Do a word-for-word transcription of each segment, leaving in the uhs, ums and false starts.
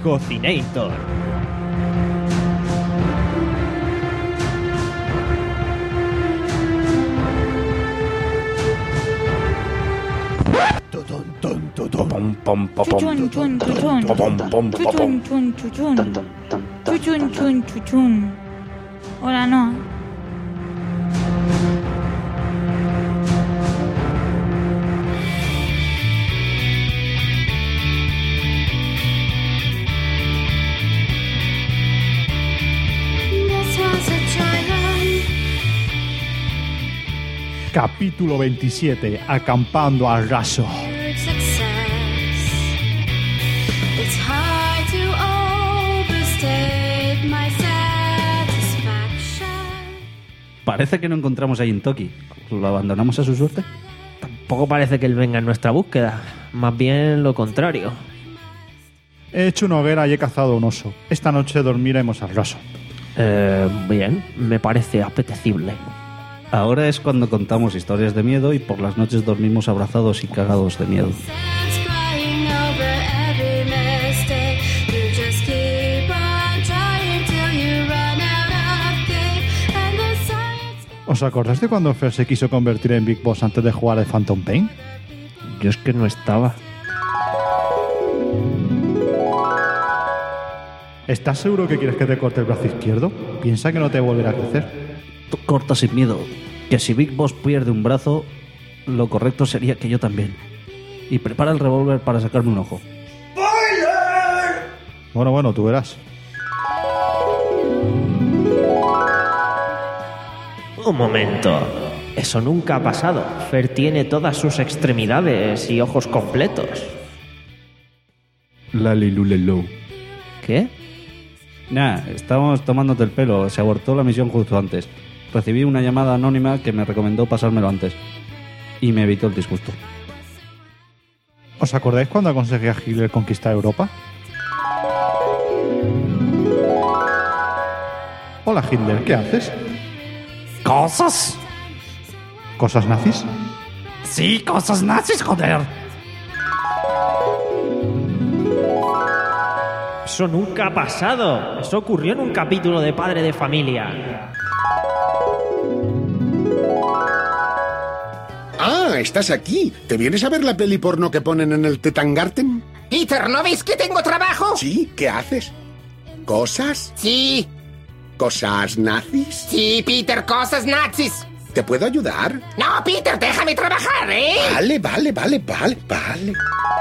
Cocinator. Pom, pom, pom, Chuchun, chun, chuchun. pom, pom, pom, Chuchun, chun, chuchun. Chuchun, chun, chuchun. Hola, no. Capítulo veintisiete. Acampando al raso. Parece que no encontramos a Gintoki. ¿Lo abandonamos a su suerte? Tampoco parece que él venga en nuestra búsqueda. Más bien lo contrario. He hecho una hoguera y he cazado un oso. Esta noche dormiremos al raso. Eh, bien, me parece apetecible. Ahora es cuando contamos historias de miedo y por las noches dormimos abrazados y cagados de miedo. ¿Os acordáis de cuando Fer se quiso convertir en Big Boss antes de jugar al Phantom Pain? Yo es que no estaba. ¿Estás seguro que quieres que te corte el brazo izquierdo? Piensa que no te volverá a crecer. Tú corta sin miedo. Que si Big Boss pierde un brazo, lo correcto sería que yo también. Y prepara el revólver para sacarme un ojo. ¡Spoiler! Bueno, bueno, tú verás. Un momento. Eso nunca ha pasado. Fer tiene todas sus extremidades y ojos completos. Lalilulelo. ¿Qué? Nah, estábamos tomándote el pelo. Se abortó la misión justo antes. Recibí una llamada anónima que me recomendó pasármelo antes. Y me evitó el disgusto. ¿Os acordáis cuando aconsejé a Hitler conquistar Europa? Hola Hitler, ¿qué haces? ¿Cosas? ¿Cosas nazis? Sí, cosas nazis, joder. Eso nunca ha pasado. Eso ocurrió en un capítulo de Padre de Familia. Ah, estás aquí. ¿Te vienes a ver la peli porno que ponen en el Tetangarten? Peter, ¿no veis que tengo trabajo? Sí, ¿qué haces? ¿Cosas? Sí, ¿Cosas nazis? sí, Peter, cosas nazis. ¿Te puedo ayudar? No, Peter, déjame trabajar, ¿eh? Vale, vale, vale, vale, vale.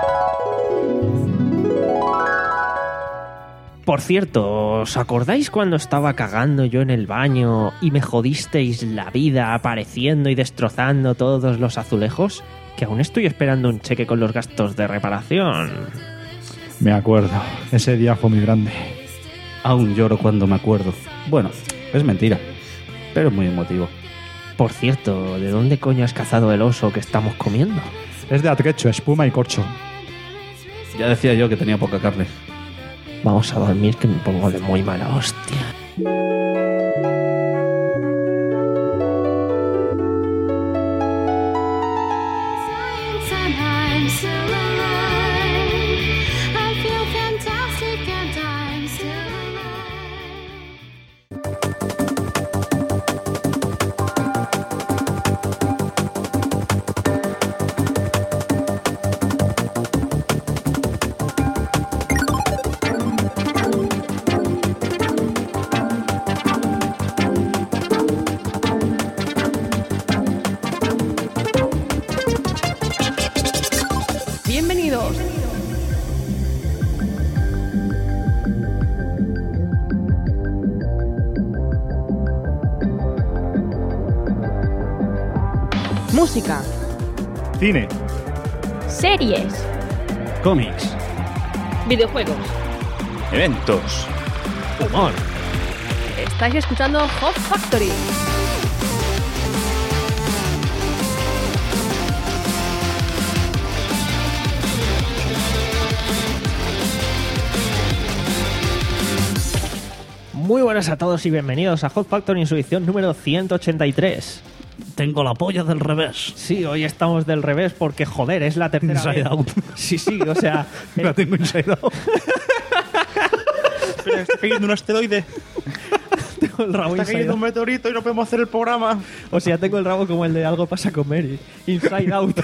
Por cierto, ¿os acordáis cuando estaba cagando yo en el baño y me jodisteis la vida apareciendo y destrozando todos los azulejos? Que aún estoy esperando un cheque con los gastos de reparación. Me acuerdo. Ese día fue muy grande. Aún lloro cuando me acuerdo. Bueno, es mentira, pero es muy emotivo. Por cierto, ¿de dónde coño has cazado el oso que estamos comiendo? Es de atrecho, espuma y corcho. Ya decía yo que tenía poca carne. Vamos a dormir que me pongo de muy mala hostia. Bienvenidos. Música, Cine, Series. Cómics, videojuegos. eventos, Humor. Estáis escuchando Hot Factory. Muy buenas a todos y bienvenidos a Hot Factory en su edición número ciento ochenta y tres. Tengo la polla del revés. Sí, hoy estamos del revés porque, joder, es la tercera Inside vez. out. Sí, sí, o sea... La tengo inside out. Espera, está cayendo un asteroide. Tengo el rabo Está cayendo un inside out. meteorito y no podemos hacer el programa. O sea, tengo el rabo como el de Algo pasa con Mary. Inside out.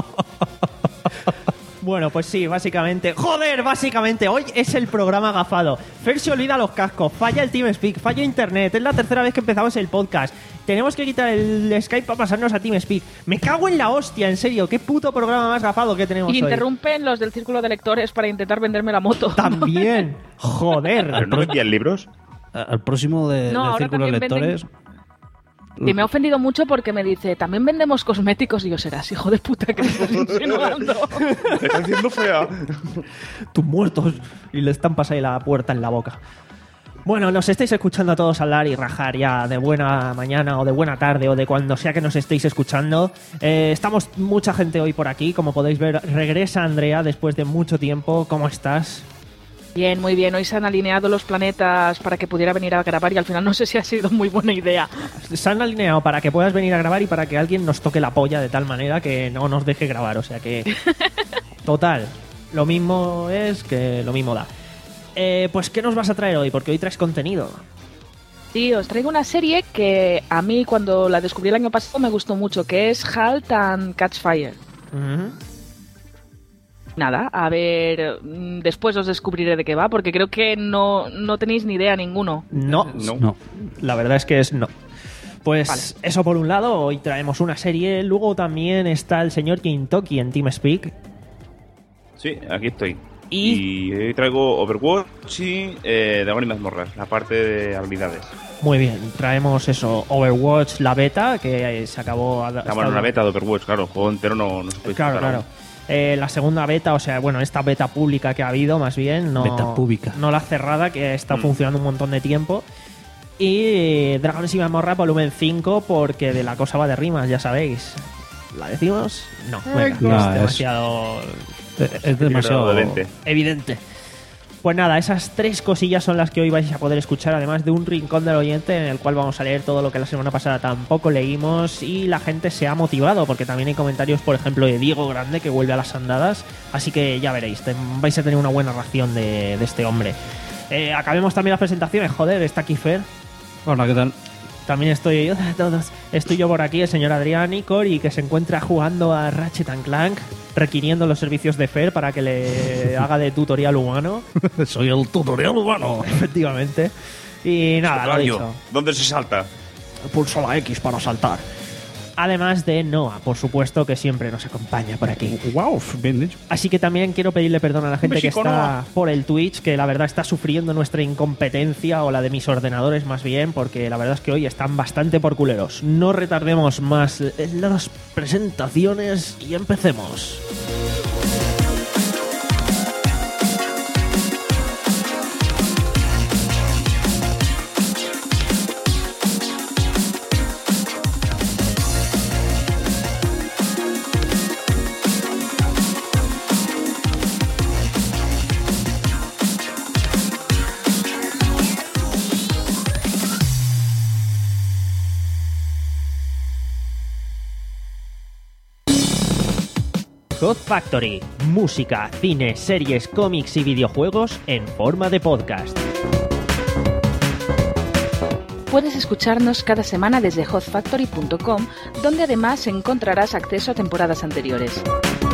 Bueno, pues sí, básicamente... ¡Joder! Básicamente, hoy es el programa agafado. Fer se olvida los cascos, falla el TeamSpeak, falla Internet. Es la tercera vez que empezamos el podcast. Tenemos que quitar el Skype para pasarnos a TeamSpeak. Me cago en la hostia, en serio. ¿Qué puto programa más gafado que tenemos Y hoy? interrumpen los del círculo de lectores para intentar venderme la moto. También. Joder. ¿Pero no vendían libros? Al próximo de, No, del ahora círculo de también lectores. Y me ha ofendido mucho porque me dice, también vendemos cosméticos. Y yo, serás hijo de puta que me estás insinuando. Me está haciendo fea. Tus muertos. Y le estampas ahí la puerta en la boca. Bueno, nos estáis escuchando a todos hablar y rajar ya de buena mañana o de buena tarde o de cuando sea que nos estéis escuchando. Eh, estamos mucha gente hoy por aquí, como podéis ver. Regresa Andrea después de mucho tiempo. ¿Cómo estás? Bien, muy bien. Hoy se han alineado los planetas para que pudiera venir a grabar y al final no sé si ha sido muy buena idea. Se han alineado para que puedas venir a grabar y para que alguien nos toque la polla de tal manera que no nos deje grabar. O sea que... Total. Lo mismo es que lo mismo da. Eh, pues, ¿qué nos vas a traer hoy? Porque hoy traes contenido. Sí, os traigo una serie que a mí cuando la descubrí el año pasado me gustó mucho, que es Halt and Catch Fire. Uh-huh. Nada, a ver, mm, después os descubriré de qué va, porque creo que no, no tenéis ni idea ninguno. No, No. No. la verdad es que es no. Pues Vale. eso por un lado, hoy traemos una serie. Luego también está el señor Kintoki en TeamSpeak. Sí, aquí estoy. Y- Y hoy traigo Overwatch y eh, Dragón y mazmorras, la parte de habilidades. Muy bien, traemos eso, Overwatch, la beta, que eh, se acabó... a- Ah, bueno, una beta de Overwatch, claro, el juego entero no, no se puede Claro, disfrutar claro. aún. Eh, la segunda beta, o sea, bueno, esta beta pública que ha habido, más bien, no, Beta pública. no la cerrada, que está Mm. funcionando un montón de tiempo. Y eh, Dragones y Mazmorra volumen cinco, porque de la cosa va de rimas, ya sabéis. ¿La decimos? No, venga, No, es es- demasiado Es demasiado evidente. evidente. Pues nada, esas tres cosillas son las que hoy vais a poder escuchar, además de un rincón del oyente en el cual vamos a leer todo lo que la semana pasada tampoco leímos y la gente se ha motivado, porque también hay comentarios, por ejemplo, de Diego Grande, que vuelve a las andadas, así que ya veréis, te- vais a tener una buena ración de, de este hombre. Eh, acabemos también las presentaciones, joder, está aquí Fer. Hola, ¿qué tal? También estoy yo, todos. Estoy yo por aquí, el señor Adrián y Cory, que se encuentra jugando a Ratchet and Clank, requiriendo los servicios de Fer para que le haga de tutorial humano. Soy el tutorial humano. Efectivamente. Y nada, lo Rayo, dicho. ¿dónde se salta? Pulso la X para saltar. Además de Noah, por supuesto, que siempre nos acompaña por aquí. Wow, bien dicho. Así que también quiero pedirle perdón a la gente que México, está Noah. por el Twitch, que la verdad está sufriendo nuestra incompetencia, o la de mis ordenadores más bien, porque la verdad es que hoy están bastante por culeros. No retardemos más las presentaciones y empecemos. Hot Factory, música, cine, series, cómics y videojuegos en forma de podcast. Puedes escucharnos cada semana desde hot factory punto com, donde además encontrarás acceso a temporadas anteriores.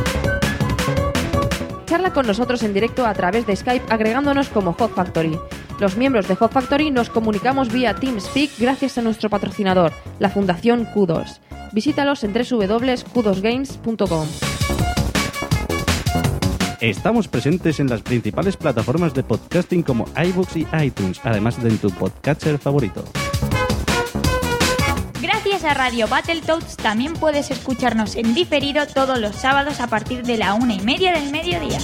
Charla con nosotros en directo a través de Skype agregándonos como Hot Factory. Los miembros de Hot Factory nos comunicamos vía TeamSpeak gracias a nuestro patrocinador, la Fundación Kudos. Visítalos en doble u doble u doble u punto kudos games punto com. Estamos presentes en las principales plataformas de podcasting como iVoox y iTunes, además de en tu podcatcher favorito. Gracias a Radio Battletoads también puedes escucharnos en diferido todos los sábados a partir de la una y media del mediodía.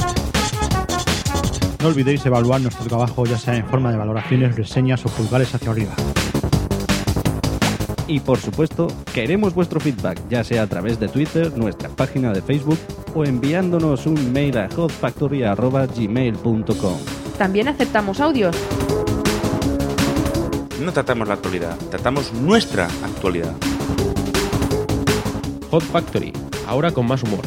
No olvidéis evaluar nuestro trabajo, ya sea en forma de valoraciones, reseñas o pulgares hacia arriba. Y por supuesto, queremos vuestro feedback, ya sea a través de Twitter, nuestra página de Facebook o enviándonos un mail a hot factory arroba gmail punto com. También aceptamos audios. No tratamos la actualidad, tratamos nuestra actualidad. Hot Factory, ahora con más humor.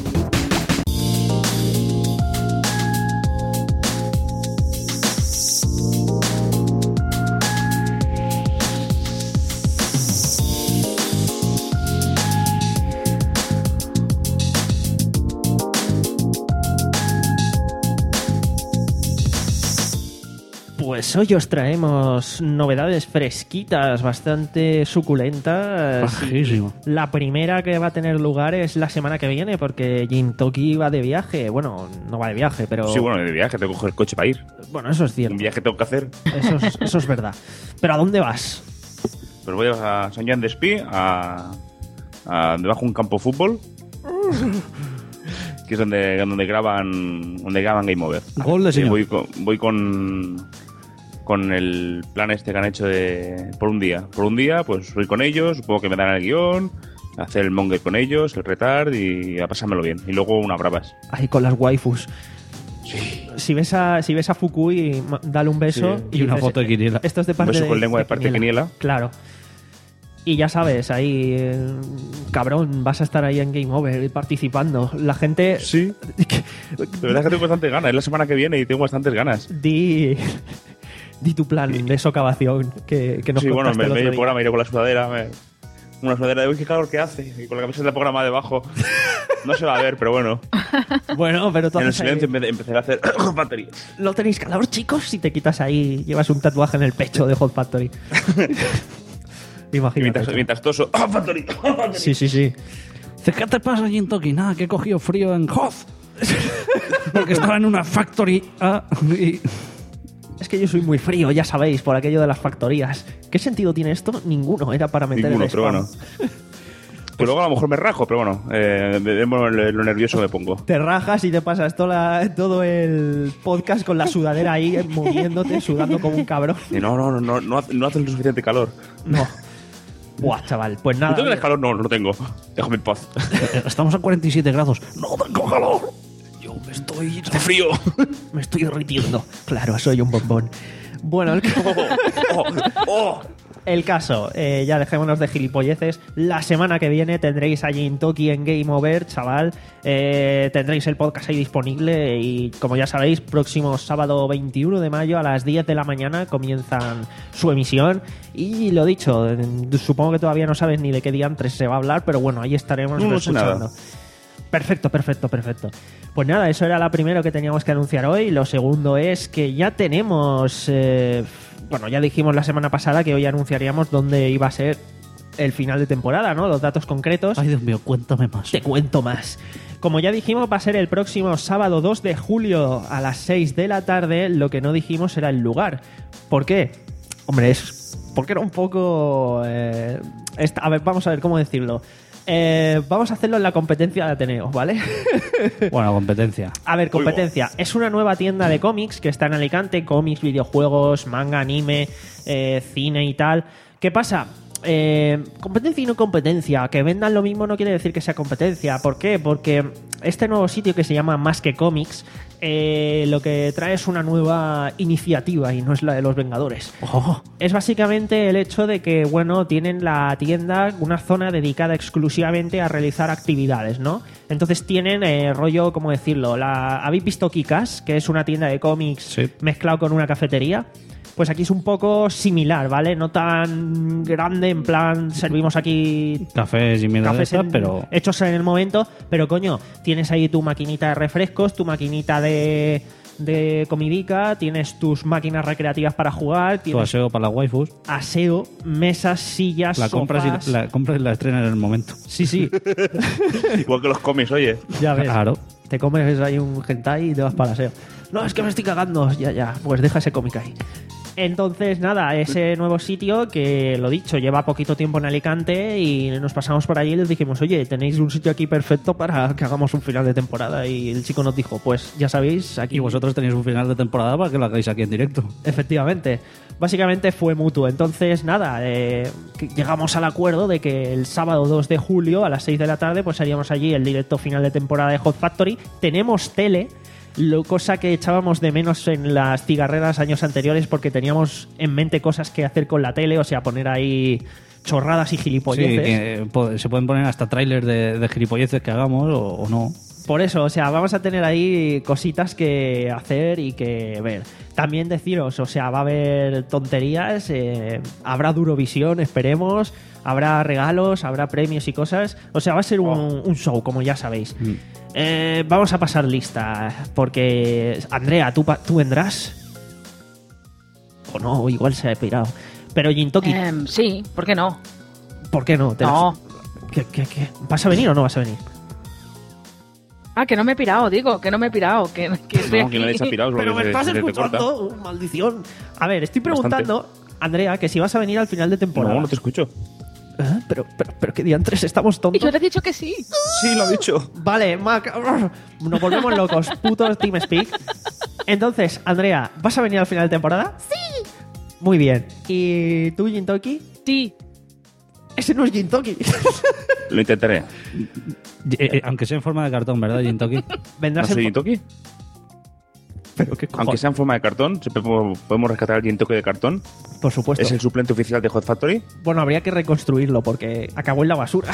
Pues hoy os traemos novedades fresquitas, bastante suculentas. Bajísimo. La primera que va a tener lugar es la semana que viene, porque Gintoki va de viaje. Bueno, no va de viaje, pero... Sí, bueno, de viaje, tengo que coger el coche para ir. Bueno, eso es cierto. Un viaje tengo que hacer. Eso es, eso es verdad. ¿Pero a dónde vas? Pues voy a San Juan de Espí, a, a debajo de un campo de fútbol, que es donde, donde graban donde graban Game Over. Gol de Sí, señor. voy con, voy con con el plan este que han hecho de por un día. Por un día, pues voy con ellos, supongo que me dan el guión, hacer el monger con ellos, el retard y a pasármelo bien. Y luego unas bravas. Ahí con las waifus. Sí. Si ves a, si ves a Fukui, ma- dale un beso. Sí, y una foto de Quiniela. Esto es de Un parte beso de, con lengua de parte de Quiniela. Claro. Y ya sabes, ahí, eh, cabrón, vas a estar ahí en Game Over participando. La gente... Sí. De verdad que tengo bastantes ganas. Es la semana que viene y tengo bastantes ganas. Di, di tu plan de socavación que, que nos Sí, bueno, contaste me, el me otro el día. programa, iré con la sudadera. me- Una sudadera de uy, qué calor que hace. Y con la camiseta del programa debajo. No se va a ver, pero bueno. Bueno, pero tú En el haces ahí- silencio empe- empezaré a hacer batería. ¿No tenéis calor, chicos? Si te quitas ahí, llevas un tatuaje en el pecho de Hot Factory. Y Imagínate. mientras, mientras toso. Factory. Sí, sí, sí. Dice, ¿qué te pasa, Gintoki? Nada, que he cogido frío en Hoth. Porque estaba en una factory. Ah, y... Es que yo soy muy frío, ya sabéis, por aquello de las factorías. ¿Qué sentido tiene esto? Ninguno, era para meter Ninguno, el pero spam. bueno. Pues luego a lo mejor me rajo, pero bueno, eh, de- de- bueno, lo lo nervioso me pongo. Te rajas y te pasas toda la- todo el podcast con la sudadera ahí, eh, moviéndote, sudando como un cabrón. Y no, no, no, no, no hace no hace lo suficiente calor. No. Buah, chaval, pues ¿No nada. tengo calor? No, no lo tengo. Déjame en paz. Estamos a cuarenta y siete grados. No tengo calor. Yo me estoy... Hace frío. Me estoy derritiendo. Claro, soy un bombón. Bueno, el, ca- Oh, oh. el caso, eh, ya dejémonos de gilipolleces. La semana que viene tendréis a Gintoki en Game Over, chaval. Eh, tendréis el podcast ahí disponible y, como ya sabéis, próximo sábado veintiuno de mayo a las diez de la mañana comienzan su emisión. Y lo dicho, eh, supongo que todavía no sabes ni de qué diantres se va a hablar, pero bueno, ahí estaremos No, no sé escuchando. nada. Perfecto, perfecto, perfecto. Pues nada, eso era lo primero que teníamos que anunciar hoy. Lo segundo es que ya tenemos... eh, bueno, ya dijimos la semana pasada que hoy anunciaríamos dónde iba a ser el final de temporada, ¿no? Los datos concretos. Ay, Dios mío, cuéntame más. Te cuento más. Como ya dijimos, va a ser el próximo sábado dos de julio a las seis de la tarde. Lo que no dijimos era el lugar. ¿Por qué? Hombre, es... porque era un poco... eh, esta- a ver, vamos a ver cómo decirlo. Eh, vamos a hacerlo en la competencia de Ateneo, ¿vale? Bueno, competencia. A ver, competencia. Es una nueva tienda de cómics que está en Alicante. Cómics, videojuegos, manga, anime, eh, cine y tal. ¿Qué pasa? Eh, competencia y no competencia. Que vendan lo mismo no quiere decir que sea competencia. ¿Por qué? Porque este nuevo sitio que se llama Más que Cómics eh, lo que trae es una nueva iniciativa y no es la de los Vengadores. Oh, Es básicamente el hecho de que, bueno, tienen la tienda, una zona dedicada exclusivamente a realizar actividades, ¿no? Entonces tienen eh, rollo, ¿cómo decirlo? La, ¿habéis visto Kikas? Que es una tienda de cómics Sí. mezclado con una cafetería. Pues aquí es un poco similar, ¿vale? No tan grande, en plan, servimos aquí cafés y mierda de cafés estas, en- pero... hechos en el momento, pero coño, tienes ahí tu maquinita de refrescos, tu maquinita de, de comidica, tienes tus máquinas recreativas para jugar, Tu tienes aseo para las waifus. aseo, mesas, sillas, La compras, sofás. y la compras y la estrenas en el momento. Sí, sí, Igual que los cómics, oye. ya ves. Claro. Te comes ahí un hentai y te vas para el aseo. No, es que me estoy cagando. Ya, ya, pues deja ese cómic ahí. Entonces, nada, ese nuevo sitio que, lo dicho, lleva poquito tiempo en Alicante y nos pasamos por allí y les dijimos, oye, tenéis un sitio aquí perfecto para que hagamos un final de temporada. Y el chico nos dijo, pues ya sabéis, aquí... Y vosotros tenéis un final de temporada para que lo hagáis aquí en directo. Efectivamente. Básicamente fue mutuo. Entonces, nada, eh, que llegamos al acuerdo de que el sábado dos de julio a las seis de la tarde pues haríamos allí el directo final de temporada de Hot Factory. Tenemos tele, lo, cosa que echábamos de menos en las cigarreras años anteriores porque teníamos en mente cosas que hacer con la tele, o sea, poner ahí chorradas y Sí, gilipolleces. que po- se pueden poner hasta trailers de, de gilipolleces que hagamos o, o no. Por eso, o sea, vamos a tener ahí cositas que hacer y que ver. También deciros, o sea, va a haber tonterías, eh, habrá Durovisión, esperemos, habrá regalos, habrá premios y cosas. O sea, va a ser un, un show, como ya sabéis. Mm. Eh, vamos a pasar lista, porque, Andrea, ¿tú, pa- tú vendrás? no, igual se ha pirado. Pero Gintoki, Eh, sí, ¿por qué no? ¿por qué no? ¿Te No. las- ¿Qué, qué, qué? ¿Vas a venir o no vas a venir? Ah, que no me he pirado, digo, que no me he pirado. Que, que estoy No, que nadie aquí. se ha pirado. Pero porque me se- estás se te corta. escuchando, maldición. A ver, estoy preguntando, Andrea, que si vas a venir al final de temporada. No, no te escucho. ¿Eh? Pero, pero, pero qué diantres, estamos Y tontos. yo le he dicho que sí. Sí, lo ha dicho. Vale, Mac, nos volvemos locos, putos TeamSpeak. Entonces, Andrea, ¿vas a venir al final de temporada? Sí. Muy bien. ¿Y tú, Gintoki? Sí. Ese no es Gintoki. Lo intentaré. Eh, eh, aunque sea en forma de cartón, ¿verdad, Gintoki? ¿No Vendrás soy en... Gintoki? Pero qué cojones. Aunque sea en forma de cartón, siempre podemos podemos rescatar al Gintoki de cartón. Por supuesto. Es el suplente oficial de Hot Factory. Bueno, habría que reconstruirlo porque acabó en la basura.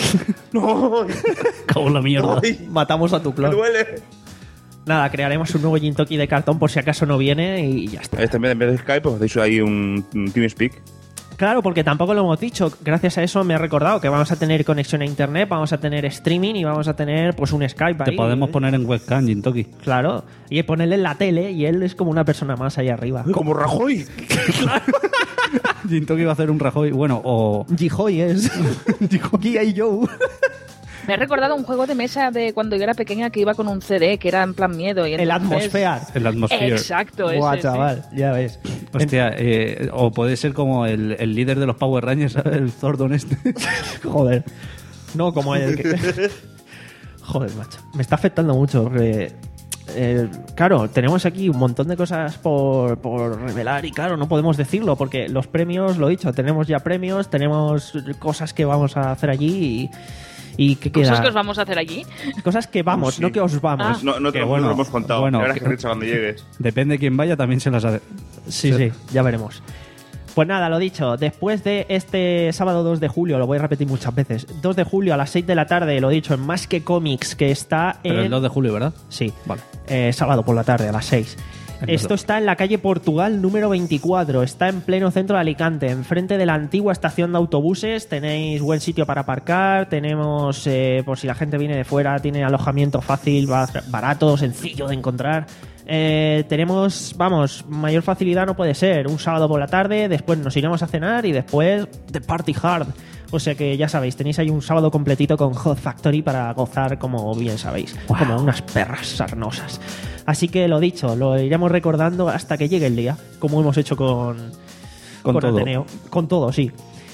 ¡No! Cago en la mierda. Matamos a tu clon. ¡Duele! Nada, crearemos un nuevo Gintoki de cartón por si acaso no viene y ya está. Este en vez, en vez de Skype, pues hacéis ahí un, un TeamSpeak. Claro, porque tampoco lo hemos dicho. Gracias a eso me he recordado que vamos a tener conexión a internet, vamos a tener streaming y vamos a tener pues un Skype Te ahí. podemos poner en webcam, Gintoki. Claro, y ponerle en la tele y él es como una persona más ahí arriba. ¡Como Rajoy! Gintoki va a hacer un Rajoy, bueno, o... Jihoy es. Jihoy y Joe. Me he recordado un juego de mesa de cuando yo era pequeña que iba con un C D, que era en plan miedo. Y El entonces- Atmosphere. el Atmosphere. Exacto, Buah, ese, sí. chaval, ya ves. Hostia, eh, o puede ser como el, el líder de los Power Rangers, ¿sabes? El Zordon este. Joder. No, como el que... Joder, macho. Me está afectando mucho porque... eh, claro, tenemos aquí un montón de cosas por, por revelar y claro, no podemos decirlo porque los premios, lo he dicho, tenemos ya premios, tenemos cosas que vamos a hacer allí y... ¿Y qué queda? ¿Cosas que os vamos a hacer allí? Cosas que vamos, Sí. no que os vamos. Ah. No, no te Que lo, bueno, no lo hemos contado. bueno, Ahora que- que Richa cuando llegues. Depende de quién vaya, también se las hace. Sí, sí, ya veremos. Pues nada, lo dicho, después de este sábado dos de julio, lo voy a repetir muchas veces, dos de julio a las seis de la tarde, lo dicho, en Más que Cómics, que está en... Pero el dos de julio, ¿verdad? Sí, Vale. eh, sábado por la tarde a las seis. El Esto dos. está en la calle Portugal número veinticuatro, está en pleno centro de Alicante, enfrente de la antigua estación de autobuses, tenéis buen sitio para aparcar, tenemos, eh, por si la gente viene de fuera, tiene alojamiento fácil, ba- barato, sencillo de encontrar. Eh, tenemos, vamos, mayor facilidad no puede ser, un sábado por la tarde, después nos iremos a cenar y después The Party Hard. O sea que ya sabéis, tenéis ahí un sábado completito con Hot Factory para gozar, como bien sabéis, como unas perras sarnosas. Así que lo dicho, lo iremos recordando hasta que llegue el día, como hemos hecho con, Con todo. Ateneo. Con todo, sí.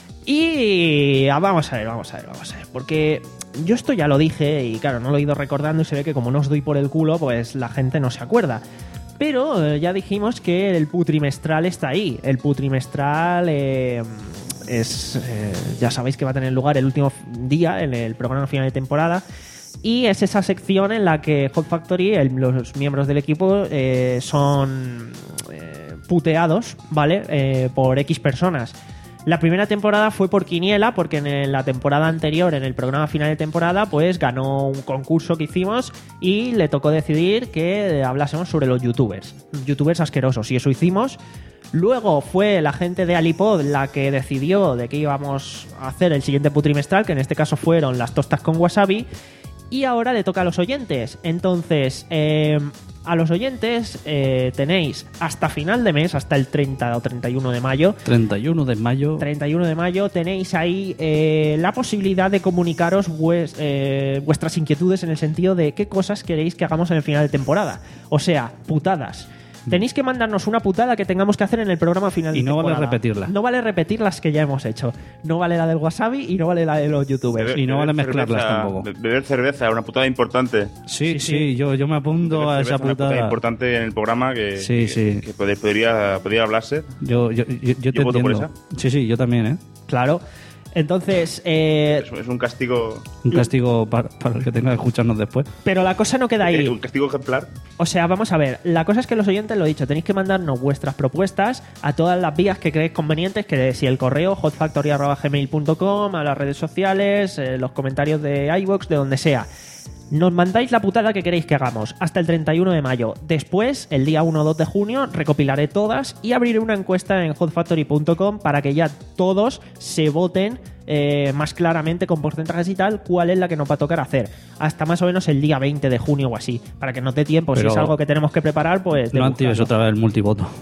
Y ah, vamos a ver, vamos a ver, vamos a ver. Porque yo esto ya lo dije y claro, no lo he ido recordando y se ve que como no os doy por el culo, pues la gente no se acuerda. Pero eh, ya dijimos que el putrimestral está ahí. El putrimestral eh, es... eh, ya sabéis que va a tener lugar el último día, en el programa final de temporada. Y es esa sección en la que Hot Factory, el- los miembros del equipo, eh, son eh, puteados, ¿vale? Eh, por X personas. La primera temporada fue por quiniela, porque en la temporada anterior, en el programa final de temporada, pues ganó un concurso que hicimos y le tocó decidir que hablásemos sobre los youtubers. Youtubers asquerosos, y eso hicimos. Luego fue la gente de Alipod la que decidió de qué íbamos a hacer el siguiente putrimestral, que en este caso fueron las tostas con wasabi. Y ahora le toca a los oyentes. Entonces, eh, a los oyentes eh, tenéis hasta final de mes, hasta el treinta o treinta y uno de mayo. treinta y uno de mayo. treinta y uno de mayo tenéis ahí eh, la posibilidad de comunicaros vues- eh, vuestras inquietudes en el sentido de qué cosas queréis que hagamos en el final de temporada. O sea, putadas. Tenéis que mandarnos una putada que tengamos que hacer en el programa final de Y no vale temporada. repetirla. No vale repetir las que ya hemos hecho. No vale la del wasabi y no vale la de los youtubers. Beber- Y no vale beber mezclarlas cerveza- tampoco. be- Beber cerveza, una putada importante. Sí, Sí, sí, sí. Yo, yo me apunto Beber a cerveza, esa una putada putada. importante en el programa que, Sí, que- sí. que pod- podría, podría hablarse. Yo, yo, yo, yo te Yo voto por entiendo. Sí, sí, yo también, ¿eh? Claro. Entonces, eh, Es, es un castigo. Un castigo para, para el que tenga que escucharnos después. pero la cosa no queda ahí. Un castigo ejemplar. O sea, vamos a ver, la cosa es que los oyentes, lo he dicho, tenéis que mandarnos vuestras propuestas a todas las vías que creéis convenientes, que si el correo hotfactory arroba gmail punto com, a las redes sociales, eh, los comentarios de iVoox, de donde sea. Nos mandáis la putada que queréis que hagamos hasta el treinta y uno de mayo. Después, el día uno o dos de junio, recopilaré todas y abriré una encuesta en hotfactory punto com para que ya todos se voten eh, más claramente con porcentajes y tal cuál es la que nos va a tocar hacer. Hasta más o menos el día veinte de junio o así. Para que nos dé tiempo. Pero si es algo que tenemos que preparar, pues... de No actives buscarlo. otra vez el multivoto.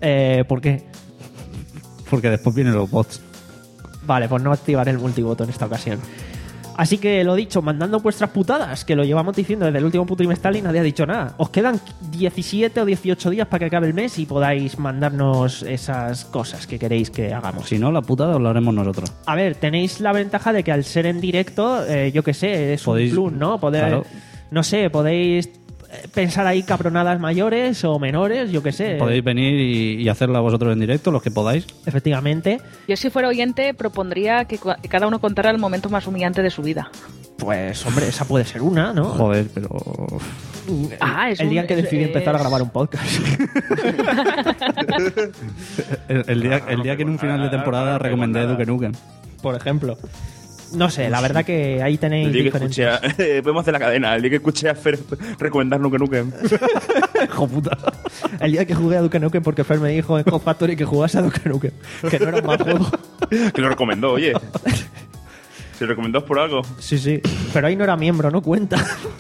Eh, ¿Por qué? Porque después vienen los bots. Vale, pues no activaré el multivoto en esta ocasión. Así que lo dicho, mandando vuestras putadas, que lo llevamos diciendo desde el último puto trimestral y nadie ha dicho nada. Os quedan diecisiete o dieciocho días para que acabe el mes y podáis mandarnos esas cosas que queréis que hagamos. Si no, la putada os la haremos nosotros. A ver, tenéis la ventaja de que al ser en directo, eh, yo qué sé, es Podéis- un plus, ¿no? Poder, claro. No sé, podéis eh, pensar ahí cabronadas mayores o menores, yo qué sé. Podéis venir y, y hacerla vosotros en directo, los que podáis. Efectivamente. Yo si fuera oyente propondría que, cua- que cada uno contara el momento más humillante de su vida. Pues, hombre, esa puede ser una, ¿no? Joder, pero... Ah, es el día un- que decidí es- empezar a grabar un podcast. El, el día, el día que en un final de temporada recomendé Duke Nukem. Por ejemplo. No sé, la verdad que ahí tenéis El día que diferencias. escuché a- podemos hacer la cadena. El día que escuché a Fer recomendar Nuke Nukem. Hijo puta. El día que jugué a Duke Nukem porque Fer me dijo en Hot Factory que jugase a Duke Nukem. Que no era un mal juego. Que lo recomendó, oye. Si lo recomendó es por algo. Sí, sí. Pero ahí no era miembro, no cuenta.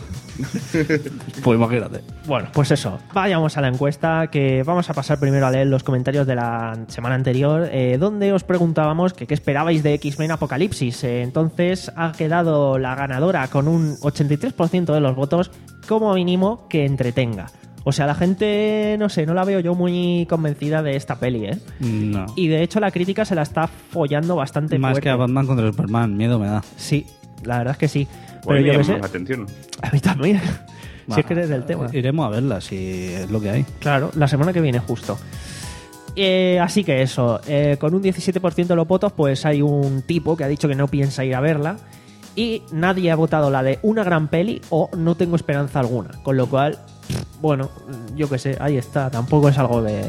Pues imagínate. Bueno, pues eso. Vayamos a la encuesta, que vamos a pasar primero a leer los comentarios de la semana anterior, eh, donde os preguntábamos que qué esperabais de X-Men Apocalipsis. Eh, entonces ha quedado la ganadora con un ochenta y tres por ciento de los votos, como mínimo que entretenga. O sea, la gente, no sé, no la veo yo muy convencida de esta peli, ¿eh? No. Y de hecho la crítica se la está follando bastante Más fuerte. que a Batman contra Superman, miedo me da. Sí, la verdad es que sí. Pues Pero yo me qué llama sé, más atención. a mí también. Va, Si es que eres del tema. Iremos a verla, si es lo que hay. Claro, la semana que viene justo. Eh, así que eso, eh, con un diecisiete por ciento de los votos, pues hay un tipo que ha dicho que no piensa ir a verla y nadie ha votado la de una gran peli o no tengo esperanza alguna. Con lo cual, bueno, yo qué sé, ahí está. Tampoco es algo de...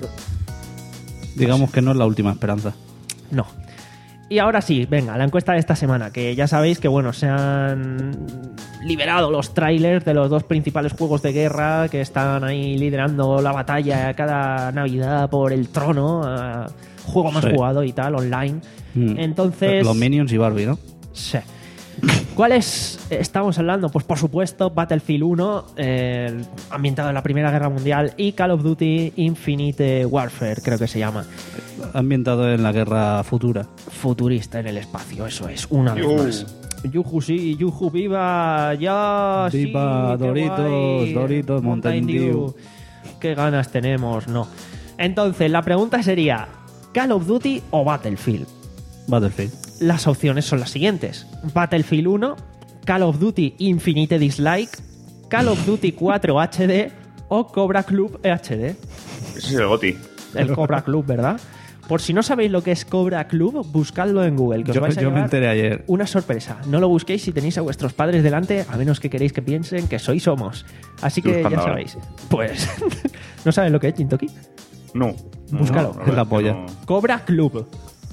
Digamos que no es la última esperanza. No. Y ahora sí, venga, la encuesta de esta semana, que ya sabéis que, bueno, se han liberado los trailers de los dos principales juegos de guerra que están ahí liderando la batalla cada Navidad por el trono, eh, juego más Sí. jugado y tal, online. Mm. Entonces... Los Minions y Barbie, ¿no? Sí. ¿Cuáles estamos hablando? Pues por supuesto Battlefield uno, eh, ambientado en la Primera Guerra Mundial, y Call of Duty Infinite Warfare, creo que se llama. Ambientado en la guerra futura. Futurista en el espacio, eso es, una vez Yujú. más. Yuju sí, Yuju viva, ya Viva, sí, qué Doritos, guay. Doritos, Mountain Dew. Qué ganas tenemos, no. Entonces, la pregunta sería, ¿Call of Duty o Battlefield? Battlefield. Las opciones son las siguientes. Battlefield uno, Call of Duty Infinite Dislike, Call of Duty cuatro H D o Cobra Club H D. Ese es el GOTY. El Cobra Club, ¿verdad? Por si no sabéis lo que es Cobra Club, buscadlo en Google, que os Yo, vais a yo me llevar enteré ayer. una sorpresa. No lo busquéis si tenéis a vuestros padres delante, a menos que queréis que piensen que sois homos. Así Estoy que ya buscando sabéis. Pues, ¿no sabes lo que es, Jintoki? No. Búscalo. No, Es la verdad polla. que no. Cobra Club.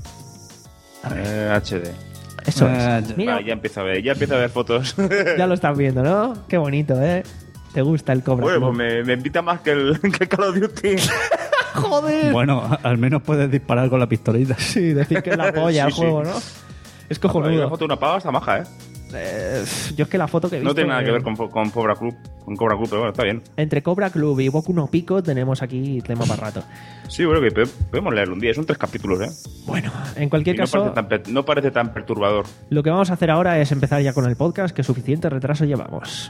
Eh, H D. Eso Ah, es. ya- Mira, Vale, ya empiezo a ver, ya empiezo a ver fotos. ya lo estás viendo, ¿no? Qué bonito, ¿eh? ¿Te gusta el Cobra Bueno, Club? pues me, me invita más que el, que el Call of Duty. ¡Joder! Bueno, a- al menos puedes disparar con la pistolita. Sí, decir que es la polla Sí, el sí. juego, ¿no? Es La cojonudo. foto de una pava está maja, ¿eh? Eh, yo es que la foto que he visto... No tiene nada que eh, ver con, con Cobra Club, con Cobra Club, pero bueno, está bien. Entre Cobra Club y Boku no Pico tenemos aquí tema para rato. Sí, bueno, que pe- podemos leerlo un día. Son tres capítulos, ¿eh? Bueno, en cualquier Y no, caso, parece tan, pe- no parece tan perturbador. lo que vamos a hacer ahora es empezar ya con el podcast, que suficiente retraso llevamos.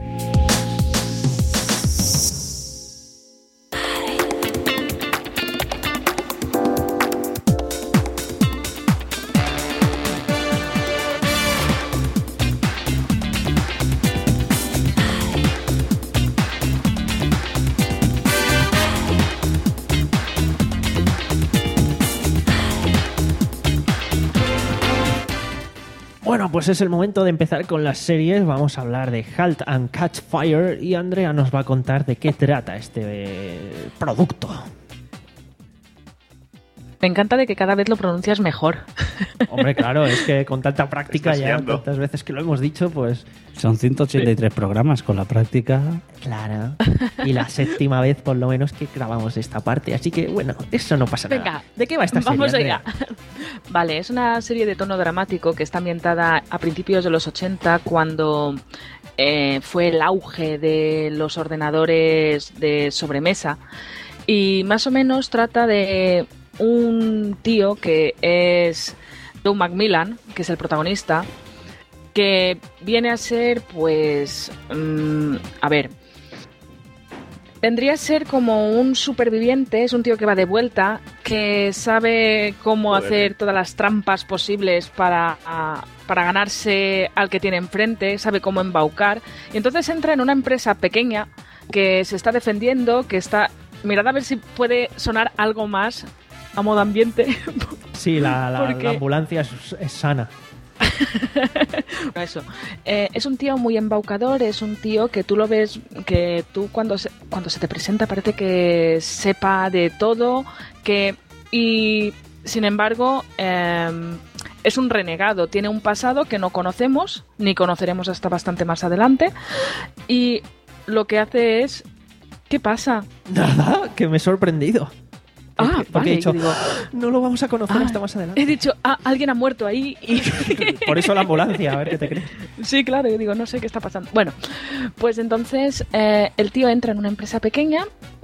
Bueno, pues es el momento de empezar con las series. Vamos a hablar de Halt and Catch Fire y Andrea nos va a contar de qué trata este eh, producto. Me encanta de que cada vez lo pronuncias mejor. Hombre, claro, es que con tanta práctica Estás ya, liando. tantas veces que lo hemos dicho, pues Son ciento ochenta y tres programas con la práctica. claro. Y la séptima vez por lo menos que grabamos esta parte. Así que bueno, eso no pasa Venga, nada. ¿De qué va esta Vamos serie, allá. Andrea? Vale, es una serie de tono dramático que está ambientada a principios de los ochenta, cuando eh, fue el auge de los ordenadores de sobremesa. Y más o menos trata de un tío que es Doug Macmillan, que es el protagonista, que viene a ser, pues, mmm, a ver, vendría a ser como un superviviente, es un tío que va de vuelta, que sabe cómo Joder. hacer todas las trampas posibles para, para ganarse al que tiene enfrente, sabe cómo embaucar, y entonces entra en una empresa pequeña que se está defendiendo, que está... Mirad a ver si puede sonar algo más a modo ambiente. Sí, la, la, Porque- la ambulancia es, es sana. Eso. Eh, es un tío muy embaucador, es un tío que tú lo ves, que tú cuando se, cuando se te presenta parece que sepa de todo, que y sin embargo eh, es un renegado, tiene un pasado que no conocemos, ni conoceremos hasta bastante más adelante, y lo que hace es... ¿Qué pasa? Nada, que me he sorprendido. Ah, Porque vale, he dicho, yo digo, no lo vamos a conocer ah, hasta más adelante. he dicho, ah, alguien ha muerto ahí y... Por eso la ambulancia, a ver qué te crees. Sí, claro, yo digo, no sé qué está pasando. Bueno, pues entonces eh, el tío entra en una empresa pequeña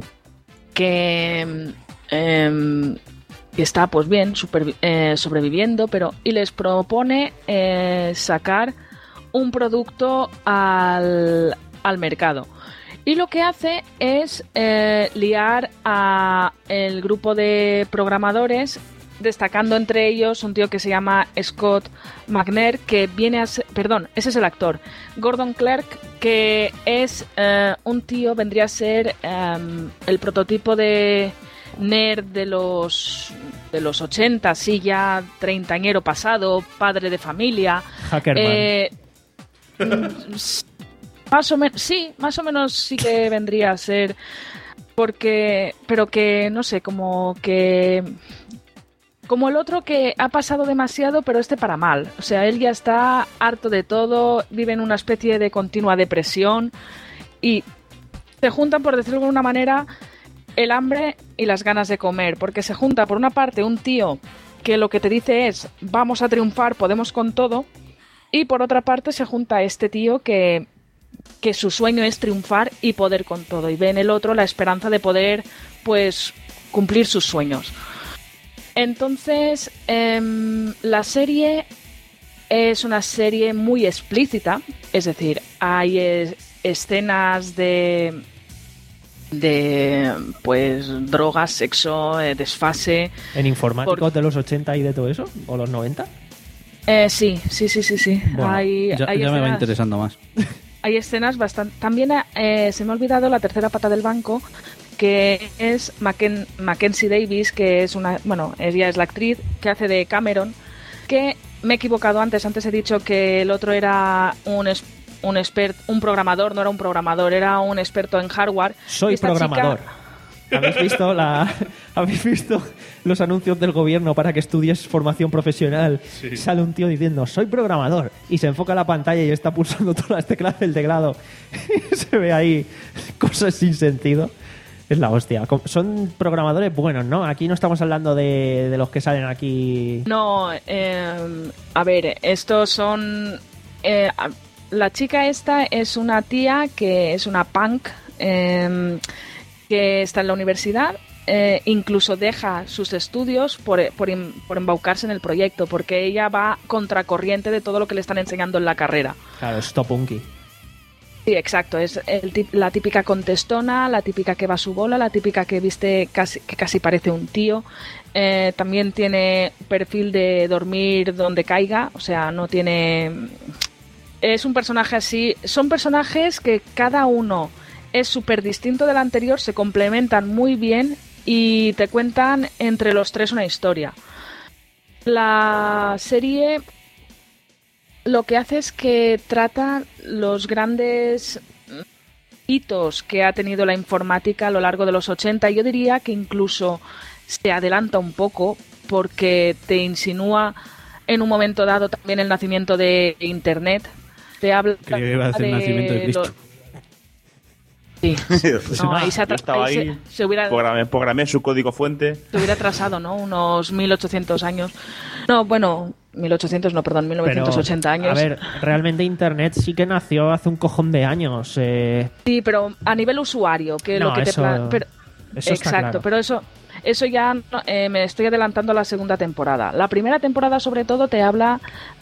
que eh, está pues bien, supervi- eh, sobreviviendo, pero y les propone eh, sacar un producto al, al mercado. Y lo que hace es eh, liar a el grupo de programadores, destacando entre ellos un tío que se llama Scott McNair, que viene a ser, perdón, ese es el actor, Gordon Clark, que es eh, un tío, vendría a ser eh, el prototipo de nerd de los de los ochenta, sí, ya treintañero pasado, padre de familia. Hackerman. Eh, mm, más o menos, sí, más o menos sí que vendría a ser, porque, pero que, no sé, como que, como el otro que ha pasado demasiado, pero este para mal. O sea, él ya está harto de todo, vive en una especie de continua depresión y se juntan, por decirlo de alguna manera, el hambre y las ganas de comer, porque se junta, por una parte, un tío que lo que te dice es, vamos a triunfar, podemos con todo, y por otra parte se junta este tío que... que su sueño es triunfar y poder con todo, y ve en el otro la esperanza de poder, pues, cumplir sus sueños. Entonces, eh, la serie es una serie muy explícita, es decir, hay es, escenas de de pues drogas, sexo, eh, desfase. ¿En informáticos por- de los ochenta y de todo eso? ¿O los noventa? Eh, sí, sí, sí, sí, sí. Bueno, hay, ya, hay ya me va escenas- interesando más. Hay escenas bastante... También eh, se me ha olvidado la tercera pata del banco, que es Macken- Mackenzie Davis, que es una... Bueno, ella es la actriz que hace de Cameron, que me he equivocado antes. Antes he dicho que el otro era un, es- un expert, un programador, no era un programador, era un experto en hardware. Soy Y esta programador. chica- ¿Habéis visto la habéis visto los anuncios del gobierno para que estudies formación profesional? Sale un tío diciendo, soy programador, y se enfoca la pantalla y está pulsando todas las teclas del teclado. Y se ve ahí cosas sin sentido. Es la hostia. Com- Son programadores buenos, ¿no? Aquí no estamos hablando de, de los que salen aquí... No, eh, a ver, estos son... eh, a- la chica esta es una tía que es una punk, eh, que está en la universidad, eh, incluso deja sus estudios por, por, em- por embaucarse en el proyecto, porque ella va contracorriente de todo lo que le están enseñando en la carrera. Claro, stop punky. Sí, exacto, es el tip- la típica contestona, la típica que va a su bola, la típica que viste casi, que casi parece un tío. Eh, también tiene perfil de dormir donde caiga, o sea, no tiene... Es un personaje así, son personajes que cada uno es súper distinto del anterior, se complementan muy bien y te cuentan entre los tres una historia. La serie lo que hace es que trata los grandes hitos que ha tenido la informática a lo largo de los ochenta. Yo diría que incluso se adelanta un poco porque te insinúa en un momento dado también el nacimiento de Internet. Te habla Creía que iba a decir el de nacimiento de Cristo. los- Sí. No, ahí se, Yo atra- estaba ahí se- ahí, se hubiera, programé, programé su código fuente. se hubiera atrasado, ¿no? Unos mil ochocientos años. No, bueno, mil ochocientos, no, perdón, mil novecientos ochenta Pero, años. a ver, realmente Internet sí que nació hace un cojón de años. Eh, Sí, pero a nivel usuario, que No, lo que te eso- pla- pero, Eso está Exacto, claro. pero eso, eso ya eh, me estoy adelantando a la segunda temporada. La primera temporada, sobre todo, te habla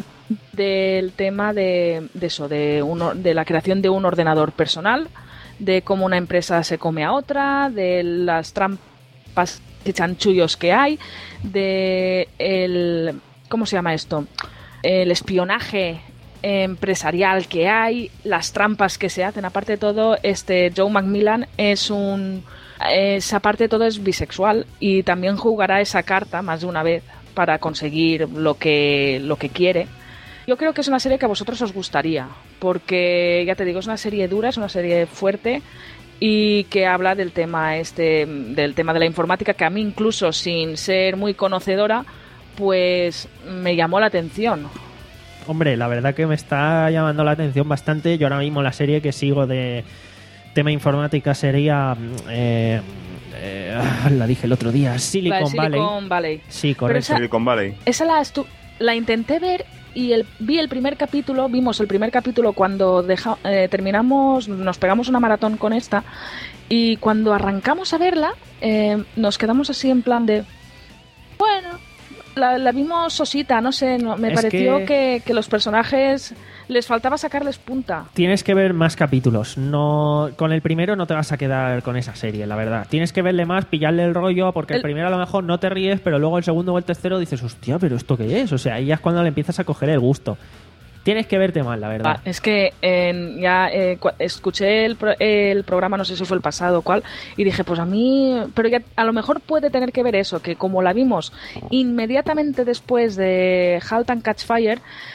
del tema de, de eso, de, uno, de la creación de un ordenador personal, de cómo una empresa se come a otra, de las trampas y chanchullos que hay, de el, ¿cómo se llama esto? El espionaje empresarial que hay, las trampas que se hacen. Aparte de todo, este Joe McMillan es un, es, aparte de todo, es bisexual y también jugará esa carta más de una vez para conseguir lo que, lo que quiere. Yo creo que es una serie que a vosotros os gustaría, porque ya te digo, es una serie dura, es una serie fuerte y que habla del tema este, del tema de la informática, que a mí, incluso sin ser muy conocedora, pues me llamó la atención. Hombre, la verdad que me está llamando la atención bastante. Yo ahora mismo la serie que sigo de tema informática sería eh, eh, la dije el otro día, Silicon, La de Silicon Valley. Valley. Sí, Pero correcto. esa- Silicon Valley. Esa la, estu- la intenté ver y el, vi el primer capítulo, vimos el primer capítulo cuando deja- eh, terminamos, nos pegamos una maratón con esta y cuando arrancamos a verla eh, nos quedamos así en plan de, bueno, la, la vimos sosita, no sé, no- me Es pareció que- que... Que, los personajes les faltaba sacarles punta. Tienes que ver más capítulos. No, con el primero no te vas a quedar con esa serie, la verdad. Tienes que verle más, pillarle el rollo, porque el, El- primero a lo mejor no te ríes, pero luego el segundo o el tercero dices, hostia, pero ¿esto qué es? O sea, ahí ya es cuando le empiezas a coger el gusto. Tienes que verte más, la verdad. Ah, es que eh, ya eh, cu- escuché el, pro- el programa, no sé si fue el pasado o cuál, y dije, pues a mí, pero ya a lo mejor puede tener que ver eso, que como la vimos inmediatamente después de Halt and Catch Fire,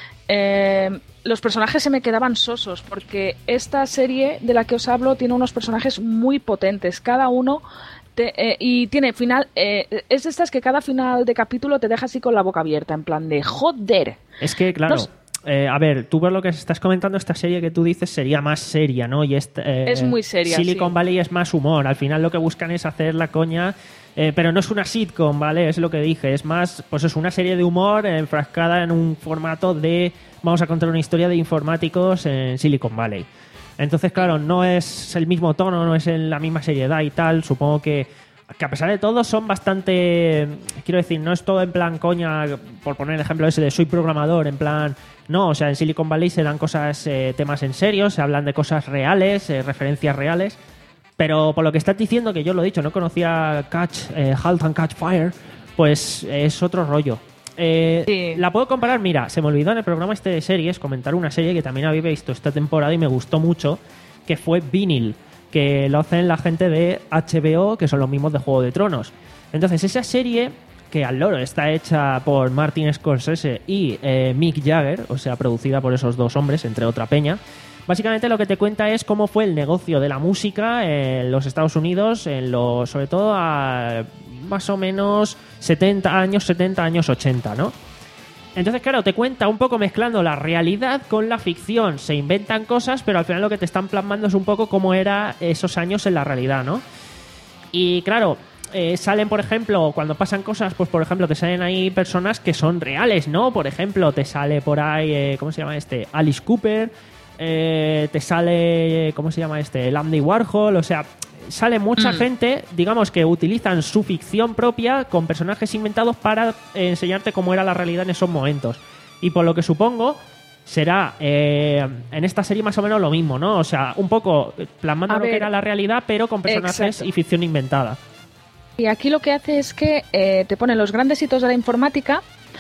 eh, los personajes se me quedaban sosos, porque esta serie de la que os hablo tiene unos personajes muy potentes, cada uno... Te- eh, y tiene final, eh, es de estas que cada final de capítulo te deja así con la boca abierta, en plan de joder. Es que, claro, No s- eh, a ver, tú por lo que estás comentando, esta serie que tú dices sería más seria, ¿no? Y esta, eh, Es muy seria, Silicon sí. Valley es más humor. Al final lo que buscan es hacer la coña, eh, pero no es una sitcom, ¿vale? Es lo que dije. Es más, pues es una serie de humor eh, enfrascada en un formato de vamos a contar una historia de informáticos en Silicon Valley. Entonces, claro, no es el mismo tono, no es en la misma seriedad y tal. Supongo que, que a pesar de todo son bastante... Quiero decir, no es todo en plan coña, por poner el ejemplo ese de soy programador, en plan... No, o sea, en Silicon Valley se dan cosas, eh, temas en serio, se hablan de cosas reales, eh, referencias reales. Pero por lo que estás diciendo, que yo lo he dicho, no conocía Catch, eh, Halt and Catch Fire, pues es otro rollo. Eh, Sí. La puedo comparar, mira, se me olvidó en el programa este de series comentar una serie que también había visto esta temporada y me gustó mucho, que fue Vinyl, que lo hacen la gente de H B O, que son los mismos de Juego de Tronos. Entonces, esa serie, que al loro está hecha por Martin Scorsese y eh, Mick Jagger, o sea, producida por esos dos hombres, entre otra peña, básicamente lo que te cuenta es cómo fue el negocio de la música en los Estados Unidos, en los, sobre todo a más o menos setenta años, setenta años ochenta, ¿no? Entonces, claro, te cuenta un poco mezclando la realidad con la ficción. Se inventan cosas, pero al final lo que te están plasmando es un poco cómo era esos años en la realidad, ¿no? Y claro, eh, salen, por ejemplo, cuando pasan cosas, pues por ejemplo, te salen ahí personas que son reales, ¿no? Por ejemplo, te sale por ahí, eh, ¿cómo se llama este? Alice Cooper, eh, te sale, ¿cómo se llama este? El Andy Warhol, o sea, sale mucha Mm. gente, digamos, que utilizan su ficción propia con personajes inventados para eh, enseñarte cómo era la realidad en esos momentos. Y por lo que supongo, será eh, en esta serie más o menos lo mismo, ¿no? O sea, un poco plasmando A lo que ver, era la realidad, pero con personajes exacto. y ficción inventada. Y aquí lo que hace es que eh, te pone los grandes hitos de la informática,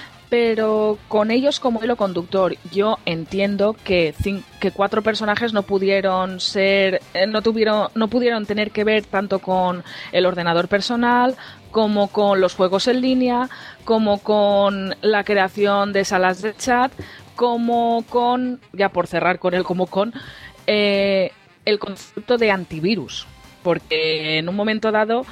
pero con ellos como hilo conductor. Yo entiendo que, cin- que cuatro personajes no pudieron ser, eh, no tuvieron, no pudieron tener que ver tanto con el ordenador personal, como con los juegos en línea, como con la creación de salas de chat, como con, ya por cerrar con él, como con eh, el concepto de antivirus. Porque en un momento dado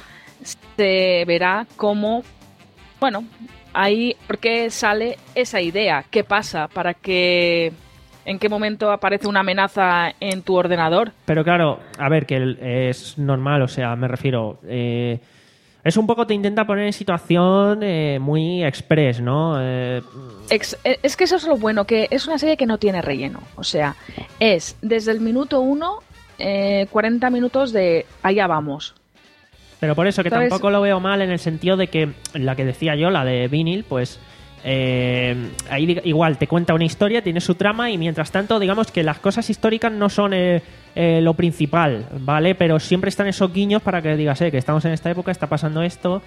se verá cómo, bueno, ahí por qué sale esa idea, qué pasa para que, en qué momento aparece una amenaza en tu ordenador. Pero claro, a ver, que el- es normal, o sea, me refiero... eh, es un poco te intenta poner en situación eh, muy express, ¿no? Eh, Ex- es que eso es lo bueno, que es una serie que no tiene relleno, o sea, es desde el minuto uno, eh, cuarenta minutos de allá vamos. Pero por eso que ¿Sabes? tampoco lo veo mal en el sentido de que la que decía yo, la de Vinyl, pues eh, ahí dig- igual te cuenta una historia, tiene su trama y mientras tanto digamos que las cosas históricas no son eh, eh, lo principal, ¿vale? Pero siempre están esos guiños para que digas, eh, que estamos en esta época, está pasando esto.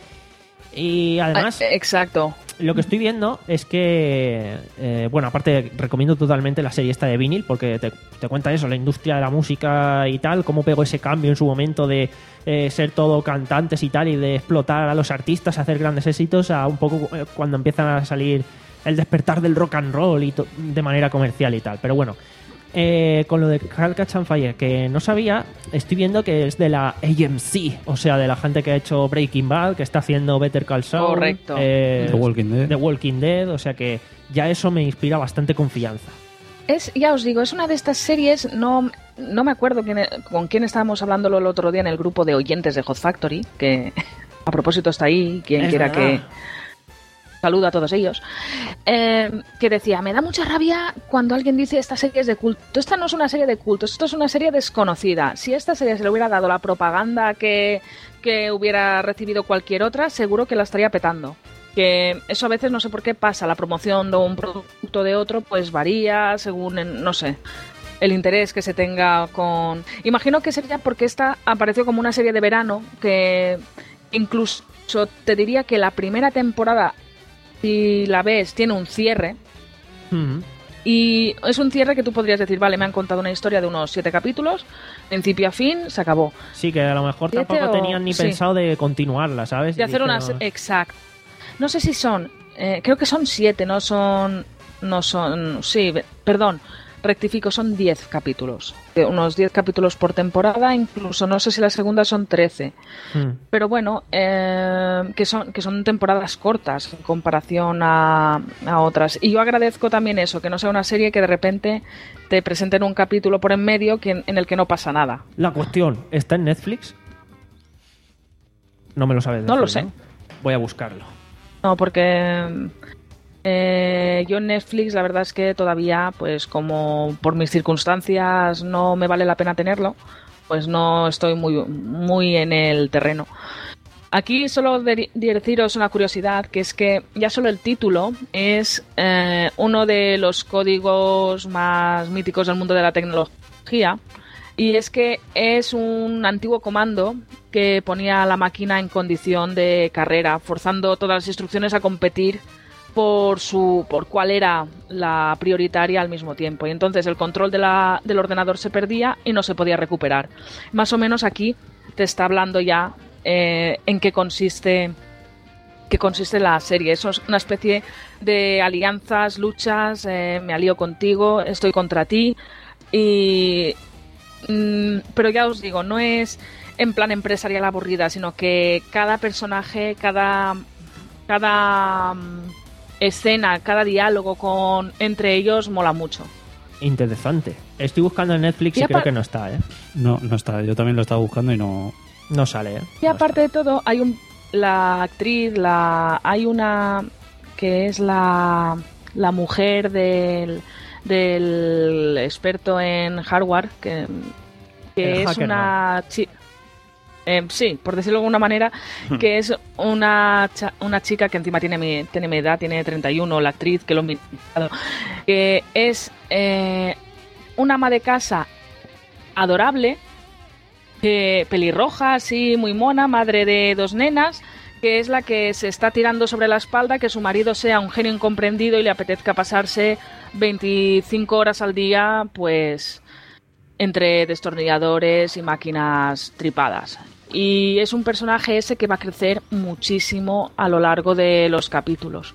Y además, Ah, exacto. lo que estoy viendo es que, eh, bueno, aparte recomiendo totalmente la serie esta de Vinyl porque te, te cuenta eso, la industria de la música y tal, cómo pegó ese cambio en su momento de eh, ser todo cantantes y tal y de explotar a los artistas, hacer grandes éxitos, a un poco eh, cuando empiezan a salir el despertar del rock and roll y to- de manera comercial y tal. Pero bueno, eh, con lo de Carl Catch and Fire, que no sabía, estoy viendo que es de la A M C, o sea, de la gente que ha hecho Breaking Bad, que está haciendo Better Call Saul, Correcto. eh, The Walking Dead. The Walking Dead, o sea que ya eso me inspira bastante confianza. Es, ya os digo, es una de estas series, no, no me acuerdo quién, con quién estábamos hablándolo el otro día en el grupo de oyentes de Hot Factory, que a propósito está ahí, quien Es quiera verdad. que... Saludo a todos ellos. Eh, que decía, me da mucha rabia cuando alguien dice esta serie es de culto. Esta no es una serie de culto, esto es una serie desconocida. Si esta serie se le hubiera dado la propaganda que, que hubiera recibido cualquier otra, seguro que la estaría petando. Que eso a veces no sé por qué pasa, la promoción de un producto de otro pues varía según, en- no sé, el interés que se tenga con... Imagino que sería porque esta apareció como una serie de verano que incluso te diría que la primera temporada, si la ves, tiene un cierre. Mm. Y es un cierre que tú podrías decir, vale, me han contado una historia de unos siete capítulos, principio a fin, se acabó. Sí, que a lo mejor Siete tampoco o- tenían ni sí. pensado de continuarla, ¿sabes? De Y hacer una... dijeron, Exacto. No sé si son... eh, creo que son siete, no son... No son... Sí, ve- perdón. Rectifico, son diez capítulos. Eh, Unos diez capítulos por temporada, incluso no sé si la segunda son trece. Mm. Pero bueno, eh, que, son, que son temporadas cortas en comparación a, a otras. Y yo agradezco también eso, que no sea una serie que de repente te presenten un capítulo por en medio que, en el que no pasa nada. La cuestión, ¿está en Netflix? No me lo sabes decir, No lo sé. Voy a buscarlo. No, porque eh, yo en Netflix la verdad es que todavía, pues como por mis circunstancias no me vale la pena tenerlo, pues no estoy muy, muy en el terreno. Aquí solo de- deciros una curiosidad, que es que ya solo el título es eh, uno de los códigos más míticos del mundo de la tecnología, y es que es un antiguo comando que ponía a la máquina en condición de carrera, forzando todas las instrucciones a competir por su por cuál era la prioritaria al mismo tiempo. Y entonces el control de la, del ordenador se perdía y no se podía recuperar. Más o menos aquí te está hablando ya eh, en qué consiste qué consiste la serie. Eso es una especie de alianzas, luchas, eh, me alío contigo, estoy contra ti. Y mm, pero ya os digo, no es en plan empresarial aburrida, sino que cada personaje, cada cada mm, escena, cada diálogo con entre ellos mola mucho. Interesante. Estoy buscando en Netflix y, Y creo apar- que no está, ¿eh? No, no está. Yo también lo estaba buscando y no... No sale, ¿eh? Y aparte de todo, hay un la actriz, la hay una que es la la mujer del del experto en hardware que, que El es hacker, una chi- eh, sí, por decirlo de alguna manera, que es una, cha- una chica que encima tiene mi, tiene mi edad, tiene treinta y uno, la actriz que lo he mirado, que es eh, una ama de casa adorable, eh, pelirroja, así, muy mona, madre de dos nenas, que es la que se está tirando sobre la espalda que su marido sea un genio incomprendido y le apetezca pasarse veinticinco horas al día, pues, entre destornilladores y máquinas tripadas. Y es un personaje ese que va a crecer muchísimo a lo largo de los capítulos.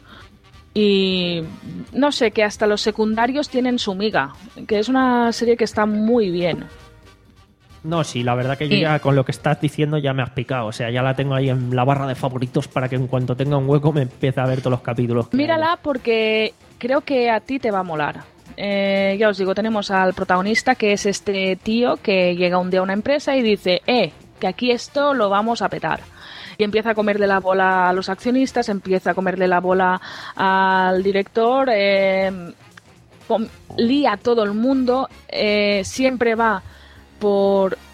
Y no sé, que hasta los secundarios tienen su miga, que es una serie que está muy bien. No, sí, la verdad que yo Y- ya con lo que estás diciendo ya me has picado. O sea, ya la tengo ahí en la barra de favoritos para que en cuanto tenga un hueco me empiece a ver todos los capítulos. que Mírala porque creo que a ti te va a molar. Eh, ya os digo, tenemos al protagonista, que es este tío que llega un día a una empresa y dice, eh, que aquí esto lo vamos a petar. Y empieza a comerle la bola a los accionistas, empieza a comerle la bola al director, eh, com- lía a todo el mundo, eh, siempre va por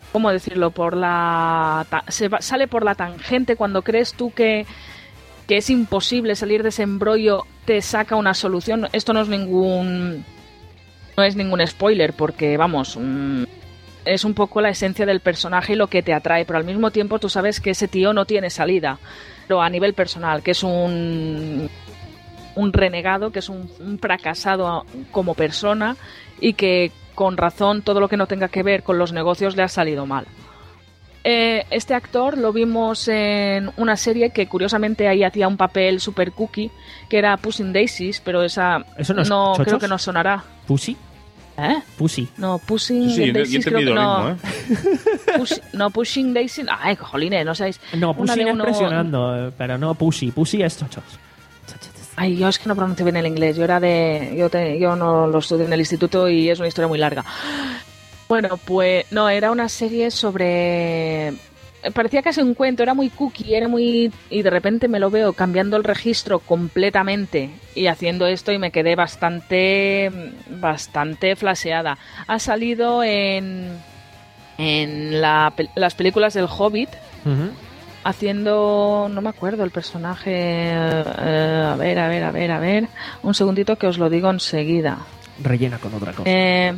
¿cómo decirlo? Por la ta- se va, sale por la tangente cuando crees tú que, que es imposible salir de ese embrollo, te saca una solución. Esto no es ningún no es ningún spoiler, porque vamos, mmm, es un poco la esencia del personaje y lo que te atrae, pero al mismo tiempo tú sabes que ese tío no tiene salida, pero a nivel personal, que es un un renegado, que es un, un fracasado como persona y que con razón todo lo que no tenga que ver con los negocios le ha salido mal. Eh, este actor lo vimos en una serie que curiosamente ahí hacía un papel super cookie, que era Pushing Daisies, pero esa ¿Eso no es no chochos? creo que no sonará. ¿Pussy? ¿Eh? Pussy. No, Pushing Sí, sí, yo, yo he Daisies creo que entendido lo no. mismo, ¿eh? Push- no, Pushing Daisies. Ay, jolines, no sabéis. No, Una Pussy de es uno- presionando, eh, pero no Pussy. Pussy es chochos. Ay, yo es que no pronuncio bien el inglés. Yo era de, yo, te- yo no lo estudié en el instituto y es una historia muy larga. Bueno, pues no, era una serie sobre. Parecía casi un cuento, era muy cookie, era muy. Y de repente me lo veo cambiando el registro completamente y haciendo esto y me quedé bastante. bastante flasheada. Ha salido en. en la, pe- las películas del Hobbit. Ujú. Haciendo, no me acuerdo el personaje, eh, a ver, a ver, a ver, a ver, un segundito que os lo digo enseguida. Rellena con otra cosa. Eh,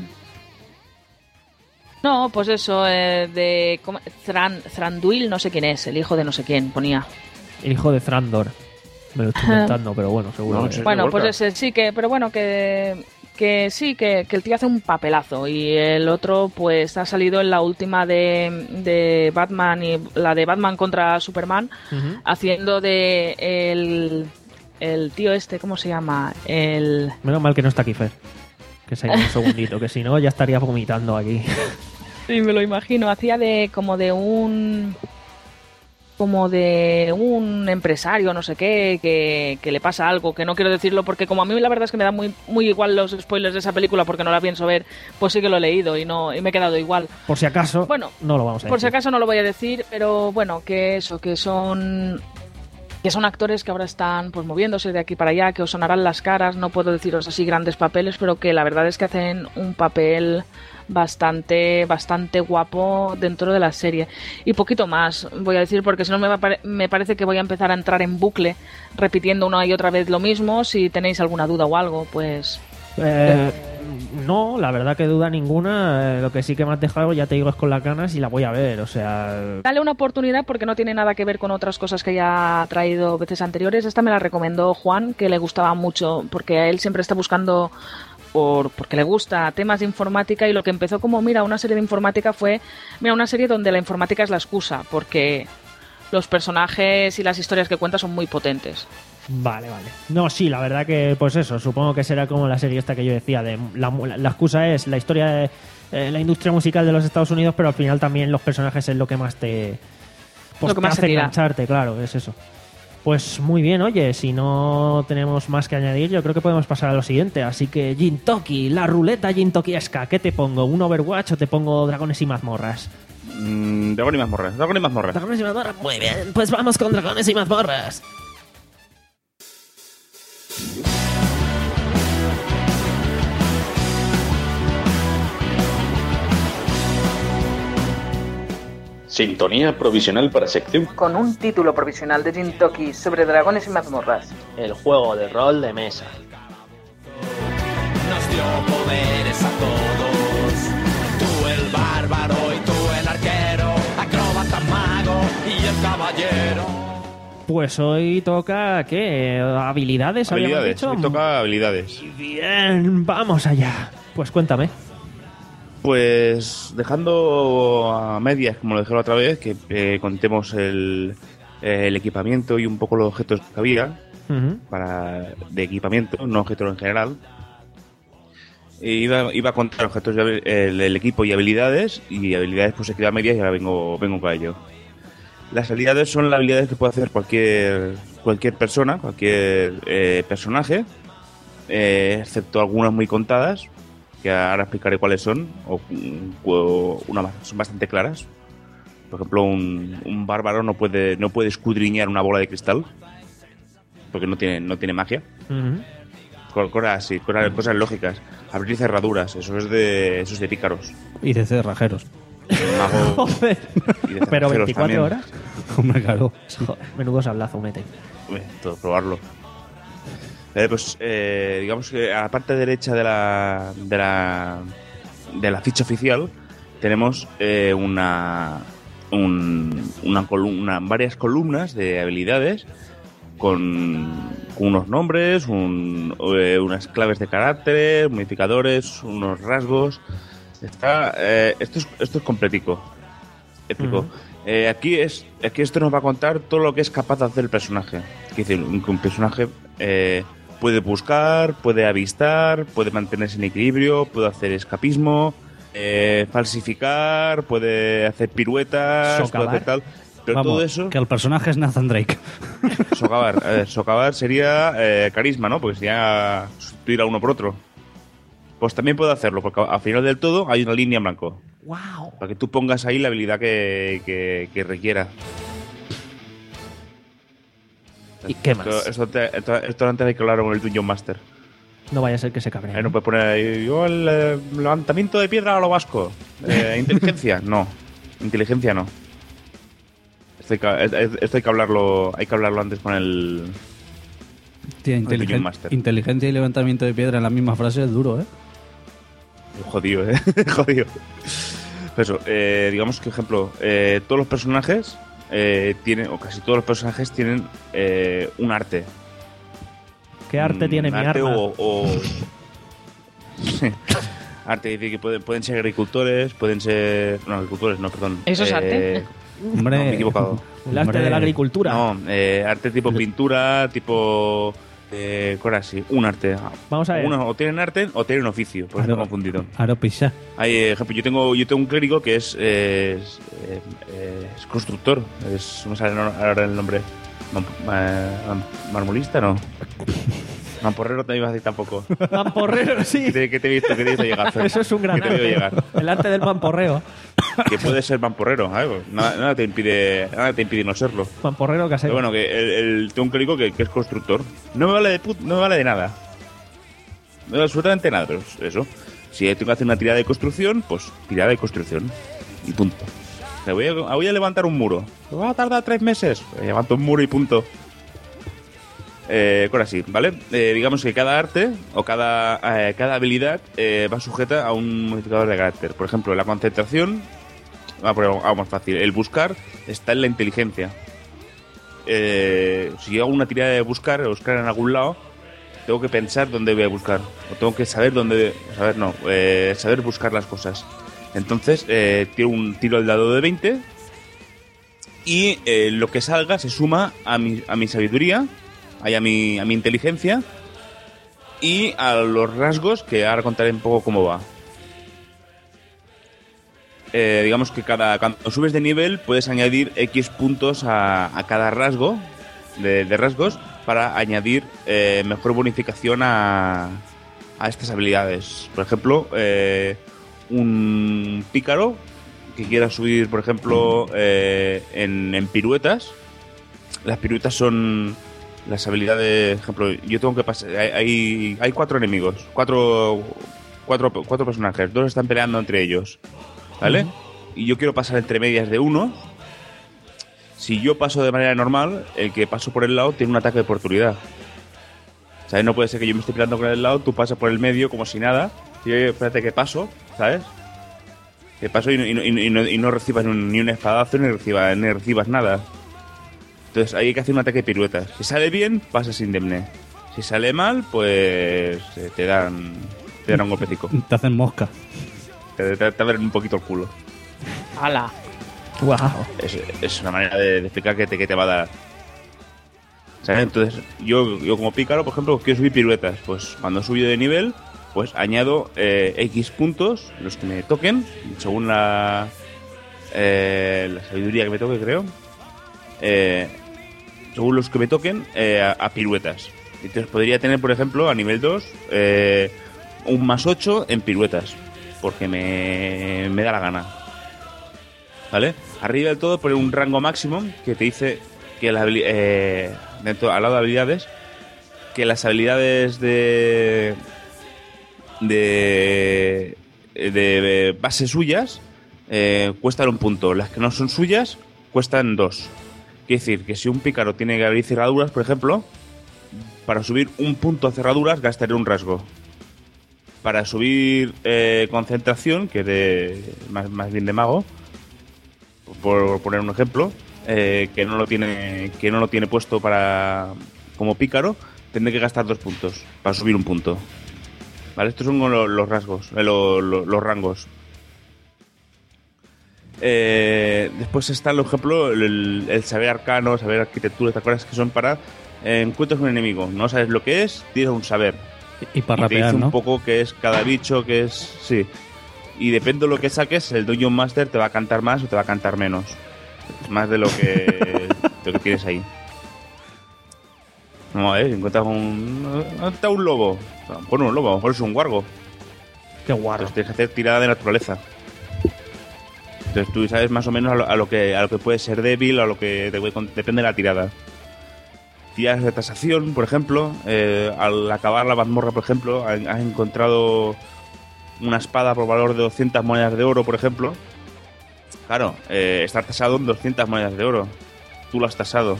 no, pues eso, eh, de ¿cómo? Thran, Thranduil, no sé quién es, el hijo de no sé quién, ponía. El hijo de Thrandur. Me lo estoy inventando, pero bueno, seguro. No, que- sí. Bueno, Gorka. pues ese sí que, pero bueno, que, que sí, que, que el tío hace un papelazo y el otro pues ha salido en la última de, de Batman y la de Batman contra Superman, Ujú. haciendo de el, el tío este, ¿cómo se llama? El... Menos mal que no está aquí Fer. Que se ha ido un segundito, que si no ya estaría vomitando aquí. Sí, me lo imagino, hacía de como de un... como de un empresario, no sé qué, que, que le pasa algo, que no quiero decirlo porque como a mí la verdad es que me da muy, muy igual los spoilers de esa película porque no la pienso ver, pues sí que lo he leído y no y me he quedado igual. Por si acaso, Bueno, no lo vamos a Por si decir. acaso no lo voy a decir, pero bueno, que eso, que son que son actores que ahora están pues moviéndose de aquí para allá, que os sonarán las caras, no puedo deciros así grandes papeles, pero que la verdad es que hacen un papel bastante bastante guapo dentro de la serie. Y poquito más voy a decir, porque si no me, va a pare- me parece que voy a empezar a entrar en bucle repitiendo una y otra vez lo mismo. Si tenéis alguna duda o algo, pues... Eh, no, la verdad que duda ninguna. Eh, lo que sí que me has dejado, ya te digo, es con las ganas y la voy a ver. O sea, Dale una oportunidad porque no tiene nada que ver con otras cosas que ya ha traído veces anteriores. Esta me la recomendó Juan, que le gustaba mucho, porque a él siempre está buscando, por, porque le gusta temas de informática, y lo que empezó como, mira, una serie de informática fue, mira, una serie donde la informática es la excusa, porque los personajes y las historias que cuenta son muy potentes. vale, vale. No, sí, la verdad que, pues eso, supongo que será como la serie esta que yo decía. De la, la, la excusa es la historia de eh, la industria musical de los Estados Unidos, pero al final también los personajes es lo que más te. Pues Lo que te más hace te tira. engancharte, claro, es eso. Pues muy bien, oye, si no tenemos más que añadir, yo creo que podemos pasar a lo siguiente. Así que, Gintoki, la ruleta Gintokiesca, ¿qué te pongo? ¿Un Overwatch o te pongo dragones y mazmorras? Mm, dragón y mazmorras. Dragón y mazmorras. Dragones y mazmorras, muy bien, pues vamos con dragones y mazmorras. Sintonía provisional para sección. Con un título provisional de Gintoki sobre dragones y mazmorras. El juego de rol de mesa. Nos dio poderes a todos. Tú el bárbaro y tú el arquero, acróbata, mago y el caballero. Pues hoy toca, ¿qué? ¿Habilidades? habíamos Habilidades. dicho? Hoy toca habilidades. Bien, vamos allá. Pues cuéntame. Pues dejando a medias, como lo dejé la otra vez, que eh, contemos el, el equipamiento y un poco los objetos que había Ujú. para de equipamiento, no objetos en general. E iba, iba a contar objetos, de habi- el, el equipo y habilidades, y habilidades pues se queda a medias y ahora vengo, vengo con ello. Las habilidades son las habilidades que puede hacer cualquier cualquier persona, cualquier eh, personaje, eh, excepto algunas muy contadas, que ahora explicaré cuáles son, o, o una más, son bastante claras. Por ejemplo, un, un bárbaro no puede no puede escudriñar una bola de cristal, porque no tiene no tiene magia. Ujú. Co- Cosas así, cosas, cosas lógicas. Abrir cerraduras, eso es de eso es de pícaros. Y de cerrajeros. mago Joder. y de Pero cerrajeros veinticuatro también. horas. Hombre, claro. Joder, menudo sablazo mete. Hombre, todo probarlo. Eh, pues eh, digamos que a la parte derecha de la de la de la ficha oficial tenemos eh, una un, una columna, varias columnas de habilidades con, con unos nombres, un, eh, unas claves de carácter, modificadores, unos rasgos. Está eh, esto es esto es completico. Épico. Ujú. Eh, aquí es aquí esto nos va a contar todo lo que es capaz de hacer el personaje. Es decir, un, un personaje eh, puede buscar, puede avistar, puede mantenerse en equilibrio, puede hacer escapismo, eh, falsificar, puede hacer piruetas, Socavar. puede hacer tal. Pero Vamos, todo eso, que el personaje es Nathan Drake. socavar. A ver, socavar sería eh, carisma, ¿no? Porque sería sustituir a uno por otro. Pues también puede hacerlo, porque al final del todo hay una línea en blanco. ¡Wow! Para que tú pongas ahí la habilidad que, que, que requiera. ¿Y qué más? Esto, esto, te- esto- esto antes hay que hablar con el Dungeon Master. No vaya a ser que se cabree. Ahí no puedes poner ahí, yo el eh, levantamiento de piedra a lo vasco. Eh, ¿Inteligencia? No. Inteligencia no. Esto hay, que, esto hay que hablarlo hay que hablarlo antes con el... Tía, Con el Dungeon inteligen- Master. inteligencia y levantamiento de piedra en la misma frase es duro, ¿eh? Jodido, ¿eh? Jodido. Eso, eh, digamos que, ejemplo, eh, todos los personajes eh, tienen, o casi todos los personajes tienen eh, un arte. ¿Qué arte Un tiene mi arte arma? O, o- arte, es decir, que pueden, pueden ser agricultores, pueden ser... No, agricultores, no, perdón. ¿Eso es arte? Hombre, no, me he equivocado. El arte de la agricultura. No, eh, arte tipo pintura, tipo... Eh, cosas así, un arte. Vamos a ver. Uno, o tienen arte o tienen oficio, por eso Claro. me he confundido. Aro pisa. Hay eh, ejemplo, yo tengo yo tengo un clérigo que es eh, es, eh, eh, es constructor, es no me sale ahora el nombre. Man- ma- marmolista, no. Mamporrero te iba a decir tampoco. Mamporrero, sí. Que te, que te he visto, que te he visto llegar. Fer. Eso es un gran Que te he arte. visto llegar. El arte del mamporreo. Que puede ser mamporrero, ¿sabes? Pues nada, nada te impide nada te impide no serlo. Mamporrero Pero casero. bueno, que el, el- tengo un clérigo que, que es constructor. No me vale de put- no me vale de nada. No me vale absolutamente nada, pero eso. Si tengo que hacer una tirada de construcción, pues tirada de construcción. Y punto. O sea, voy, a, voy a levantar un muro. Va a tardar tres meses. Pues levanto un muro y punto. Eh, ahora sí, ¿vale? Eh, digamos que cada arte o cada, eh, cada habilidad eh, va sujeta a un modificador de carácter. Por ejemplo, la concentración, vamos a poner algo más fácil. El buscar está en la inteligencia. Eh, si yo hago una tirada de buscar, de buscar en algún lado, tengo que pensar dónde voy a buscar. O tengo que saber dónde... Saber no, eh, saber buscar las cosas. Entonces, eh, tiro un tiro al dado de veinte y eh, lo que salga se suma a mi, a mi sabiduría, a mi, a mi inteligencia y a los rasgos, que ahora contaré un poco cómo va. Eh, digamos que cada cuando subes de nivel puedes añadir X puntos a, a cada rasgo de, de rasgos para añadir eh, mejor bonificación a, a estas habilidades. Por ejemplo, eh, un pícaro que quiera subir, por ejemplo, eh, en, en piruetas. Las piruetas son las habilidades. Por ejemplo, yo tengo que pasar. Hay, hay, hay cuatro enemigos, cuatro, cuatro, cuatro personajes. Dos están peleando entre ellos, ¿vale? Y yo quiero pasar entre medias de uno. Si yo paso de manera normal, el que paso por el lado tiene un ataque de oportunidad. ¿Sabes? No puede ser que yo me esté peleando con el lado, tú pasas por el medio como si nada. Y yo, espérate que paso, ¿sabes? Que paso y no, y no, y no, y no recibas ni un, ni un espadazo ni recibas, ni recibas nada. Entonces ahí hay que hacer un ataque de piruetas. Si sale bien, pasas indemne. Si sale mal, pues eh, te dan te dan un golpecico. Te hacen mosca. Te, te, te abren un poquito el culo. ¡Hala! Wow. Es, es una manera de, de explicar que te, que te va a dar. ¿Sabes? Entonces, yo, yo como pícaro, por ejemplo, quiero subir piruetas. Pues cuando subo de nivel, pues añado eh, X puntos, los que me toquen, según la, eh, la sabiduría que me toque, creo. Eh, según los que me toquen, eh, a, a piruetas. Entonces podría tener, por ejemplo, a nivel dos, eh, un más ocho en piruetas. Porque me, me da la gana. ¿Vale? Arriba del todo pone un rango máximo que te dice que la, eh, dentro, al lado de habilidades, que las habilidades de de, de base suyas eh, cuestan un punto. Las que no son suyas cuestan dos. Quiere decir que si un pícaro tiene que abrir cerraduras, por ejemplo, para subir un punto a cerraduras gastaré un rasgo. Para subir eh, concentración, que de más, más bien de mago, por poner un ejemplo, eh, que no lo tiene que no lo tiene puesto para como pícaro, tendré que gastar dos puntos para subir un punto. Vale, estos son los, los rasgos, eh, los, los, los rangos. Eh, después está el ejemplo, el, el saber arcano, saber arquitectura, ¿te acuerdas? Que son para eh, encuentros con un enemigo. No sabes lo que es, tienes un saber. Y para y te rapear, dice ¿no? un poco qué es cada bicho, qué es... Sí. Y depende de lo que saques, el Dungeon Master te va a cantar más o te va a cantar menos. Más de lo que, de lo que tienes ahí. No, eh, encuentras un... Está un lobo. Bueno, un lobo, a lo mejor es un wargo. Qué guarro. Entonces tienes que hacer tirada de naturaleza. Entonces tú sabes más o menos a lo, a lo que a lo que puede ser débil, a lo que te, depende de la tirada. Tiradas de tasación, por ejemplo. Eh, al acabar la mazmorra, por ejemplo, has encontrado una espada por valor de doscientas monedas de oro, por ejemplo. Claro, eh, está tasado en doscientas monedas de oro. Tú lo has tasado.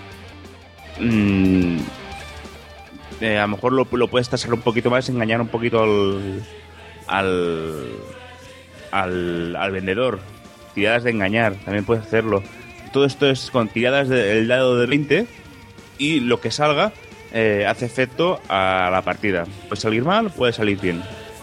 Mm, eh, a lo mejor lo, lo puedes tasar un poquito más, engañar un poquito al al, al, al vendedor. Tiradas de engañar, también puedes hacerlo. Todo esto es con tiradas del dado de veinte y lo que salga eh, hace efecto a la partida. Puede salir mal, puede salir bien.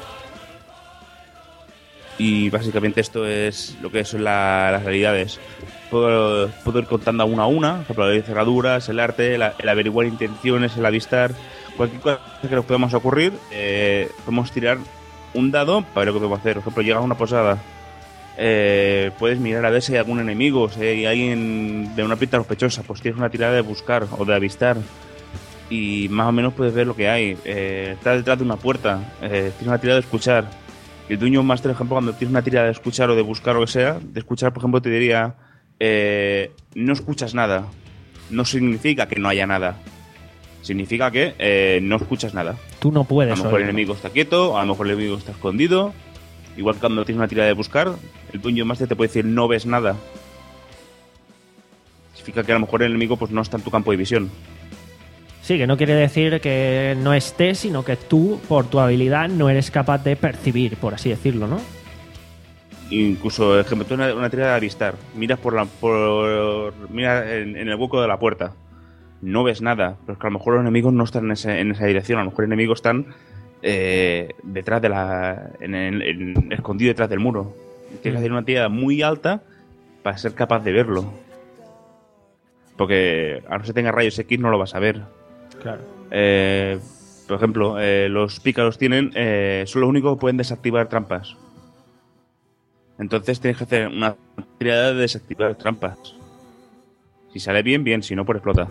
Y básicamente esto es lo que son la, las realidades. Puedo, puedo ir contando una a una, por ejemplo, las cerraduras, el arte, el, el averiguar intenciones, el avistar, cualquier cosa que nos podamos ocurrir, eh, podemos tirar un dado para ver lo que podemos hacer. Por ejemplo, llegas a una posada, eh, puedes mirar a ver si hay algún enemigo, si hay alguien de una pinta sospechosa, pues tienes una tirada de buscar o de avistar y más o menos puedes ver lo que hay. Eh, estás detrás de una puerta, eh, tienes una tirada de escuchar. El Dungeon Master, por ejemplo, cuando tienes una tirada de escuchar o de buscar o lo que sea, de escuchar, por ejemplo, te diría eh, no escuchas nada. No significa que no haya nada. Significa que eh, no escuchas nada. Tú no puedes. A lo mejor el oírlo. enemigo está quieto, a lo mejor el enemigo está escondido. Igual que cuando tienes una tirada de buscar, el Dungeon Master te puede decir no ves nada. Significa que a lo mejor el enemigo pues no está en tu campo de visión. Sí, que no quiere decir que no estés, sino que tú, por tu habilidad, no eres capaz de percibir, por así decirlo, ¿no? Incluso, ejemplo, tú una, una tirada de avistar. Miras por la, por, mira en, en el hueco de la puerta. No ves nada. Pero es que a lo mejor los enemigos no están en, ese, en esa dirección. A lo mejor los enemigos están eh, detrás de la... En, en, en, escondido detrás del muro. Tienes que hacer una tirada muy alta para ser capaz de verlo. Porque a no ser que tenga rayos X no lo vas a ver. Claro. Eh, por ejemplo, eh, los pícaros tienen eh, son los únicos que pueden desactivar trampas. Entonces tienes que hacer una tirada de desactivar trampas. Si sale bien, bien. Si no, pues explota.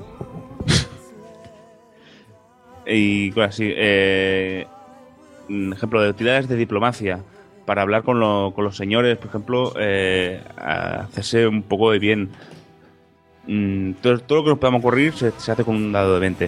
Y cosas así. Eh, un ejemplo de tiradas de diplomacia. Para hablar con, lo, con los señores, por ejemplo, eh, hacerse un poco de bien. Mm, todo, todo lo que nos pueda ocurrir se, se hace con un dado de veinte.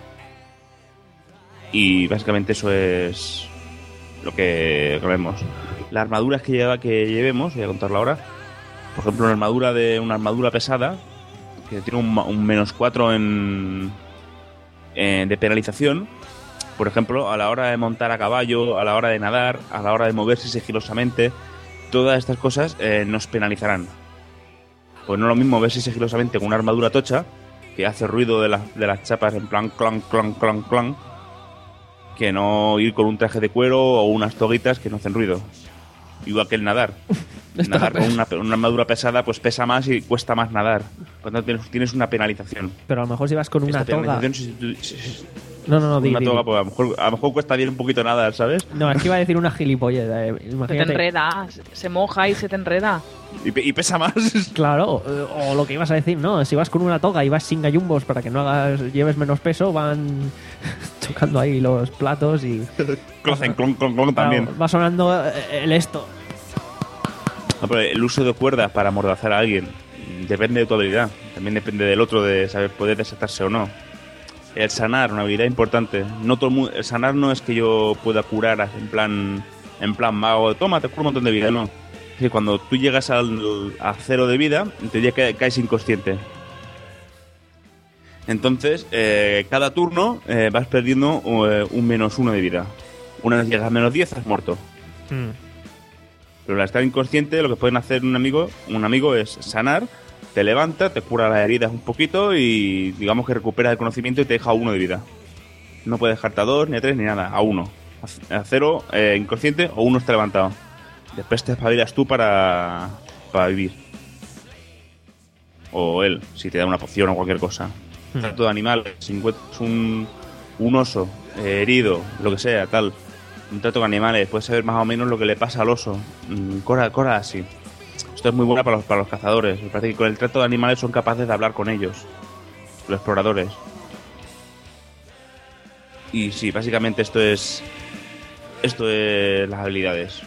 Y básicamente eso es lo que vemos. Las armaduras que, lleva, que llevemos, voy a contarlo ahora. Por ejemplo, una armadura de una armadura pesada que tiene un, un menos cuatro en, en, de penalización. Por ejemplo, a la hora de montar a caballo, a la hora de nadar, a la hora de moverse sigilosamente, todas estas cosas eh, nos penalizarán. Pues no es lo mismo moverse sigilosamente con una armadura tocha que hace ruido de, la, de las chapas en plan clan, clan, clan, clan, que no ir con un traje de cuero o unas toguitas que no hacen ruido. Igual que el nadar. Nadar con una, una armadura pesada pues pesa más y cuesta más nadar. Por lo tanto tienes, tienes una penalización. Pero a lo mejor si vas con una Esta toga... penalización, si, si, si, No, no, no, di, una di, toga, di. pues a lo, mejor, a lo mejor cuesta bien un poquito nadar, ¿sabes? No, es que iba a decir una gilipollez. Eh. Se te Imagínate. enreda, se moja y se te enreda. Y, pe- y pesa más. Claro, eh, o lo que ibas a decir, no, si vas con una toga y vas sin gallumbos para que no hagas lleves menos peso, van chocando ahí los platos y... Clocen, clon, clon, clon también. Claro, va sonando eh, el esto. No, pero el uso de cuerdas para amordazar a alguien depende de tu habilidad. También depende del otro de saber poder desatarse o no. El sanar, una habilidad importante. No todo el, mundo, el sanar no es que yo pueda curar en plan en plan mago. Toma, te curo un montón de vida, no. que cuando tú llegas al, a cero de vida, en teoría ca- caes inconsciente. Entonces, eh, cada turno eh, vas perdiendo eh, un menos uno de vida. Una vez llegas a menos diez, has muerto. Mm. Pero al estar inconsciente, lo que pueden hacer un amigo, un amigo es sanar, te levanta, te cura las heridas un poquito y digamos que recuperas el conocimiento y te deja a uno de vida. No puedes dejarte a dos, ni a tres, ni nada, a uno. A, a cero, eh, inconsciente, o uno está levantado. Después te espabilas tú para, para vivir. O él, si te da una poción o cualquier cosa. Hmm. Trato de animales, si encuentras un, un oso eh, herido, lo que sea, tal, un trato con animales, puedes saber más o menos lo que le pasa al oso. Mm, cora, cora así. Esto es muy bueno para los, para los cazadores. Me parece que con el trato de animales son capaces de hablar con ellos, los exploradores. Y sí, básicamente esto es esto es las habilidades.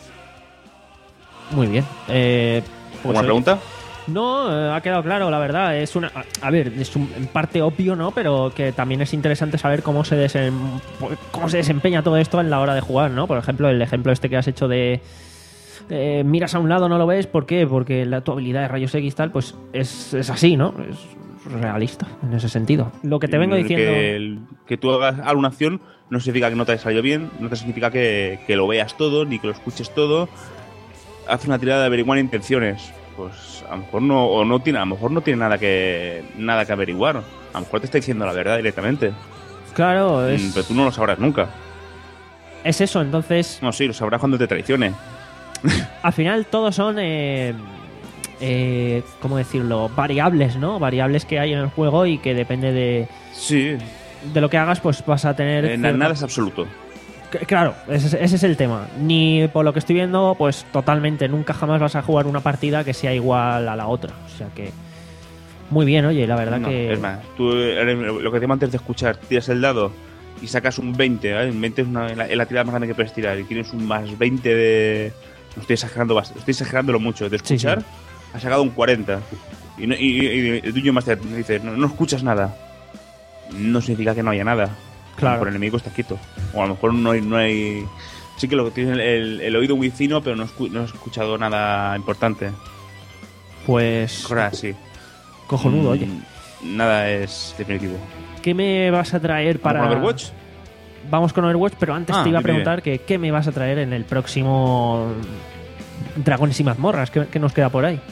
Muy bien. Eh, pues, ¿Alguna pregunta? No, eh, ha quedado claro, la verdad. Es una, a, a ver, es un, en parte obvio, ¿no? Pero que también es interesante saber cómo se desem, cómo se desempeña todo esto en la hora de jugar, ¿no? Por ejemplo, el ejemplo este que has hecho de eh, miras a un lado, no lo ves, ¿por qué? Porque la, tu habilidad de rayos X tal, pues es, es así, ¿no? Es realista en ese sentido. Lo que te vengo diciendo... Que, el, que tú hagas alguna acción no significa que no te haya salido bien, no te significa que, que lo veas todo, ni que lo escuches todo. Haz una tirada de averiguar intenciones. Pues a lo mejor no, o no tiene, a lo mejor no tiene nada que nada que averiguar. A lo mejor te está diciendo la verdad directamente. Claro, es... Mm, pero tú no lo sabrás nunca. Es eso, entonces... No, sí, lo sabrás cuando te traicione. Al final todos son... Eh, eh, ¿cómo decirlo? Variables, ¿no? Variables que hay en el juego y que depende de... Sí. De lo que hagas, pues vas a tener... Eh, cierta... Nada es absoluto. Claro, ese, ese es el tema. Ni por lo que estoy viendo, pues totalmente. Nunca jamás vas a jugar una partida que sea igual a la otra. O sea que... Muy bien, oye, la verdad No, que... es más, tú, lo que te antes de escuchar, tiras el dado y sacas un veinte, ¿vale? Un veinte es, una, es la tirada más grande que puedes tirar y tienes un más veinte de... No estoy exagerando, estoy exagerándolo mucho. De escuchar, sí, sí. Has sacado un cuarenta. Y, y, y, y el tuyo más te dice, no, no escuchas nada. No significa que no haya nada. Claro. Por el enemigo está quieto. O a lo mejor no hay... No hay... Sí que lo que tienes el, el, el oído muy fino, pero no, escu no has escuchado nada importante. Pues... Ahora sí. Cojonudo, mm, oye. Nada es definitivo. ¿Qué me vas a traer para...? ¿Con Overwatch? Vamos con Overwatch, pero antes ah, te iba a preguntar que qué me vas a traer en el próximo Dragones y Mazmorras. ¿Qué, qué nos queda por ahí?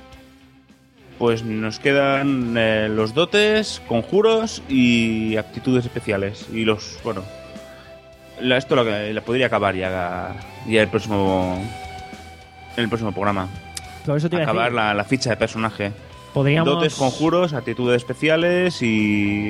Pues nos quedan eh, los dotes, conjuros y actitudes especiales. Y los, bueno, la, esto lo que la podría acabar ya, ya el próximo en el próximo programa. Todo eso te iba a acabar decir. La, la ficha de personaje. Podríamos... Dotes, conjuros, actitudes especiales y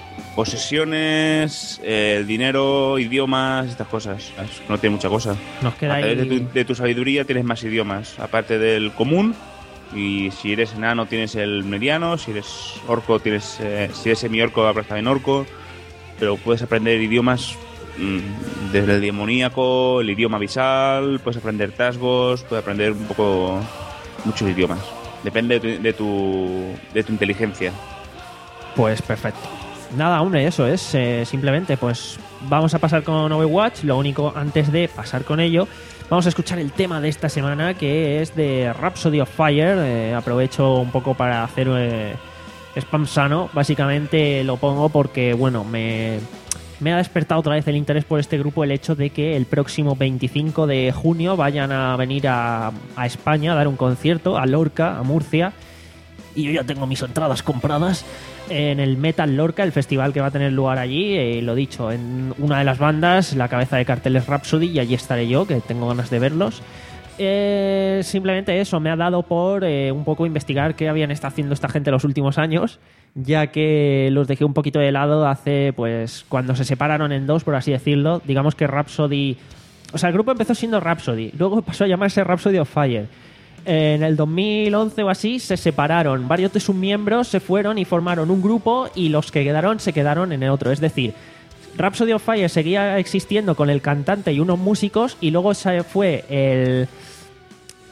posesiones, eh, el dinero, idiomas, estas cosas. No tiene mucha cosa. Nos queda a través ahí... de, tu, de tu sabiduría tienes más idiomas, aparte del común. Y si eres enano tienes el mediano, si eres orco tienes, eh, si eres semi-orco hablas también orco, pero puedes aprender idiomas mmm, desde el demoníaco, el idioma abisal, puedes aprender tasgos, puedes aprender un poco muchos idiomas. Depende de tu, de tu, de tu inteligencia. Pues perfecto. Nada, hombre, eso es. Eh, simplemente, pues vamos a pasar con Overwatch. Lo único, antes de pasar con ello, vamos a escuchar el tema de esta semana, que es de Rhapsody of Fire. Eh, aprovecho un poco para hacer eh, spam sano. Básicamente lo pongo porque, bueno, me, me ha despertado otra vez el interés por este grupo el hecho de que el próximo veinticinco de junio vayan a venir a, a España a dar un concierto, a Lorca, a Murcia. Y yo ya tengo mis entradas compradas en el Metal Lorca, el festival que va a tener lugar allí. Eh, lo dicho, en una de las bandas, la cabeza de cartel es Rhapsody, y allí estaré yo, que tengo ganas de verlos. Eh, simplemente eso, me ha dado por eh, un poco investigar qué habían estado haciendo esta gente los últimos años, ya que los dejé un poquito de lado hace, pues, cuando se separaron en dos, por así decirlo. Digamos que Rhapsody... O sea, el grupo empezó siendo Rhapsody, luego pasó a llamarse Rhapsody of Fire. En el dos mil once o así se separaron, varios de sus miembros se fueron y formaron un grupo, y los que quedaron se quedaron en el otro. Es decir, Rhapsody of Fire seguía existiendo con el cantante y unos músicos, y luego se fue el,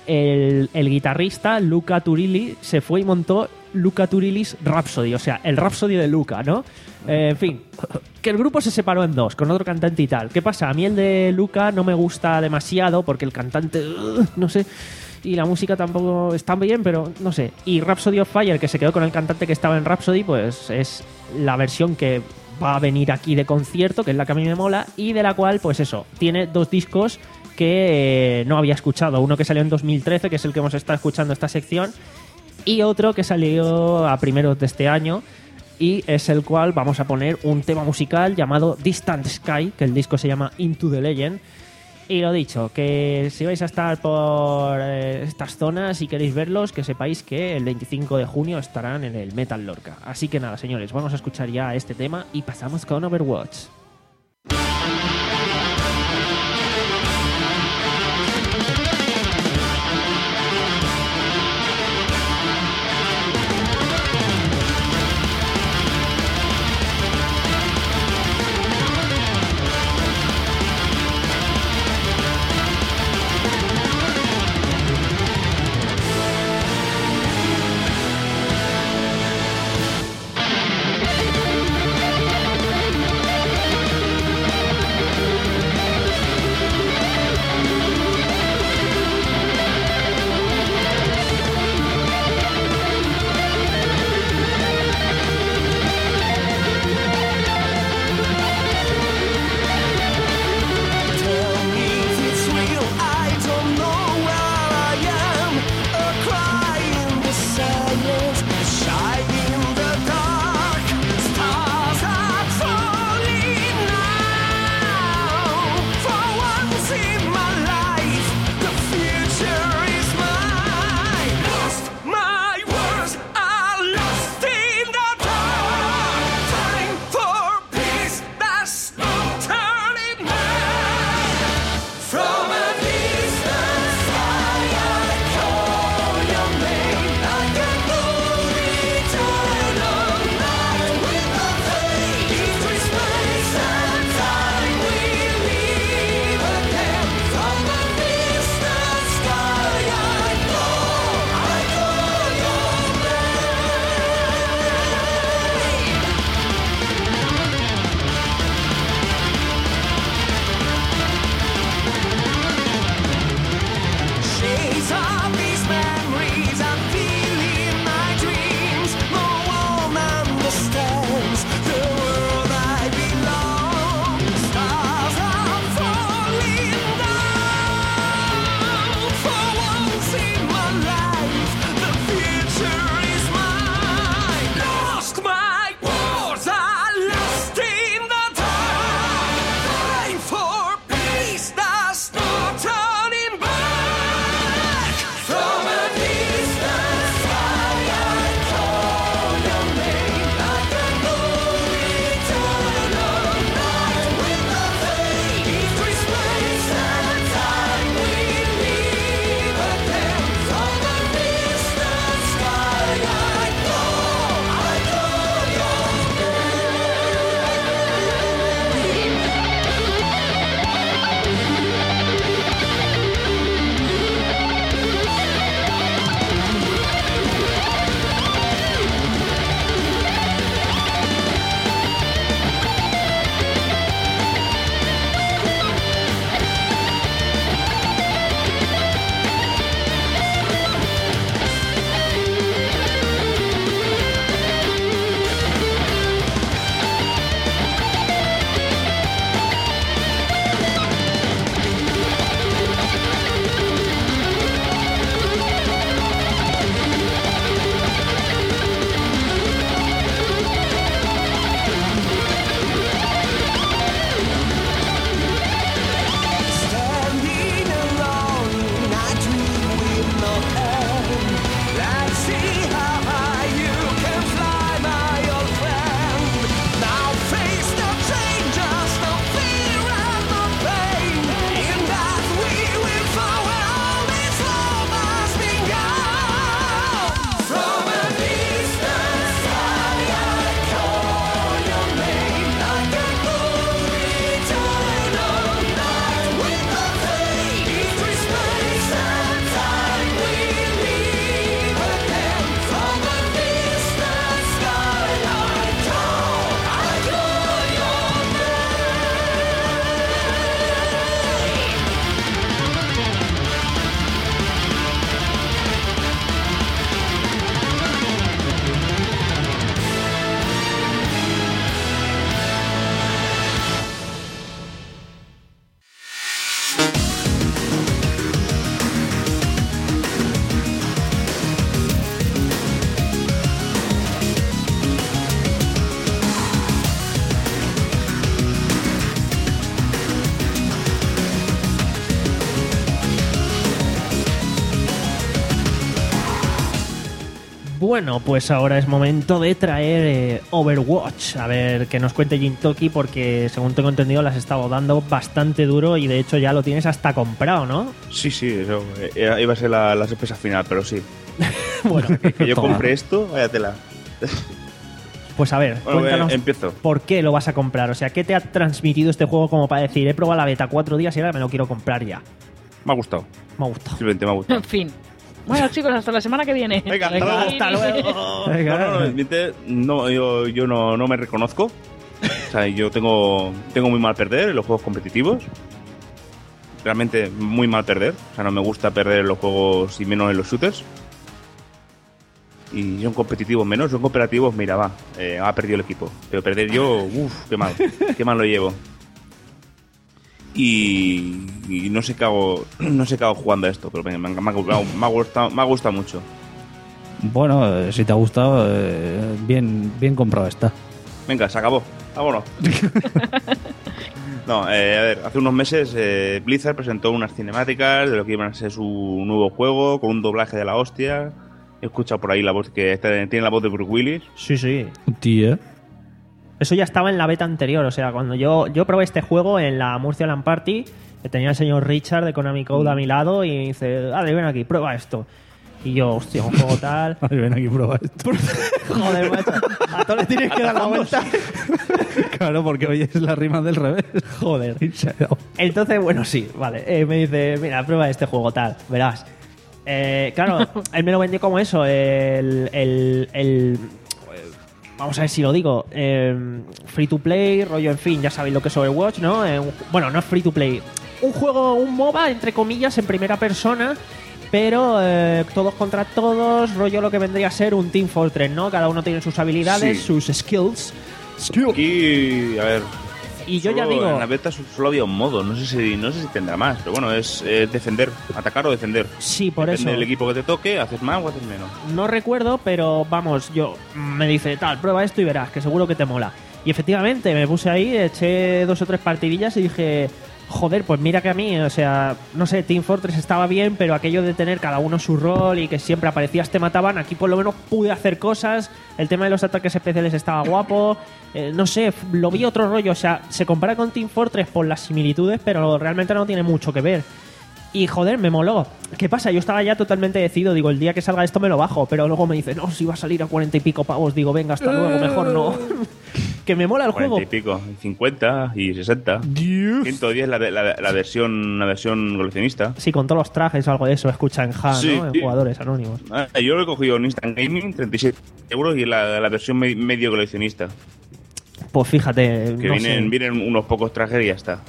el, el guitarrista Luca Turilli se fue y montó Luca Turilli's Rhapsody, o sea, el Rhapsody de Luca, ¿no? Eh, en fin, que el grupo se separó en dos, con otro cantante y tal. ¿Qué pasa? A mí el de Luca no me gusta demasiado porque el cantante, uh, no sé, y la música tampoco está bien, pero no sé. Y Rhapsody of Fire, que se quedó con el cantante que estaba en Rhapsody, pues es la versión que va a venir aquí de concierto, que es la que a mí me mola, y de la cual, pues eso, tiene dos discos que eh, no había escuchado. Uno que salió en dos mil trece, que es el que hemos estado escuchando esta sección, y otro que salió a primeros de este año, y es el cual vamos a poner un tema musical llamado Distant Sky, que el disco se llama Into the Legend. Y lo dicho, que si vais a estar por eh, estas zonas y queréis verlos, que sepáis que el veinticinco de junio estarán en el Metal Lorca. Así que nada, señores, vamos a escuchar ya este tema y pasamos con Overwatch. We'll be right back. bueno, pues ahora es momento de traer eh, Overwatch. A ver, que nos cuente Jintoki, porque según tengo entendido las has estado dando bastante duro y de hecho ya lo tienes hasta comprado, ¿no? Sí, sí, eso eh, iba a ser la, la sorpresa final, pero sí. Bueno, que, que yo toma. compré esto, vaya tela. Pues a ver, Bueno, cuéntanos eh, empiezo. por qué lo vas a comprar. O sea, ¿qué te ha transmitido este juego como para decir, he probado la beta cuatro días y ahora me lo quiero comprar ya? Me ha gustado. Me ha gustado. Simplemente me ha gustado. En fin. Bueno, chicos, hasta la semana que viene. Venga, Venga, hasta hasta luego. No, no, no, admite, no, yo, yo no, no me reconozco. O sea, yo tengo, tengo muy mal perder en los juegos competitivos. Realmente muy mal perder. O sea, no me gusta perder en los juegos y menos en los shooters. Y son competitivos menos, son cooperativos, mira, va, eh, ha perdido el equipo. Pero perder yo, uff, qué mal, qué mal lo llevo. Y, y no sé qué hago, no sé qué hago jugando a esto, pero me, me, me, ha, me, ha gustado, me ha gustado mucho. Bueno, eh, si te ha gustado, eh, bien, bien comprado está. Venga, se acabó, vámonos. No, eh, a ver, hace unos meses eh, Blizzard presentó unas cinemáticas de lo que iban a ser su nuevo juego, con un doblaje de la hostia. He escuchado por ahí la voz que está, tiene la voz de Bruce Willis. Sí, sí. Tía. Eso ya estaba en la beta anterior. O sea, cuando yo, yo probé este juego en la Murcia LAN Party, que tenía el señor Richard de Konami Code a mi lado y dice, dale, ven aquí, prueba esto. Y yo, hostia, un juego tal. Ay, ven aquí, prueba esto. Joder, macho. A todos le tienes que dar la vuelta. Claro, porque hoy es la rima del revés. Joder. Entonces, bueno, sí, vale. Eh, me dice, mira, prueba este juego tal, verás. Eh, claro, él me lo vendió como eso, el, el, el vamos a ver si lo digo, eh, free to play, rollo, en fin, ya sabéis lo que es Overwatch, ¿no? Eh, un, bueno, no es free to play, un juego, un MOBA, entre comillas, en primera persona, pero eh, todos contra todos, rollo lo que vendría a ser un Team Fortress, ¿no? Cada uno tiene sus habilidades, Sí. sus skills. Aquí, a ver... Y yo solo ya digo... En la beta solo había un modo, no sé si, no sé si tendrá más, pero bueno, es eh, defender, atacar o defender. Sí, por Depende eso. del equipo que te toque, haces más o haces menos. No recuerdo, pero vamos, yo me dice, tal, prueba esto y verás, que seguro que te mola. Y efectivamente, me puse ahí, eché dos o tres partidillas y dije, joder, pues mira que a mí, o sea, no sé, Team Fortress estaba bien, pero aquello de tener cada uno su rol y que siempre aparecías, te mataban, aquí por lo menos pude hacer cosas, el tema de los ataques especiales estaba guapo, eh, no sé, lo vi otro rollo, o sea, se compara con Team Fortress por las similitudes, pero realmente no tiene mucho que ver. Y joder, me moló. ¿Qué pasa? Yo estaba ya totalmente decidido. Digo, el día que salga esto me lo bajo. Pero luego me dice, no, si va a salir a cuarenta y pico pavos. Digo, venga, hasta luego, mejor no. Que me mola el juego. cuarenta y pico, cincuenta y sesenta. ciento diez la, la, la versión la versión coleccionista. Sí, con todos los trajes o algo de eso. Escucha en H A, Sí, ¿no? En sí. jugadores anónimos. Ah, yo lo he cogido en Instant Gaming, treinta y siete euros, y la, la versión me- medio coleccionista. Pues fíjate. Que no vienen, sé. vienen unos pocos trajes y ya está.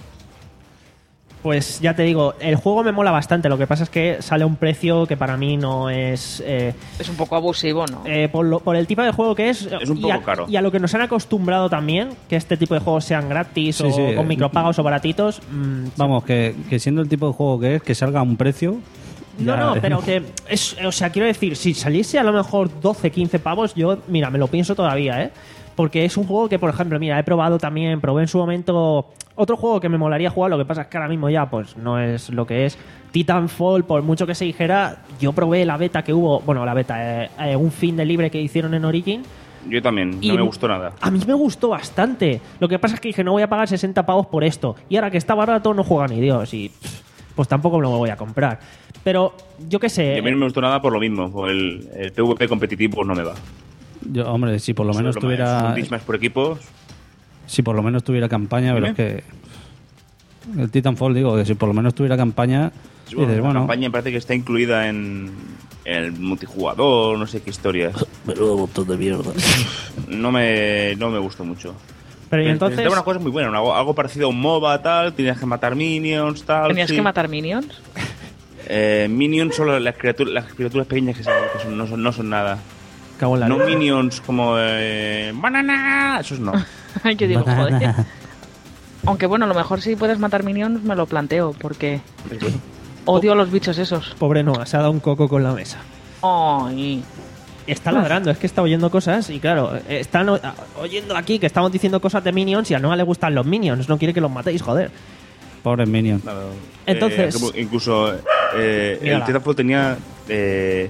Pues ya te digo, el juego me mola bastante. Lo que pasa es que sale a un precio que para mí no es. Eh, Es un poco abusivo, ¿no? eh, por, lo- por el tipo de juego que es. Es un y poco a, caro. Y a lo que nos han acostumbrado también, que este tipo de juegos sean gratis Sí, o sí. con micropagos o baratitos. mm, Vamos, que, que siendo el tipo de juego que es, que salga a un precio. No, ya- no, pero que es, o sea, quiero decir, si saliese a lo mejor doce, quince pavos, yo, mira, me lo pienso todavía, ¿eh? Porque es un juego que, por ejemplo, mira, he probado también, probé en su momento otro juego que me molaría jugar, lo que pasa es que ahora mismo ya, pues, no es lo que es. Titanfall, por mucho que se dijera, yo probé la beta que hubo, bueno, la beta, eh, eh, un fin de libre que hicieron en Origin. Yo también, Y no me gustó nada. A mí me gustó bastante. Lo que pasa es que dije, no voy a pagar sesenta pavos por esto. Y ahora que está barato, no juega ni Dios. Y pff, pues tampoco me lo voy a comprar. Pero yo qué sé. Y a mí no me gustó nada por lo mismo, por el, el PvP competitivo no me va. Yo, hombre, si por lo menos Solo más, tuviera. un Dismas por equipos. Si por lo menos tuviera campaña, pero es Dime. que. El Titanfall, digo, que si por lo menos tuviera campaña. Sí, bueno, dices, la bueno, campaña me parece que está incluida en, en el multijugador, no sé qué historias. Menudo montón de mierda. No me, no me gustó mucho. Pero y Pero entonces. Necesitaba una cosa muy buena, algo, algo parecido a un MOBA, tal, tenías que matar minions, tal. ¿Tenías sí. que matar minions? Eh, minions solo las criaturas, las criaturas pequeñas que, salen, que son- no, son, no son nada. Cago en la No leche. minions como eh, banana, esos no. Ay, que digo, joder. Aunque bueno, a lo mejor si puedes matar minions me lo planteo, porque odio a los bichos esos. Pobre Noah, se ha dado un coco con la mesa. Ay. Está ladrando, es que está oyendo cosas y claro, eh, están o- oyendo aquí que estamos diciendo cosas de Minions y a Noah le gustan los Minions, no quiere que los matéis, joder. Pobre Minion. Entonces- Eh, como incluso eh, el Mírala. Titanfall tenía eh,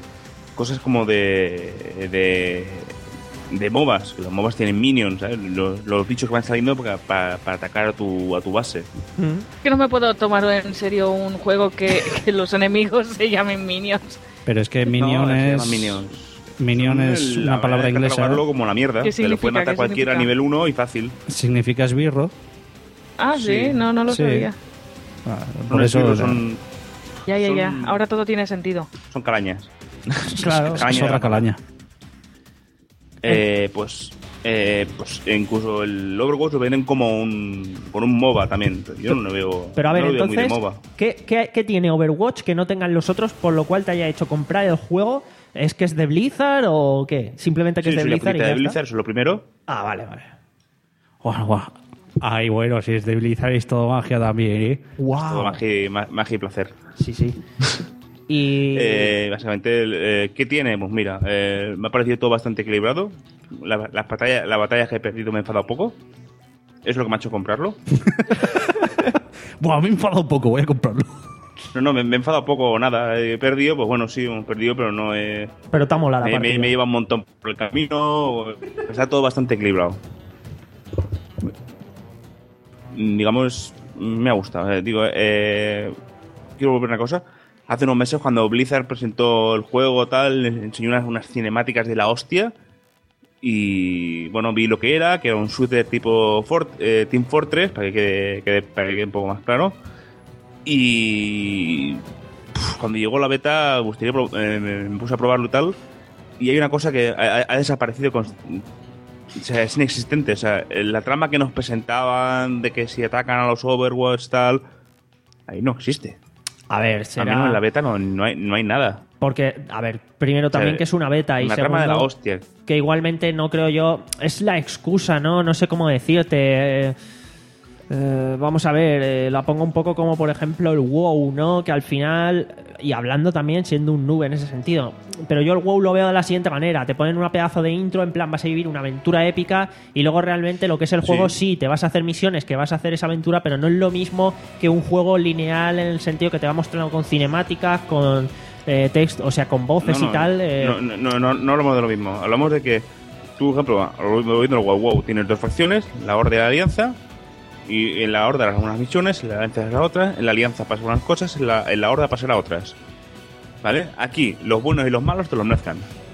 cosas como de de, de MOBAs, que los MOBAs tienen minions, ¿sabes? Los, los bichos que van saliendo para, para, para atacar a tu, a tu base. Que no me puedo tomar en serio un juego que, que los enemigos se llamen minions. Pero es que Minion No, se es... llaman minions. Minion es La- una palabra hay que inglesa. catalogarlo como la mierda. ¿Qué Se lo pueden significa? matar ¿Qué cualquiera a significa? nivel uno y fácil. Significa esbirro. Ah, sí, Sí. no, no lo Sí. sabía. Ah, Son por eso... esbirros, o sea, son, Ya, ya, ya. Son- Ahora todo tiene sentido. son calañas. Claro, Calaña es de otra la- calaña. Eh, pues, eh, pues incluso el Overwatch lo venden como un, con un MOBA también. Yo no lo veo, Pero a ver, no lo veo muy de entonces, MOBA. ¿qué, qué, qué tiene Overwatch que no tengan los otros, por lo cual te haya hecho comprar el juego? ¿Es que es de Blizzard o qué? Simplemente que Sí, es de sí, la Blizzard y puntita ya de está. Blizzard, eso es lo primero. Ah, vale, vale. Guau, guau. Ay, bueno, si es de Blizzard es todo magia también, ¿eh? Wow. Todo magia, ma- magia y placer. Sí, sí. Y... Eh, básicamente, eh, ¿qué tiene? Pues mira, eh, me ha parecido todo bastante equilibrado. La, las batallas, las batallas que he perdido me he enfadado poco. Es lo que me ha hecho comprarlo. Buah, me he enfadado un poco, voy a comprarlo. No, no, me, me he enfadado poco o nada. He perdido, pues bueno, sí, hemos perdido, pero no he... Pero te ha molado la Me, me, partida. me lleva un montón por el camino. Está todo bastante equilibrado. Digamos, me ha gustado. Eh, digo, eh, quiero volver a una cosa. Hace unos meses, cuando Blizzard presentó el juego, tal, les enseñó unas, unas cinemáticas de la hostia. Y bueno, vi lo que era, que era un shooter tipo Fort, eh, Team Fortress, para que quede, quede- para que quede un poco más claro. Y puf, cuando llegó la beta, gustaría pro- eh, me me puse a probarlo y tal. Y hay una cosa que ha, ha desaparecido, con, o sea, es inexistente. O sea, la trama que nos presentaban de que si atacan a los Overwatch, tal, ahí no existe. A ver, Al será... menos en la beta no, no, hay, no hay nada. Porque, a ver, primero también O sea, que es una beta y una segundo, trama de la hostia. que igualmente no creo yo... Es la excusa, ¿no? No sé cómo decirte... eh, eh, vamos a ver, eh, la pongo un poco como por ejemplo el WoW, ¿no? Que al final, y hablando también siendo un noob en ese sentido, pero yo el WoW lo veo de la siguiente manera: te ponen una pedazo de intro, en plan vas a vivir una aventura épica y luego realmente lo que es el juego, sí, Sí. te vas a hacer misiones, que vas a hacer esa aventura, pero no es lo mismo que un juego lineal en el sentido que te va mostrando con cinemáticas, con eh, texto, o sea, con voces No, no, y tal. eh, no, no, no, no, no hablamos de lo mismo. Hablamos de que tú, por ejemplo, viendo el WoW, WoW tienes dos facciones, la Horda y la Alianza. Y en la Horda harás unas misiones, en la Alianza harás otras, en la Alianza pasan unas cosas, en la, en la Horda pasará otras. ¿Vale? Aquí, los buenos y los malos te los mezclan.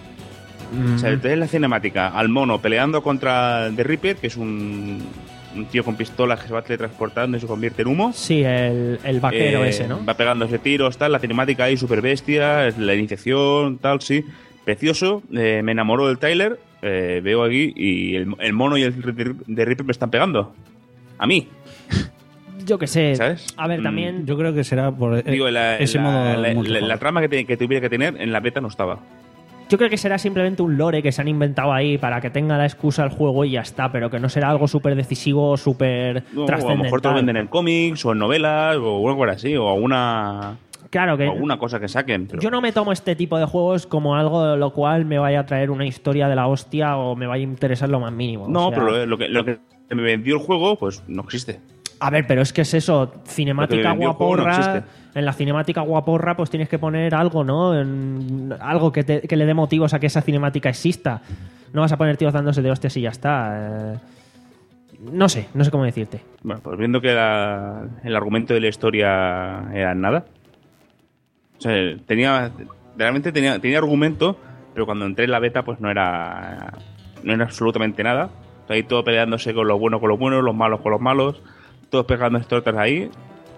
O sea, te ves la cinemática al mono peleando contra The Reaper, que es un, un tío con pistolas que se va teletransportando y se convierte en humo. Sí, el, el vaquero Eh, ese, ¿no? Va pegándose tiros, tal, la cinemática ahí súper bestia, la iniciación, tal, sí. Precioso, eh, me enamoró del Tyler, eh, veo aquí y el, el mono y el de Reaper me están pegando. A mí. Yo que sé. ¿Sabes? A ver, Mm. también... Yo creo que será por eh, Digo, la, ese la- modo la- la- multijugador. la trama que, te- que tuviera que tener en la beta no estaba. Yo creo que será simplemente un lore que se han inventado ahí para que tenga la excusa el juego y ya está, pero que no será algo súper decisivo o súper No, o a lo trascendental. mejor te lo venden en cómics o en novelas o algo así, o alguna, Claro que o alguna cosa que saquen. Pero yo no me tomo este tipo de juegos como algo de lo cual me vaya a traer una historia de la hostia o me vaya a interesar lo más mínimo. no, O sea, pero lo, lo que, lo que me vendió el juego, pues no existe. A ver, pero es que es eso, cinemática Lo que vendió el juego no guaporra. existe. En la cinemática guaporra, pues tienes que poner algo, ¿no? En- algo que, te- que le dé motivos a que esa cinemática exista. No vas a poner tíos dándose de hostias y ya está. Eh, no sé, no sé cómo decirte. Bueno, pues viendo que la- el argumento de la historia era nada. O sea, tenía. Realmente tenía, tenía argumento, pero cuando entré en la beta, pues no era. No era absolutamente nada. Ahí todo peleándose con los buenos con los buenos, los malos con los malos. Todos pegando tortas ahí.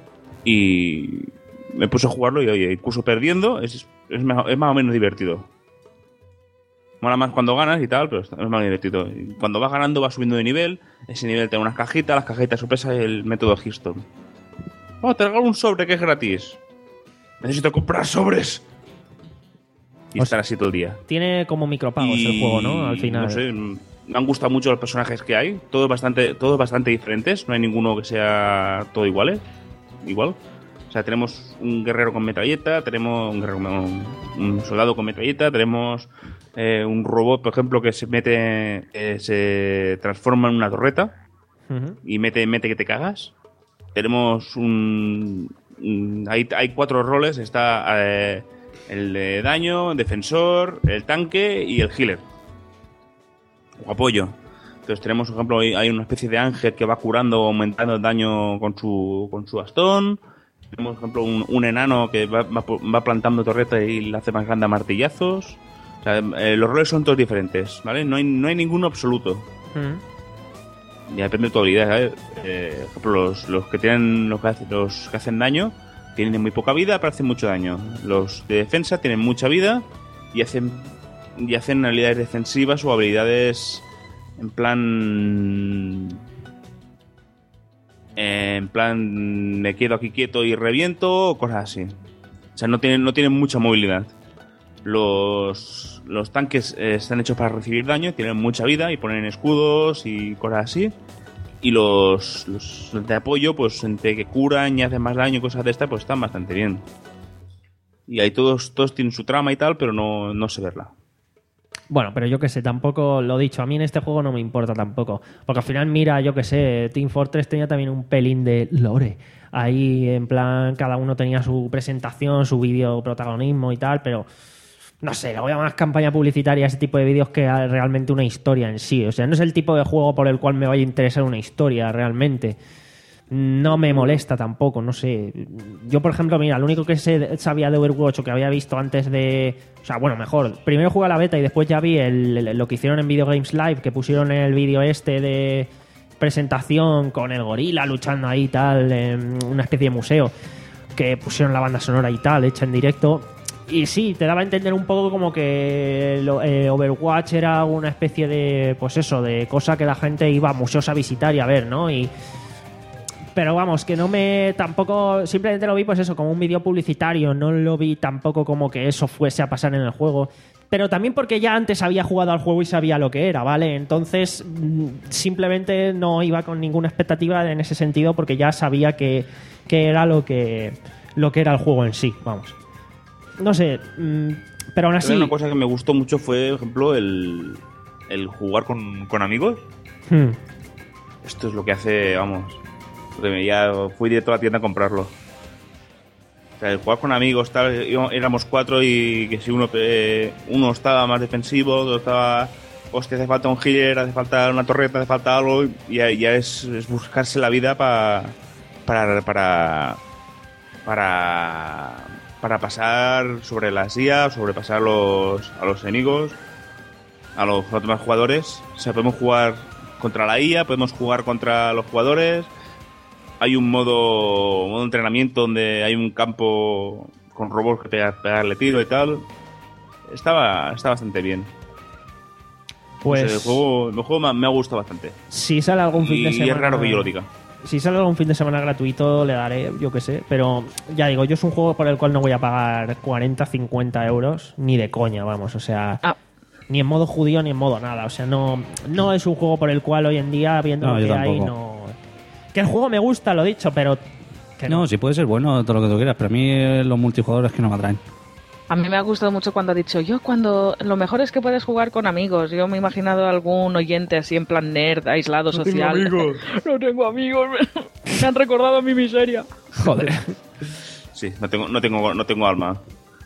Y me puse a jugarlo y, oye, incluso perdiendo, es, es, mejor- es más o menos divertido. Mola más cuando ganas y tal, pero es más divertido. Y cuando vas ganando, vas subiendo de nivel. Ese nivel tiene unas cajitas, las cajitas sorpresa y el método Keystone. Oh, te regalo un sobre que es gratis. Necesito comprar sobres. Y estar así todo el día. Tiene como micropagos Y, el juego, ¿no? Al final. No sé, me han gustado mucho los personajes que hay. Todos bastante, todos bastante diferentes. No hay ninguno que sea todo iguales. Igual. O sea, tenemos un guerrero con metralleta, tenemos un, guerrero, un, un soldado con metralleta, tenemos eh, un robot, por ejemplo, que se mete, eh, se transforma en una torreta Ujú. y mete, mete que te cagas. Tenemos un... un- hay, hay cuatro roles. Está eh, El de daño, defensor, el tanque y el healer. O apoyo. Entonces tenemos, por ejemplo, hay una especie de ángel que va curando o aumentando el daño con su, con su bastón. Tenemos, por ejemplo, un, un enano que va, va, va plantando torreta y le hace más grande a martillazos. O sea, eh, los roles son todos diferentes, ¿vale? No hay, no hay ninguno absoluto. Mm. Ya depende de tu habilidad, ¿sabes? Eh, por ejemplo, los, los que tienen los que, hacen, los que hacen daño tienen muy poca vida, pero hacen mucho daño. Los de defensa tienen mucha vida y hacen, y hacen habilidades defensivas o habilidades en plan... En plan, me quedo aquí quieto y reviento, o cosas así. O sea, no tienen, no tienen mucha movilidad. Los, los tanques eh, están hechos para recibir daño, tienen mucha vida y ponen escudos y cosas así. Y los, los de apoyo, pues entre que curan y hacen más daño y cosas de estas, pues están bastante bien. Y ahí todos, todos tienen su trama y tal, pero no, no sé verla. Bueno, pero yo qué sé, tampoco lo dicho. A mí en este juego no me importa tampoco. Porque al final, mira, yo qué sé, Team Fortress tenía también un pelín de lore. Ahí, en plan, cada uno tenía su presentación, su vídeo protagonismo y tal, pero no sé, le voy a más campaña publicitaria a ese tipo de vídeos que a realmente una historia en sí. O sea, no es el tipo de juego por el cual me vaya a interesar una historia realmente. No me molesta tampoco, no sé. Yo, por ejemplo, mira, lo único que sé, sabía de Overwatch o que había visto antes de... O sea, bueno, mejor. Primero jugué a la beta y después ya vi el, el, lo que hicieron en Video Games Live, que pusieron el vídeo este de presentación con el gorila luchando ahí y tal, en una especie de museo, que pusieron la banda sonora y tal, hecha en directo. Y sí, te daba a entender un poco como que lo, eh, Overwatch era una especie de, pues eso, de cosa que la gente iba a museos a visitar y a ver, ¿no? Y... Pero vamos, que no me... Tampoco... Simplemente lo vi, pues eso, como un vídeo publicitario. No lo vi tampoco como que eso fuese a pasar en el juego. Pero también porque ya antes había jugado al juego y sabía lo que era, ¿vale? Entonces, simplemente no iba con ninguna expectativa en ese sentido porque ya sabía que, que era lo que, lo que era el juego en sí, vamos. No sé, pero aún así... Una cosa que me gustó mucho fue, por ejemplo, el, el jugar con, con amigos. Hmm. Esto es lo que hace, vamos... Porque ya fui directo a la tienda a comprarlo. O sea, el jugar con amigos, tal, éramos cuatro y que si uno eh, uno estaba más defensivo, otro estaba... Hostia, hace falta un healer, hace falta una torreta, hace falta algo... Y ya, ya es, es buscarse la vida pa, para... para... para... para pasar sobre las I A, sobrepasar los, a los enemigos, a los otros jugadores. O sea, podemos jugar contra la I A, podemos jugar contra los jugadores... Hay un modo, modo entrenamiento donde hay un campo con robots que pegar, pegarle tiro y tal. Estaba, está bastante bien. Pues... No sé, el juego, el juego me, me ha gustado bastante. Si sale algún fin y de semana... Y es raro que yo lo diga. Si sale algún fin de semana gratuito le daré, yo qué sé. Pero ya digo, yo es un juego por el cual no voy a pagar cuarenta, cincuenta euros. Ni de coña, vamos. O sea... Ah. Ni en modo judío ni en modo nada. O sea, no, no es un juego por el cual hoy en día, viendo no, lo que hay, no... Que el juego me gusta, lo dicho, pero... Que no. no, si puede ser bueno, todo lo que tú quieras, pero a mí los multijugadores que no me atraen. A mí me ha gustado mucho cuando ha dicho, yo cuando... Lo mejor es que puedes jugar con amigos. Yo me he imaginado a algún oyente así en plan nerd, aislado, no social. Tengo amigos. No tengo amigos. Me han recordado a mi miseria. Joder. Sí, no tengo, no tengo, no tengo alma.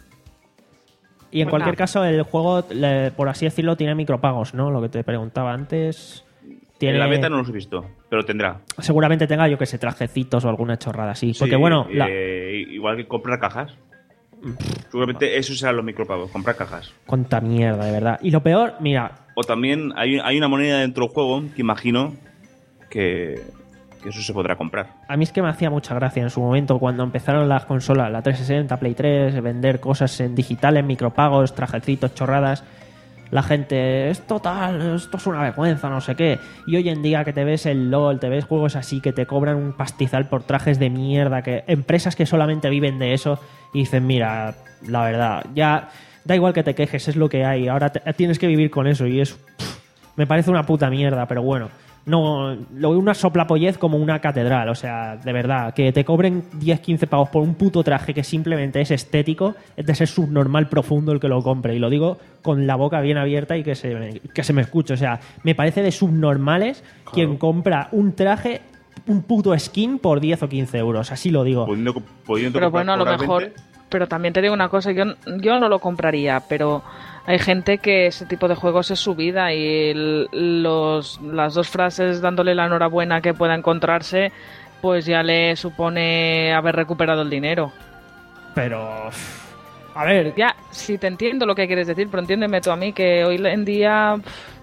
Y en cualquier caso, el juego, por así decirlo, tiene micropagos, ¿no? Lo que te preguntaba antes... Tiene... En la beta no los he visto, pero tendrá. Seguramente tenga, yo que sé, trajecitos o alguna chorrada así. Porque sí, bueno... Eh, la... Igual que comprar cajas. Seguramente eso serán los micropagos, comprar cajas. Cuánta mierda, de verdad. Y lo peor, mira... O también hay, hay una moneda dentro del juego que imagino que, que eso se podrá comprar. A mí es que me hacía mucha gracia en su momento cuando empezaron las consolas, la trescientos sesenta, Play tres, vender cosas en digital, en micropagos, trajecitos, chorradas... La gente, es total, esto es una vergüenza, no sé qué. Y hoy en día que te ves el LOL, te ves juegos así que te cobran un pastizal por trajes de mierda, que empresas que solamente viven de eso y dicen, mira, la verdad, ya da igual que te quejes, es lo que hay. Ahora te, tienes que vivir con eso y es... Pff, me parece una puta mierda, pero bueno. No, lo veo una soplapollez como una catedral, o sea, de verdad, que te cobren diez, quince pavos por un puto traje que simplemente es estético, es de ser subnormal profundo el que lo compre, y lo digo con la boca bien abierta y que se me, que se me escuche, o sea, me parece de subnormales claro. Quien compra un traje, un puto skin por diez o quince euros, así lo digo. Pudiendo, pudiendo Pero bueno, a lo mejor... pero también te digo una cosa, yo, yo no lo compraría, pero hay gente que ese tipo de juegos es su vida y el- los, las dos frases dándole la enhorabuena que pueda encontrarse, pues ya le supone haber recuperado el dinero. Pero... A ver, Ya, sí te entiendo lo que quieres decir, pero entiéndeme tú a mí que hoy en día...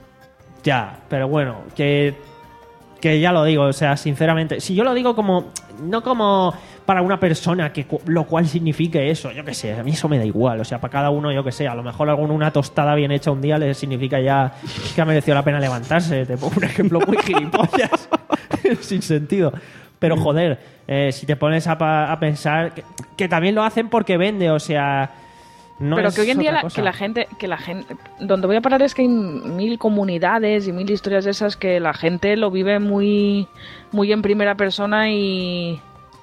ya, pero bueno, que... Que ya lo digo, o sea, sinceramente, si yo lo digo como... No como para una persona, que cu- lo cual signifique eso, yo qué sé, a mí eso me da igual, o sea, para cada uno, yo qué sé, a lo mejor alguno una tostada bien hecha un día le significa ya que ha merecido la pena levantarse, te pongo un ejemplo muy gilipollas, sin sentido. Pero joder, eh, si te pones a, pa- a pensar que, que también lo hacen porque vende, o sea... No pero es que hoy en día otra la, cosa. que la gente que la gente donde voy a parar es que hay mil comunidades y mil historias de esas que la gente lo vive muy muy en primera persona y,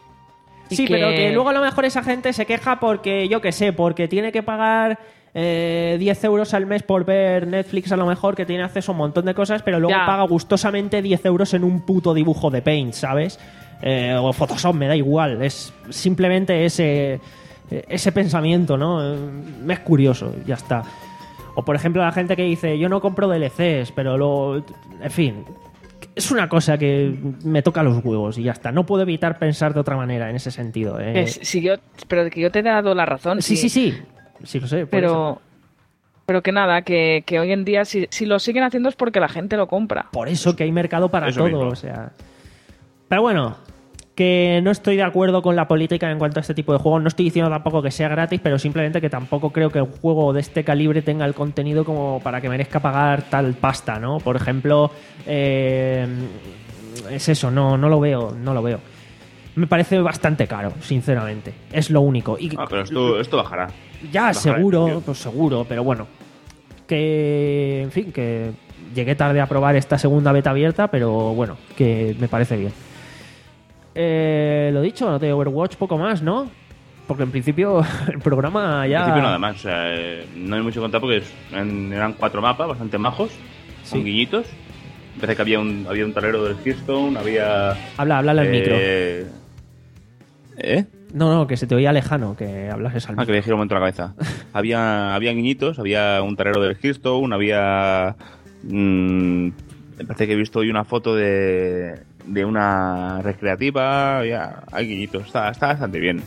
y Sí, pero que luego a lo mejor esa gente se queja porque, yo qué sé, porque tiene que pagar eh, diez euros al mes por ver Netflix, a lo mejor, que tiene acceso a un montón de cosas, pero luego Ya. paga gustosamente diez euros en un puto dibujo de Paint, ¿sabes? Eh, o Photoshop, me da igual. Es simplemente ese, ese pensamiento, ¿no? Eh, Me es curioso, ya está. O, por ejemplo, la gente que dice, yo no compro D L Cs, pero luego... En fin... Es una cosa que me toca los huevos y ya está. No puedo evitar pensar de otra manera en ese sentido. ¿eh? que si yo pero que yo te he dado la razón Sí, sí, sí. Sí, lo sé. por eso. pero pero que nada que, que hoy en día si, si lo siguen haciendo es porque la gente lo compra. Por eso que hay mercado para Eso todo. mismo. O sea. Pero bueno, que no estoy de acuerdo con la política en cuanto a este tipo de juegos. No estoy diciendo tampoco que sea gratis, pero simplemente que tampoco creo que un juego de este calibre tenga el contenido como para que merezca pagar tal pasta, ¿no? Por ejemplo, eh, es eso, no, no lo veo, no lo veo. Me parece bastante caro, sinceramente. Es lo único. Y Ah, pero esto, esto bajará. ya, Bajará, seguro, tío. pues seguro, pero bueno. Que, en fin, que llegué tarde a probar esta segunda beta abierta, pero bueno, que me parece bien. Eh, lo dicho, no te Overwatch poco más, ¿no? Porque en principio el programa ya... En principio nada más. O sea, eh, no hay mucho que contar porque es- eran eran cuatro mapas bastante majos, Sí. con guiñitos. Parece que había un, había un tablero del Hearthstone, había... Habla, habla al micro. eh, ¿Eh? No, no, que se te oía lejano, que hablases al Ah, que micro. le dije un momento la cabeza. había, había guiñitos, había un tablero del Hearthstone, había... mm, me parece que he visto hoy una foto de, de una recreativa, había, hay guiñitos, está, está bastante bien.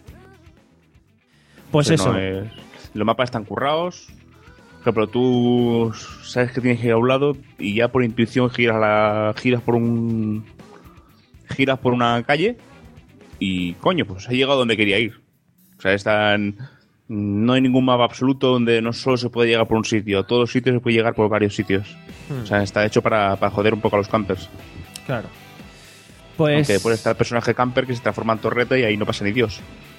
Pues Pero eso. no es- los mapas están currados. Por ejemplo, tú sabes que tienes que ir a un lado y ya por intuición giras la giras por un giras por una calle y coño, pues he llegado donde quería ir. O sea, están no hay ningún mapa absoluto donde no solo se puede llegar por un sitio, a todos los sitios se puede llegar por varios sitios. Hmm. O sea, está hecho para, para joder un poco a los campers. Claro. Pues... Aunque puede estar el personaje camper que se transforma en torreta y ahí no pasa ni Dios.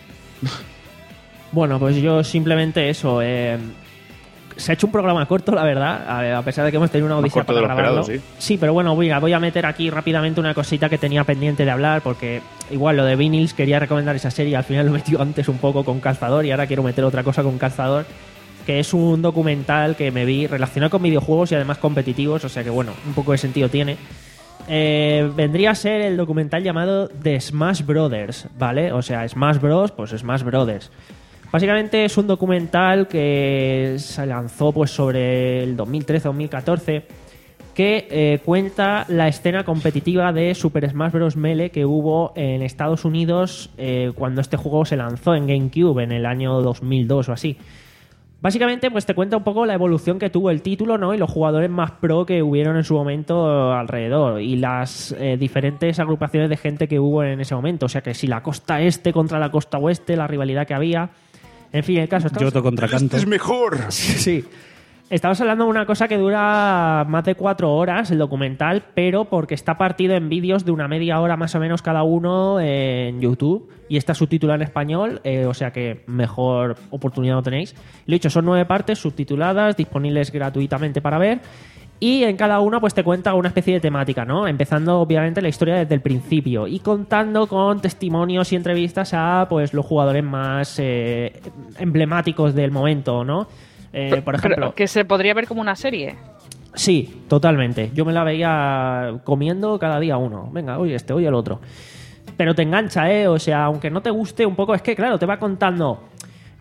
Bueno, pues yo simplemente eso. eh, se ha hecho un programa corto, la verdad, a, a pesar de que hemos tenido una Más odisea corto para de lo grabarlo. esperado, sí. pero bueno, voy a, voy a meter aquí rápidamente una cosita que tenía pendiente de hablar, porque igual lo de Vinils quería recomendar esa serie, al final lo metió antes un poco con Calzador y ahora quiero meter otra cosa con Calzador, que es un documental que me vi relacionado con videojuegos y además competitivos, o sea que bueno, un poco de sentido tiene. Eh, vendría a ser el documental llamado The Smash Brothers, ¿vale? O sea, Smash Bros, pues Smash Brothers. Básicamente es un documental que se lanzó pues sobre el dos mil trece dos mil catorce que eh, cuenta la escena competitiva de Super Smash Bros. Melee que hubo en Estados Unidos eh, cuando este juego se lanzó en GameCube en el año dos mil dos o así. Básicamente, pues te cuenta un poco la evolución que tuvo el título, ¿no? Y los jugadores más pro que hubieron en su momento alrededor. Y las eh, diferentes agrupaciones de gente que hubo en ese momento. O sea que si la costa este contra la costa oeste, la rivalidad que había. En fin, el caso. Estamos... Yoto contra Canto. Este es mejor. Sí, sí. Estamos hablando de una cosa que dura más de cuatro horas, el documental, pero porque está partido en vídeos de una media hora más o menos cada uno en YouTube y está subtitulado en español, eh, o sea que mejor oportunidad no tenéis. Lo dicho, son nueve partes subtituladas, disponibles gratuitamente para ver y en cada una pues te cuenta una especie de temática, ¿no? Empezando obviamente la historia desde el principio y contando con testimonios y entrevistas a pues los jugadores más eh, emblemáticos del momento, ¿no? Eh, por ejemplo, Pero que se podría ver como una serie. sí, totalmente. Yo me la veía comiendo cada día uno. Venga, hoy este, hoy el otro. Pero te engancha, ¿eh? O sea, aunque no te guste un poco, es que, claro, te va contando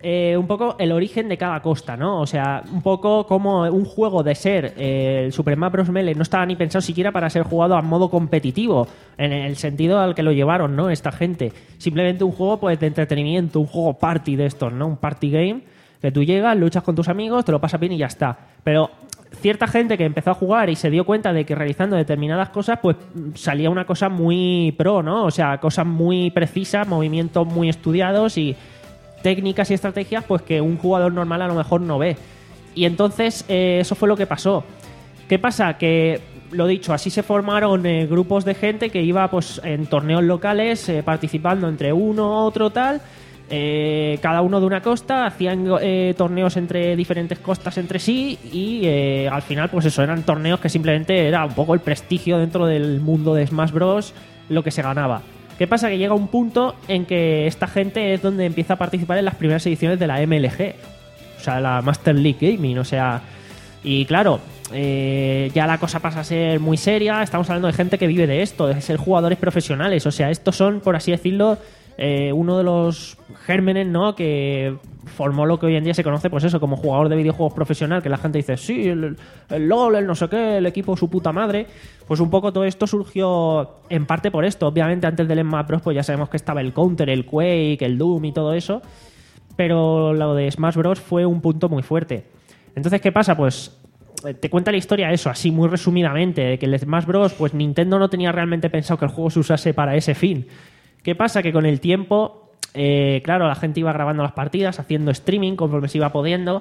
eh, un poco el origen de cada costa, ¿no? O sea, un poco como un juego de ser eh, el Super Smash Bros. Melee no estaba ni pensado siquiera para ser jugado a modo competitivo, en el sentido al que lo llevaron, ¿no? Esta gente. Simplemente un juego pues de entretenimiento, un juego party de estos, ¿no? Un party game que tú llegas, luchas con tus amigos, te lo pasas bien y ya está. Pero cierta gente que empezó a jugar y se dio cuenta de que realizando determinadas cosas, pues salía una cosa muy pro, ¿no? O sea, cosas muy precisas, movimientos muy estudiados y técnicas y estrategias, pues que un jugador normal a lo mejor no ve. Y entonces eh, eso fue lo que pasó. ¿Qué pasa? Que, lo dicho, así se formaron eh, grupos de gente que iba pues en torneos locales eh, participando entre uno, otro, tal... Eh, cada uno de una costa, hacían eh, torneos entre diferentes costas entre sí y eh, al final pues eso, eran torneos que simplemente era un poco el prestigio dentro del mundo de Smash Bros. Lo que se ganaba. ¿Qué pasa? Que llega un punto en que esta gente es donde empieza a participar en las primeras ediciones de la M L G, o sea, la Master League Gaming, o sea, y claro, eh, ya la cosa pasa a ser muy seria, estamos hablando de gente que vive de esto, de ser jugadores profesionales, o sea, estos son, por así decirlo, Eh, uno de los gérmenes, ¿no?, que formó lo que hoy en día se conoce, pues eso, como jugador de videojuegos profesional, que la gente dice, sí, el, el LOL, el no sé qué, el equipo su puta madre. Pues un poco todo esto surgió en parte por esto. Obviamente antes del Smash Bros. Pues ya sabemos que estaba el Counter, el Quake, el Doom y todo eso, pero lo de Smash Bros. Fue un punto muy fuerte. Entonces, ¿qué pasa? Pues te cuenta la historia eso, así muy resumidamente, de que el Smash Bros. Pues Nintendo no tenía realmente pensado que el juego se usase para ese fin. ¿Qué pasa? Que con el tiempo, eh, claro, la gente iba grabando las partidas, haciendo streaming conforme se iba pudiendo.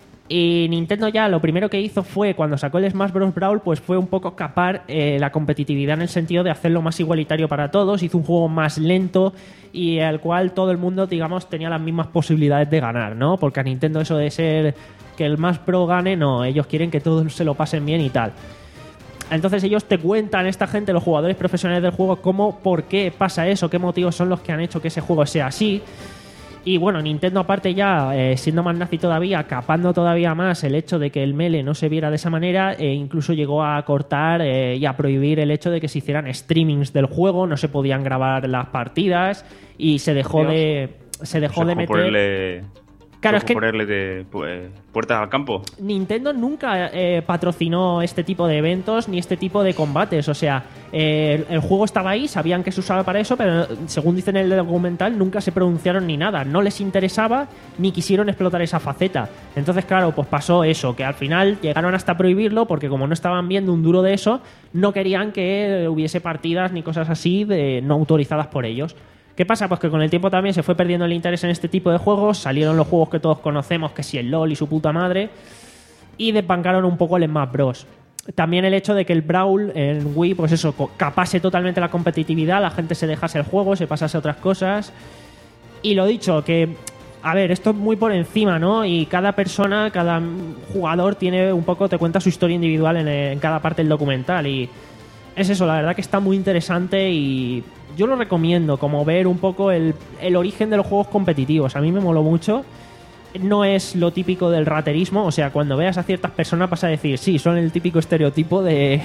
Y Nintendo ya lo primero que hizo fue, cuando sacó el Smash Bros. Brawl, pues fue un poco capar eh, la competitividad en el sentido de hacerlo más igualitario para todos. Hizo un juego más lento y al cual todo el mundo, digamos, tenía las mismas posibilidades de ganar, ¿no? Porque a Nintendo eso de ser que el más pro gane, no. Ellos quieren que todos se lo pasen bien y tal. Entonces ellos te cuentan, esta gente, los jugadores profesionales del juego, cómo, por qué pasa eso, qué motivos son los que han hecho que ese juego sea así. Y bueno, Nintendo aparte ya, eh, siendo más nazi todavía, capando todavía más el hecho de que el Melee no se viera de esa manera, e incluso llegó a cortar eh, y a prohibir el hecho de que se hicieran streamings del juego, no se podían grabar las partidas y se dejó Dios. de se dejó O sea, de como meter... Ponerle, Claro, es que ponerle de, pues, puertas al campo. Nintendo nunca eh, patrocinó este tipo de eventos ni este tipo de combates. O sea, eh, el, el juego estaba ahí, sabían que se usaba para eso, pero según dicen en el documental, nunca se pronunciaron ni nada. No les interesaba ni quisieron explotar esa faceta. Entonces, claro, pues pasó eso, que al final llegaron hasta prohibirlo porque como no estaban viendo un duro de eso, no querían que hubiese partidas ni cosas así de no autorizadas por ellos. ¿Qué pasa? Pues que con el tiempo también se fue perdiendo el interés en este tipo de juegos, salieron los juegos que todos conocemos, que si el LOL y su puta madre, y desbancaron un poco el Smash Bros. También el hecho de que el Brawl en Wii, pues eso, capase totalmente la competitividad, la gente se dejase el juego, se pasase a otras cosas. Y lo dicho, que, a ver, esto es muy por encima, ¿no? Y cada persona, cada jugador tiene un poco, te cuenta su historia individual en, en cada parte del documental. Y es eso, la verdad que está muy interesante y yo lo recomiendo, como ver un poco el, el origen de los juegos competitivos. A mí me moló mucho. No es lo típico del raterismo, o sea, cuando veas a ciertas personas vas a decir, sí, son el típico estereotipo de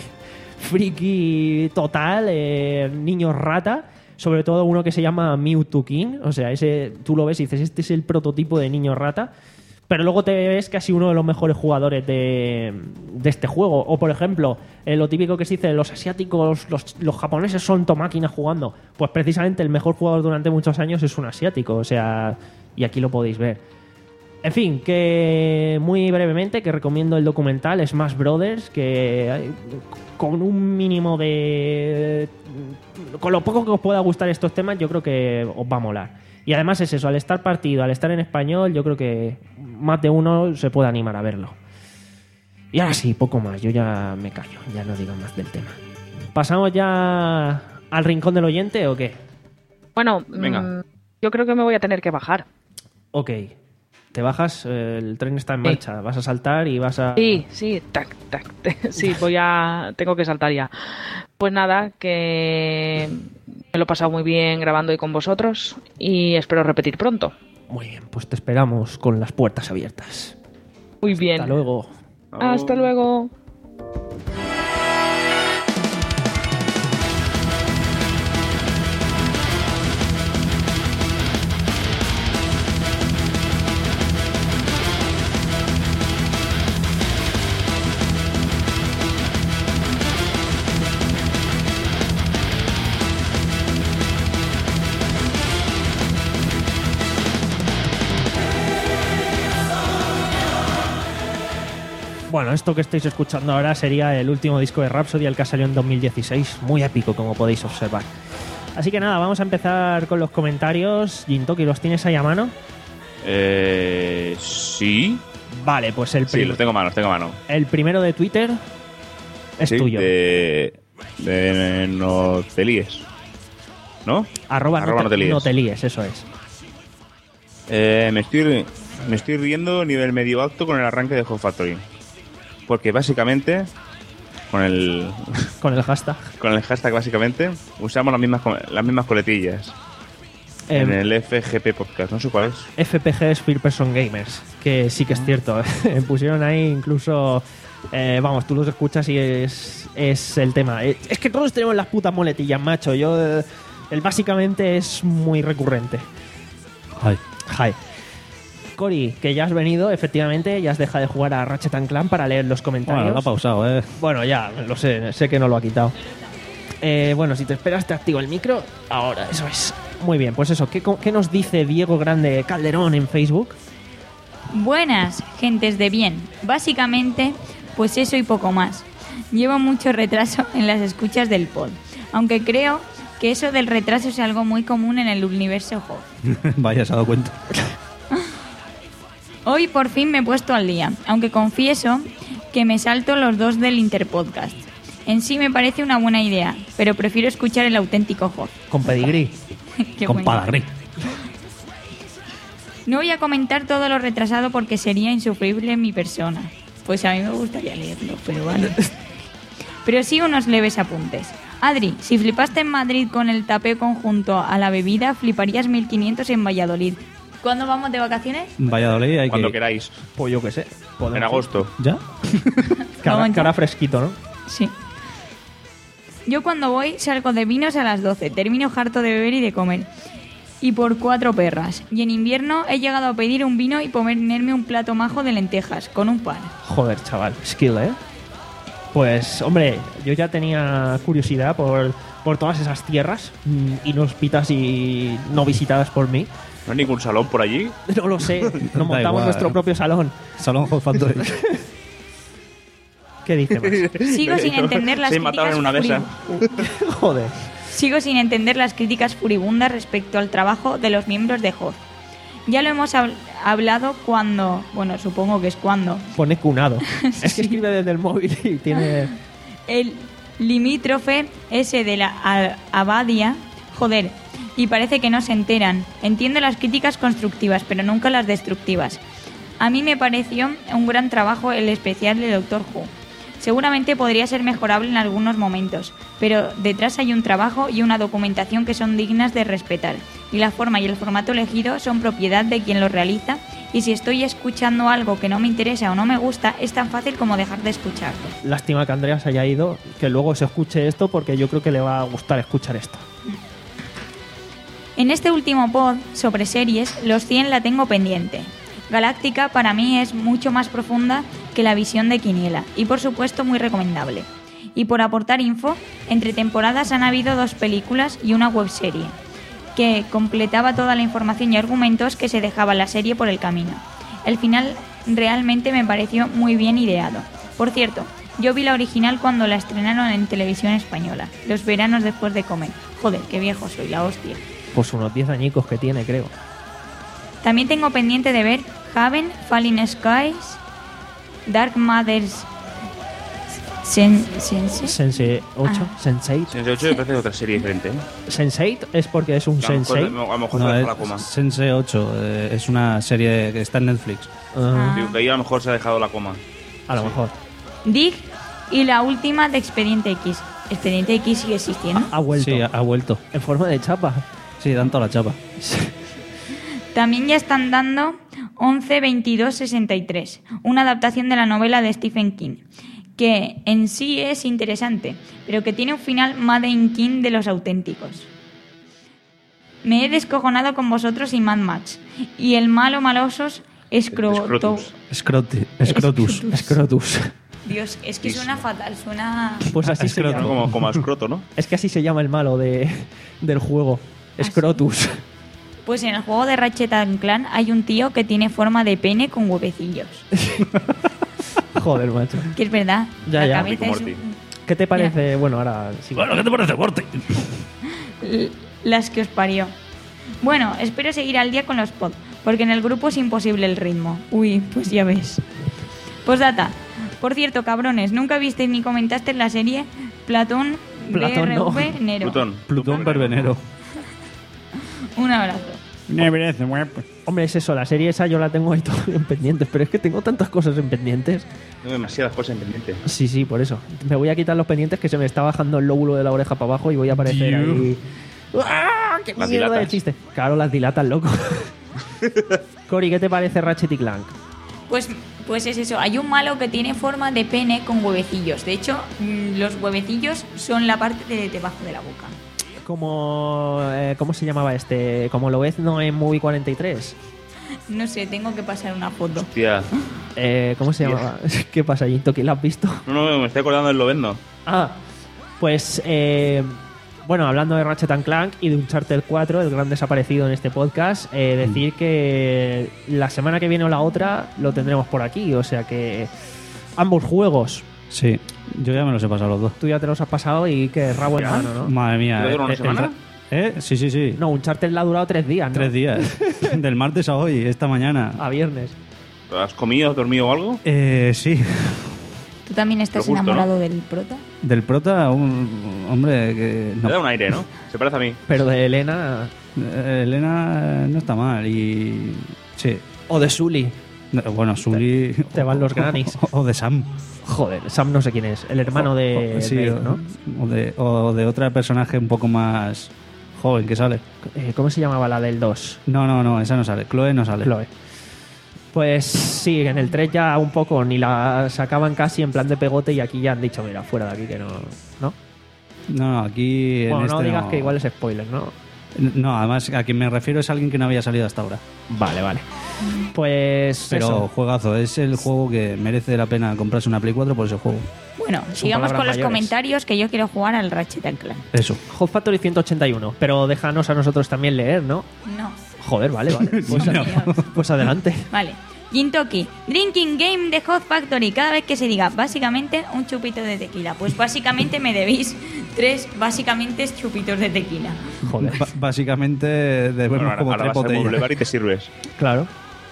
friki total, eh, niño rata, sobre todo uno que se llama Mewtwo King, o sea, ese tú lo ves y dices, este es el prototipo de niño rata, pero luego te ves casi uno de los mejores jugadores de, de este juego. O, por ejemplo, eh, lo típico que se dice, los asiáticos, los, los japoneses son tomáquinas jugando. Pues precisamente el mejor jugador durante muchos años es un asiático, o sea, y aquí lo podéis ver. En fin, que muy brevemente, que recomiendo el documental Smash Brothers, que con un mínimo de... con lo poco que os pueda gustar estos temas, yo creo que os va a molar. Y además es eso, al estar partido, al estar en español, yo creo que más de uno se puede animar a verlo. Y ahora sí, poco más, yo ya me callo, ya no digo más del tema. ¿Pasamos ya al rincón del oyente o qué? Bueno, Venga. mmm, yo creo que me voy a tener que bajar. Ok, te bajas, el tren está en marcha, sí. Vas a saltar y vas a... Sí, sí, tac, tac, sí, voy a... tengo que saltar ya. Pues nada, que me lo he pasado muy bien grabando hoy con vosotros y espero repetir pronto. Muy bien, pues te esperamos con las puertas abiertas. Muy bien. Hasta luego. Hasta luego. bueno, esto que estáis escuchando ahora sería el último disco de Rhapsody, el que salió en dos mil dieciséis. Muy épico, como podéis observar. Así que nada, vamos a empezar con los comentarios. Gintoki, ¿los tienes ahí a mano? Eh, sí. Vale, pues el Sí, primero. los tengo a mano, los tengo a mano. El primero de Twitter es Sí, tuyo. De, de no te líes. ¿No? Arroba, Arroba no, te, no te líes. no te líes, eso es. Eh, me estoy me estoy riendo nivel medio alto con el arranque de Hot Factory. Porque básicamente con el Con el hashtag. con el hashtag básicamente usamos las mismas co- las mismas coletillas. Eh, en el F G P podcast, no sé cuál es. F P G es First Person Gamers, que sí que es cierto. Pusieron ahí incluso... eh, vamos, tú los escuchas y es, es el tema. Eh, Es que todos tenemos las putas muletillas, macho. Yo... eh, el básicamente es muy recurrente. Ay. Hi. Cory, que ya has venido, efectivamente, ya has dejado de jugar a Ratchet and Clank para leer los comentarios. Bueno, lo ha pausado, ¿eh? Bueno, ya, lo sé, sé que no lo ha quitado. Eh, bueno, si te esperas te activo el micro. Ahora, eso es. Muy bien, pues eso, ¿qué, co- qué nos dice Diego Grande Calderón en Facebook? Buenas, gentes de bien. Básicamente, pues eso y poco más. Llevo mucho retraso en las escuchas del pod, aunque creo que eso del retraso es algo muy común en el universo Hog. Vaya, se ha dado cuenta. Hoy por fin me he puesto al día, aunque confieso que me salto los dos del Interpodcast. En sí me parece una buena idea, pero prefiero escuchar el auténtico Hog. Con pedigrí. Qué Con bueno. palagrí. No voy a comentar todo lo retrasado porque sería insufrible en mi persona. Pues a mí me gustaría leerlo, pero vale. Pero sí unos leves apuntes. Adri, si flipaste en Madrid con el tapeo conjunto a la bebida, fliparías mil quinientos en Valladolid. ¿Cuándo vamos de vacaciones? Valladolid hay Cuando que... queráis. Pues yo qué sé. podemos- En agosto. ¿Ya? Cara, Vamos ya. cara fresquito, ¿no? Sí. Yo cuando voy salgo de vinos a las doce, termino harto de beber y de comer. Y por cuatro perras. Y en invierno he llegado a pedir un vino y ponerme un plato majo de lentejas, con un pan. Joder, chaval, skill, ¿eh? Pues, hombre, yo ya tenía curiosidad por, por todas esas tierras mm, inhóspitas y no visitadas por mí. ¿No hay ningún salón por allí? No lo sé, nos Da montamos igual. nuestro propio salón. Salón Hot Factory. ¿Qué dice más? Sigo sin entender las Se mataron críticas en una mesa. furibundas. Joder. Sigo sin entender las críticas furibundas respecto al trabajo de los miembros de H O D. Ya lo hemos hab- hablado cuando... Bueno, supongo que es cuando. Pone cunado. Es que escribe desde el móvil y tiene... El limítrofe ese de la a- Abadia... Joder, y parece que no se enteran. Entiendo las críticas constructivas, pero nunca las destructivas. A mí me pareció un gran trabajo el especial de Doctor Who. Seguramente podría ser mejorable en algunos momentos, pero detrás hay un trabajo y una documentación que son dignas de respetar, y la forma y el formato elegido son propiedad de quien lo realiza, y si estoy escuchando algo que no me interesa o no me gusta, es tan fácil como dejar de escucharlo. Lástima que Andrea se haya ido, que luego se escuche esto porque yo creo que le va a gustar escuchar esto. En este último pod sobre series, los cien la tengo pendiente. Galáctica para mí es mucho más profunda que la visión de Quiniela y por supuesto muy recomendable. Y por aportar info, entre temporadas han habido dos películas y una webserie, que completaba toda la información y argumentos que se dejaba la serie por el camino. El final realmente me pareció muy bien ideado. Por cierto, yo vi la original cuando la estrenaron en televisión española, los veranos después de comer. Joder, qué viejo soy, la hostia. Pues unos diez añicos que tiene, creo. También tengo pendiente de ver Haven, Falling Skies, Dark Mothers, Sen Sense. Sense ocho, Ah. Sense eight. Sense ocho me parece otra serie diferente. ¿eh? Sense eight es porque es un A lo mejor- Sense. A lo mejor No, se ha es dejado la coma. Sense ocho. eh, es una serie que está en Netflix. Ah, Digo que ahí a lo mejor se ha dejado la coma. a lo mejor. Dig y la última de Expediente X. ¿Expediente X sigue existiendo? Ha vuelto. Sí, ha, ha vuelto. En forma de chapa. Sí, dan toda la chapa. También ya están dando once veintidós sesenta y tres, una adaptación de la novela de Stephen King, que en sí es interesante, pero que tiene un final Made in King de los auténticos. Me he descojonado con vosotros y Mad Max, y el malo malosos Scroto... Scrotus. Scroti- Scrotus. Scrotus. Dios, es que suena fatal, suena... Pues así se Suena llama. como, como a escroto, ¿no? Es que así se llama el malo de, del juego. ¿Ah, Scrotus. Pues en el juego de Ratchet and Clank hay un tío que tiene forma de pene con huevecillos. Joder, macho. Que es verdad. Ya, la ya. cabeza es un- ¿Qué te parece? Bueno, ahora sí. Bueno, ¿qué te parece, Morty? L- las que os parió. Bueno, espero seguir al día con los pod, porque en el grupo es imposible el ritmo. Uy, pues ya ves. Postdata. Por cierto, cabrones, ¿nunca visteis ni comentaste la serie Platón, Platón, B R V no. Nero? Plutón. Plutón Verbenero. Un abrazo. Hombre, es eso, la serie esa yo la tengo ahí todo en pendientes, pero es que tengo tantas cosas en pendientes. Tengo demasiadas cosas en pendiente. Sí, sí, por eso. Me voy a quitar los pendientes que se me está bajando el lóbulo de la oreja para abajo y voy a aparecer ahí. ¡Ah! ¡Qué Las mierda de dilatas. chiste! Claro, las dilatas, loco. Cori, ¿qué te parece Ratchet y Clank? Pues, pues es eso, hay un malo que tiene forma de pene con huevecillos. De hecho, mm, los huevecillos son la parte de debajo de la boca. Como... eh, ¿Cómo se llamaba este? Como lo ves, no en Movie cuarenta y tres. No sé, tengo que pasar una foto. Tía. Eh, ¿Cómo se llamaba? ¿Qué pasa, Jinto? ¿Quién lo has visto? No, no, me estoy acordando del Lobezno. Ah, pues... Eh, bueno, hablando de Ratchet and Clank y de Uncharted cuatro, el gran desaparecido en este podcast, eh, decir que la semana que viene o la otra lo tendremos por aquí. O sea que ambos juegos, Sí, yo ya me los he pasado los dos. tú ya te los has pasado y que rabo en mano, ¿no? Madre mía. ¿Te dura una eh, semana? el- ¿Eh? Sí, sí, sí. No, Uncharted le ha durado tres días, ¿no? Tres días. Del martes a hoy, esta mañana. A viernes. ¿Has comido, has dormido o algo? Eh, sí. ¿Tú también estás Lo justo, enamorado del prota? Del prota, un hombre que... Me da No. un aire, ¿no? Se parece a mí. Pero de Elena Eh, Elena no está mal y... Sí. o de Sully. No, Bueno, Sully... te van los grannies. O, o de Sam. Joder, Sam no sé quién es. El hermano de... O- sí, Dave, o, ¿no? o de, o de otro personaje un poco más joven que sale. Eh, ¿Cómo se llamaba la del dos? No, no, no, esa no sale. Chloe no sale. Chloe. Pues sí, en el tres ya un poco ni la sacaban casi en plan de pegote y aquí ya han dicho, mira, fuera de aquí que no... ¿No? No, no, aquí... en Bueno, no este digas que igual es spoiler, ¿no? No, además a quien me refiero es alguien que no había salido hasta ahora. Vale, vale. Pues Pero eso. juegazo, es el juego que merece la pena comprarse una Play cuatro por ese juego. Bueno, Son sigamos palabras con los mayores. comentarios que yo quiero jugar al Ratchet and Clank. Eso. Hot Factory ciento ochenta y uno, pero déjanos a nosotros también leer, ¿no? No. Joder, vale, vale. Pues, No. pues adelante. Vale. Gintoki, Drinking Game de Hot Factory. Cada vez que se diga básicamente un chupito de tequila, pues básicamente me debéis tres básicamente chupitos de tequila. Joder. Ba- básicamente debemos Bueno, ahora, como ahora tres vas al botellas. Boulevard y te sirves. Claro.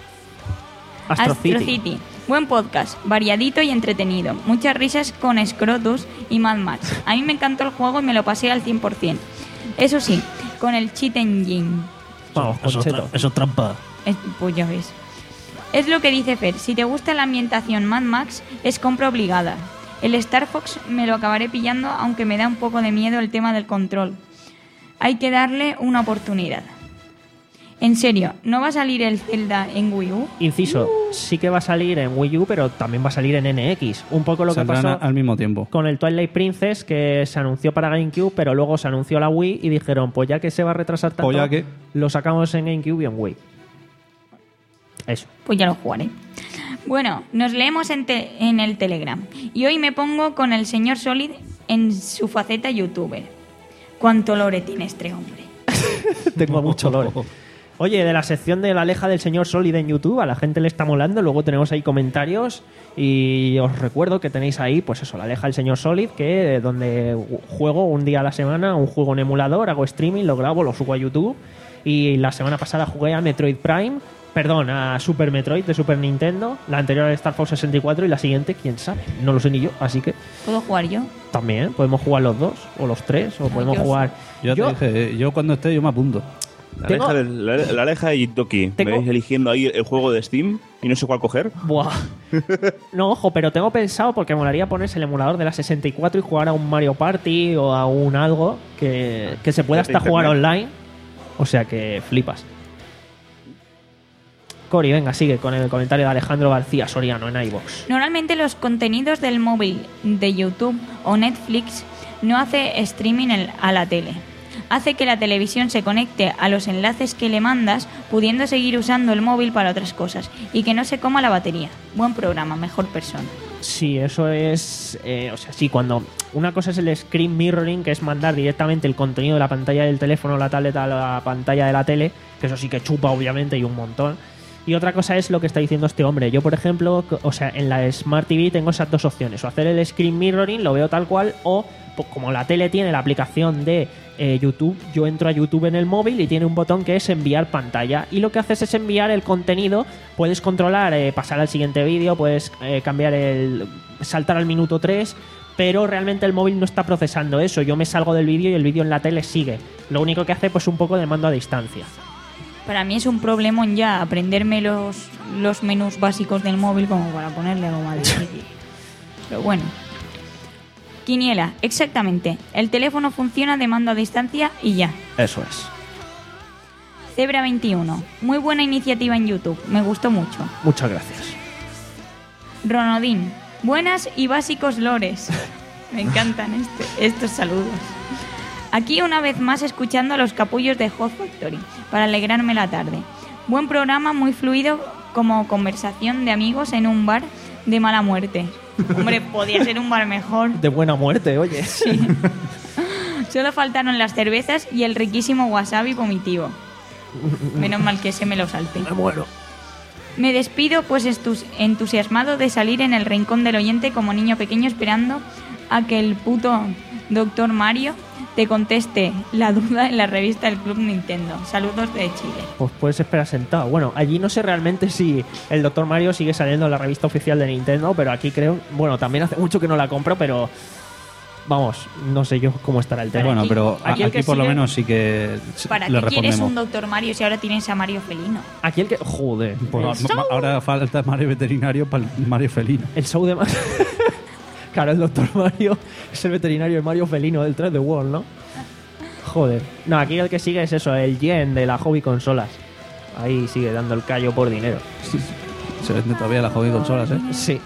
Astro, Astro City. City. Buen podcast, variadito y entretenido. Muchas risas con Scrotus y Mad Max. A mí me encantó el juego y me lo pasé al cien por ciento. Eso sí, con el Cheat Engine. Vamos, Eso, Concheto. eso es trampa. Es- pues ya ves. Es lo que dice Fer. Si te gusta la ambientación Mad Max, es compra obligada. El Star Fox me lo acabaré pillando, aunque me da un poco de miedo el tema del control. Hay que darle una oportunidad. En serio, ¿no va a salir el Zelda en Wii U? Inciso, sí que va a salir en Wii U, pero también va a salir en N X. Un poco lo que Saldrán pasó a- al mismo tiempo. con el Twilight Princess, que se anunció para GameCube, pero luego se anunció la Wii y dijeron, pues ya que se va a retrasar tanto, Pues ya que- lo sacamos en GameCube y en Wii. Eso. Pues ya lo jugaré. Bueno, nos leemos en, te- en el Telegram. Y hoy me pongo con el señor Solid en su faceta youtuber. ¿Cuánto lore tiene este hombre? Tengo mucho lore. Oye, de la sección de la aleja del señor Solid en YouTube, a la gente le está molando. Luego tenemos ahí comentarios. Y os recuerdo que tenéis ahí, pues eso, la aleja del señor Solid, que eh, donde juego un día a la semana, un juego en emulador, hago streaming, lo grabo, lo subo a YouTube. Y la semana pasada jugué a Metroid Prime. Perdón, a Super Metroid de Super Nintendo. La anterior a Star Fox sesenta y cuatro y la siguiente, quién sabe. No lo sé ni yo, así que ¿Puedo jugar yo? también podemos jugar los dos, o los tres, o podemos yo jugar. Yo, Yo- te dije, eh, yo cuando esté yo me apunto. La Tengo- aleja, de, la, la aleja de Gintoki. Tengo- Me vais eligiendo ahí el juego de Steam y no sé cuál coger. Buah. No, ojo, pero tengo pensado porque molaría ponerse el emulador de la sesenta y cuatro y jugar a un Mario Party o a un algo que, que se pueda Desde hasta jugar internet. online. O sea que flipas. Cori, venga, sigue con el comentario de Alejandro García Soriano en iVoox. Normalmente los contenidos del móvil de YouTube o Netflix no hace streaming el- a la tele. Hace que la televisión se conecte a los enlaces que le mandas, pudiendo seguir usando el móvil para otras cosas y que no se coma la batería. Buen programa, mejor persona. Sí, eso es. eh, o sea, sí, cuando. Una cosa es el screen mirroring, que es mandar directamente el contenido de la pantalla del teléfono o la tablet a la pantalla de la tele, que eso sí que chupa, obviamente, y un montón. Y otra cosa es lo que está diciendo este hombre. Yo, por ejemplo, o sea, en la Smart T V tengo esas dos opciones. O hacer el screen mirroring, lo veo tal cual, o pues, como la tele tiene la aplicación de eh, YouTube, yo entro a YouTube en el móvil y tiene un botón que es enviar pantalla. Y lo que haces es enviar el contenido. Puedes controlar, eh, pasar al siguiente vídeo, puedes eh, cambiar el... saltar al minuto tres, pero realmente el móvil no está procesando eso. Yo me salgo del vídeo y el vídeo en la tele sigue. Lo único que hace pues un poco de mando a distancia. Para mí es un problemón ya aprenderme los, los menús básicos del móvil como para ponerle algo más difícil. Pero bueno. Quiniela, exactamente. El teléfono funciona de mando a distancia y ya. Eso es. Zebra veintiuno. Muy buena iniciativa en YouTube. Me gustó mucho. Muchas gracias. Ronodín. Buenas y básicos lores. Me encantan este, estos saludos. Aquí una vez más escuchando a los capullos de Hot Factory para alegrarme la tarde. Buen programa, muy fluido, como conversación de amigos en un bar de mala muerte. Hombre, podía ser un bar mejor. De buena muerte, oye. Sí. Solo faltaron las cervezas y el riquísimo wasabi vomitivo. Menos mal que ese me lo salté. Me muero. Me despido pues estus- entusiasmado de salir en el rincón del oyente como niño pequeño esperando a que el puto doctor Mario te conteste la duda en la revista del Club Nintendo. Saludos de Chile. Pues puedes esperar sentado. Bueno, allí no sé realmente si el doctor Mario sigue saliendo en la revista oficial de Nintendo, pero aquí creo... Bueno, también hace mucho que no la compro, pero... Vamos, no sé yo cómo estará el tema. Bueno, aquí, pero aquí, aquí, aquí por sigue... lo menos sí que ¿Para le qué quieres respondemos. un doctor Mario si ahora tienes a Mario Felino? Aquí el que... Joder. Pues, ahora falta Mario veterinario para el Mario felino. El show de... Claro, el doctor Mario es el veterinario de Mario Felino del tres D World, ¿no? Joder. No, aquí el que sigue es eso, el Yen de la Hobby Consolas. Ahí sigue dando el callo por dinero. Sí, se vende todavía la Hobby Consolas, ¿eh? Sí.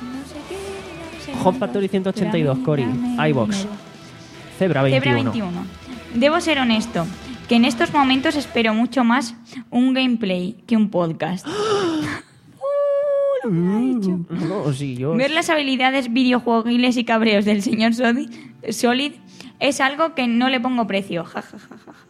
Hot Factory ciento ochenta y dos, Cory. iVox. Zebra veintiuno. Zebra veintiuno. Debo ser honesto, que en estos momentos espero mucho más un gameplay que un podcast. No, sí, yo... Ver las habilidades videojuegiles y cabreos del señor Solid, Solid es algo que no le pongo precio. Ja, ja, ja, ja.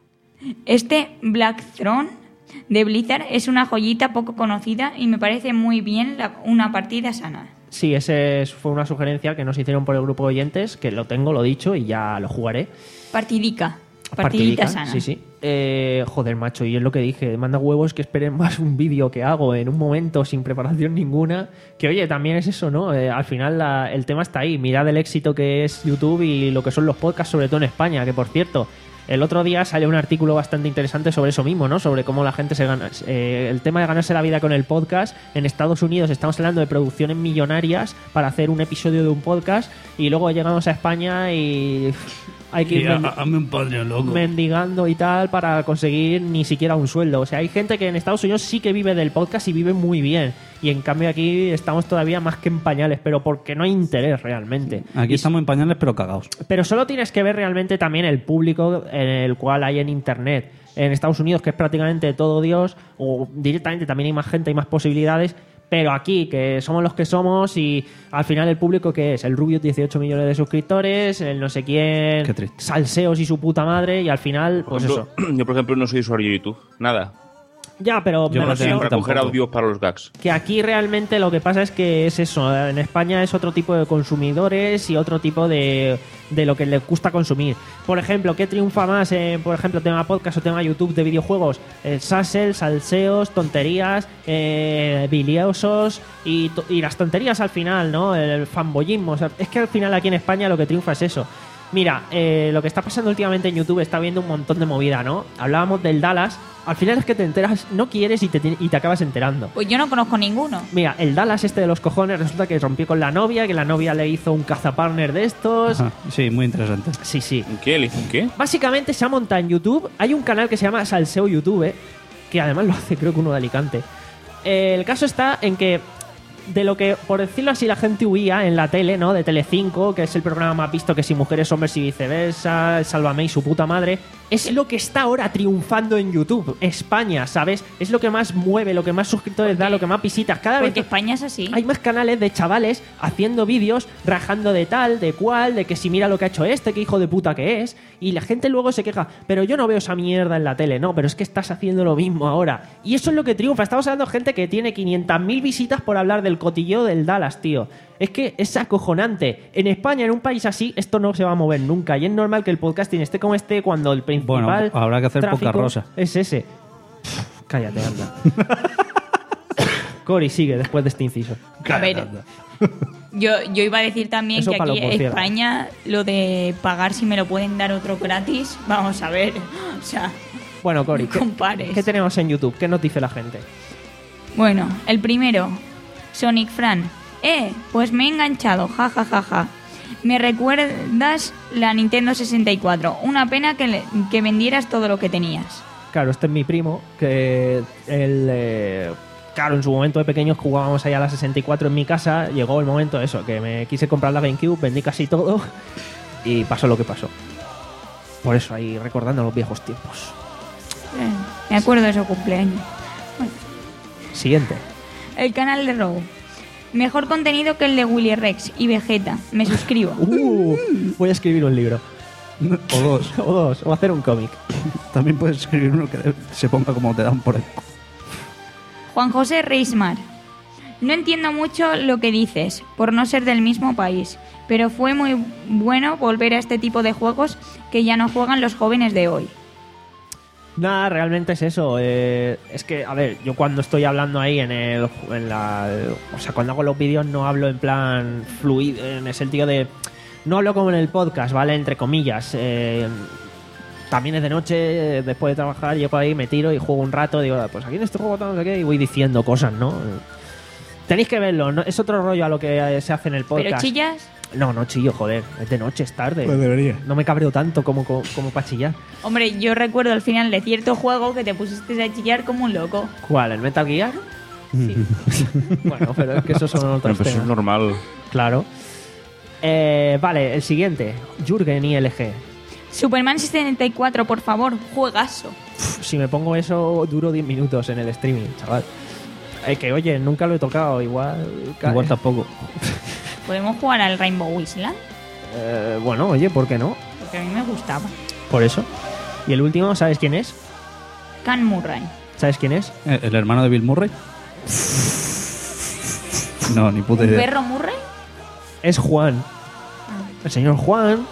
Este Black Throne de Blizzard es una joyita poco conocida y me parece muy bien la, una partida sana. Sí, ese fue una sugerencia que nos hicieron por el grupo de oyentes, que lo tengo, lo dicho, y ya lo jugaré. Partidica. Partidita Partidica, sana. sí, sí. Eh, joder, macho, y es lo que dije, manda huevos que esperen más un vídeo que hago en un momento sin preparación ninguna. Que oye, también es eso, ¿no? Eh, al final la, el tema está ahí. Mirad el éxito que es YouTube y lo que son los podcasts, sobre todo en España, que por cierto... El otro día salió un artículo bastante interesante sobre eso mismo, ¿no? Sobre cómo la gente se gana... Eh, el tema de ganarse la vida con el podcast. En Estados Unidos estamos hablando de producciones millonarias para hacer un episodio de un podcast y luego llegamos a España y... Hay que ir mendi- Hazme un padre loco. mendigando y tal para conseguir ni siquiera un sueldo. O sea, hay gente que en Estados Unidos sí que vive del podcast y vive muy bien. Y en cambio aquí estamos todavía más que en pañales, pero porque no hay interés realmente. Aquí Y estamos en pañales pero cagados. pero solo tienes que ver realmente también el público en el cual hay en Internet. En Estados Unidos, que es prácticamente todo Dios, o directamente también hay más gente, hay más posibilidades, pero aquí, que somos los que somos y al final el público que es el Rubius, dieciocho millones de suscriptores, el no sé quién, Qué triste. Salseos y su puta madre, y al final, Por pues ejemplo, eso. Yo, por ejemplo, no soy usuario de YouTube. Nada. Ya, pero Yo me No sé, refiero para coger tampoco. audios para los gags. que aquí realmente lo que pasa es que es eso. En España es otro tipo de consumidores y otro tipo de, de lo que les gusta consumir. Por ejemplo, ¿qué triunfa más en, por ejemplo, tema podcast o tema YouTube de videojuegos? El sassel, salseos, tonterías, eh, biliosos y, to- y las tonterías al final, ¿no? El fanboyismo. O sea, es que al final aquí en España lo que triunfa es eso. Mira, eh, lo que está pasando últimamente en YouTube está viendo un montón de movida, ¿no? Hablábamos del Dallas. Al final es que te enteras, no quieres y te, y te acabas enterando. Pues yo no conozco ninguno. Mira, el Dallas este de los cojones resulta que rompió con la novia, que la novia le hizo un cazapartner de estos. Ajá, sí, muy interesante. Sí, sí. ¿Qué? ¿Le hizo un qué? Básicamente se ha montado en YouTube. Hay un canal que se llama Salseo YouTube, que además lo hace creo que uno de Alicante. Eh, el caso está en que de lo que, por decirlo así, la gente huía en la tele, ¿no? De Telecinco, que es el programa más visto que si mujeres, hombres y viceversa, Sálvame y su puta madre. es lo que está ahora triunfando en YouTube. España, ¿sabes? Es lo que más mueve, lo que más suscriptores da, lo que más visitas. Cada vez Porque España es así. hay más canales de chavales haciendo vídeos, rajando de tal, de cual, de que si mira lo que ha hecho este, qué hijo de puta que es. Y la gente luego se queja, pero yo no veo esa mierda en la tele. No, pero es que estás haciendo lo mismo ahora. Y eso es lo que triunfa. Estamos hablando de gente que tiene quinientas mil visitas por hablar del cotilleo del Dallas, tío. Es que es acojonante. En España, en un país así, esto no se va a mover nunca. Y es normal que el podcasting esté como esté cuando el principal Bueno, habrá que hacer tráfico podcast rosa. es ese. Pff, cállate, anda. Cori, sigue después de este inciso. A ver, yo, yo iba a decir también Eso que palo aquí por en cierto. España lo de pagar si me lo pueden dar otro gratis, vamos a ver. O sea, Bueno, Cori, no ¿qué, compares. ¿qué tenemos en YouTube? ¿Qué nos dice la gente? Bueno, el primero, Sonic Fran. Eh, pues me he enganchado, ja ja ja ja. Me recuerdas la Nintendo sesenta y cuatro. Una pena que, le- que vendieras todo lo que tenías. Claro, este es mi primo, que él... eh, claro, en su momento de pequeños jugábamos ahí a la sesenta y cuatro en mi casa. Llegó el momento eso, que me quise comprar la GameCube, vendí casi todo y pasó lo que pasó. Por eso, ahí recordando los viejos tiempos. Eh, me acuerdo de su cumpleaños. Siguiente. El canal de Row. Mejor contenido que el de Willy Rex y Vegeta. Me suscribo. Uh, voy a escribir un libro. O dos. O dos, o hacer un cómic. También puedes escribir uno que se ponga como te dan por el... Juan José Reismar. No entiendo mucho lo que dices, por no ser del mismo país, pero fue muy bueno volver a este tipo de juegos que ya no juegan los jóvenes de hoy. Nada, realmente es eso. eh, es que, a ver, yo cuando estoy hablando ahí en el, en la, o sea, cuando hago los vídeos no hablo en plan fluido, en el sentido de, no hablo como en el podcast, ¿vale? Entre comillas. eh, también es de noche, eh, después de trabajar, llego ahí, me tiro y juego un rato, digo, pues aquí en este juego tal, no sé qué, y voy diciendo cosas, ¿no? Tenéis que verlo, ¿no? Es otro rollo a lo que eh, se hace en el podcast. ¿Pero chillas? No, no chillo, joder, es de noche, es tarde. Pues debería. No me cabreo tanto como, como, como para chillar. Hombre, yo recuerdo al final de cierto juego que te pusiste a chillar como un loco. ¿Cuál? ¿El Metal Gear? Sí. Bueno, pero es que esos son otros Bueno, pues eso temas. es normal. Claro. Eh, vale, el siguiente. Jürgen I L G. Superman sesenta y cuatro, por favor, juegazo. Uf, si me pongo eso, duro diez minutos en el streaming, chaval. Eh, que oye, nunca lo he tocado, igual... cae. Igual tampoco. ¿Podemos jugar al Rainbow Island? Eh, bueno, oye, ¿por qué no? Porque a mí me gustaba. Por eso. Y el último, ¿sabes quién es? Can Murray. ¿Sabes quién es? ¿El el hermano de Bill Murray? No, ni puta ¿Un idea. perro Murray? Es Juan. El señor Juan.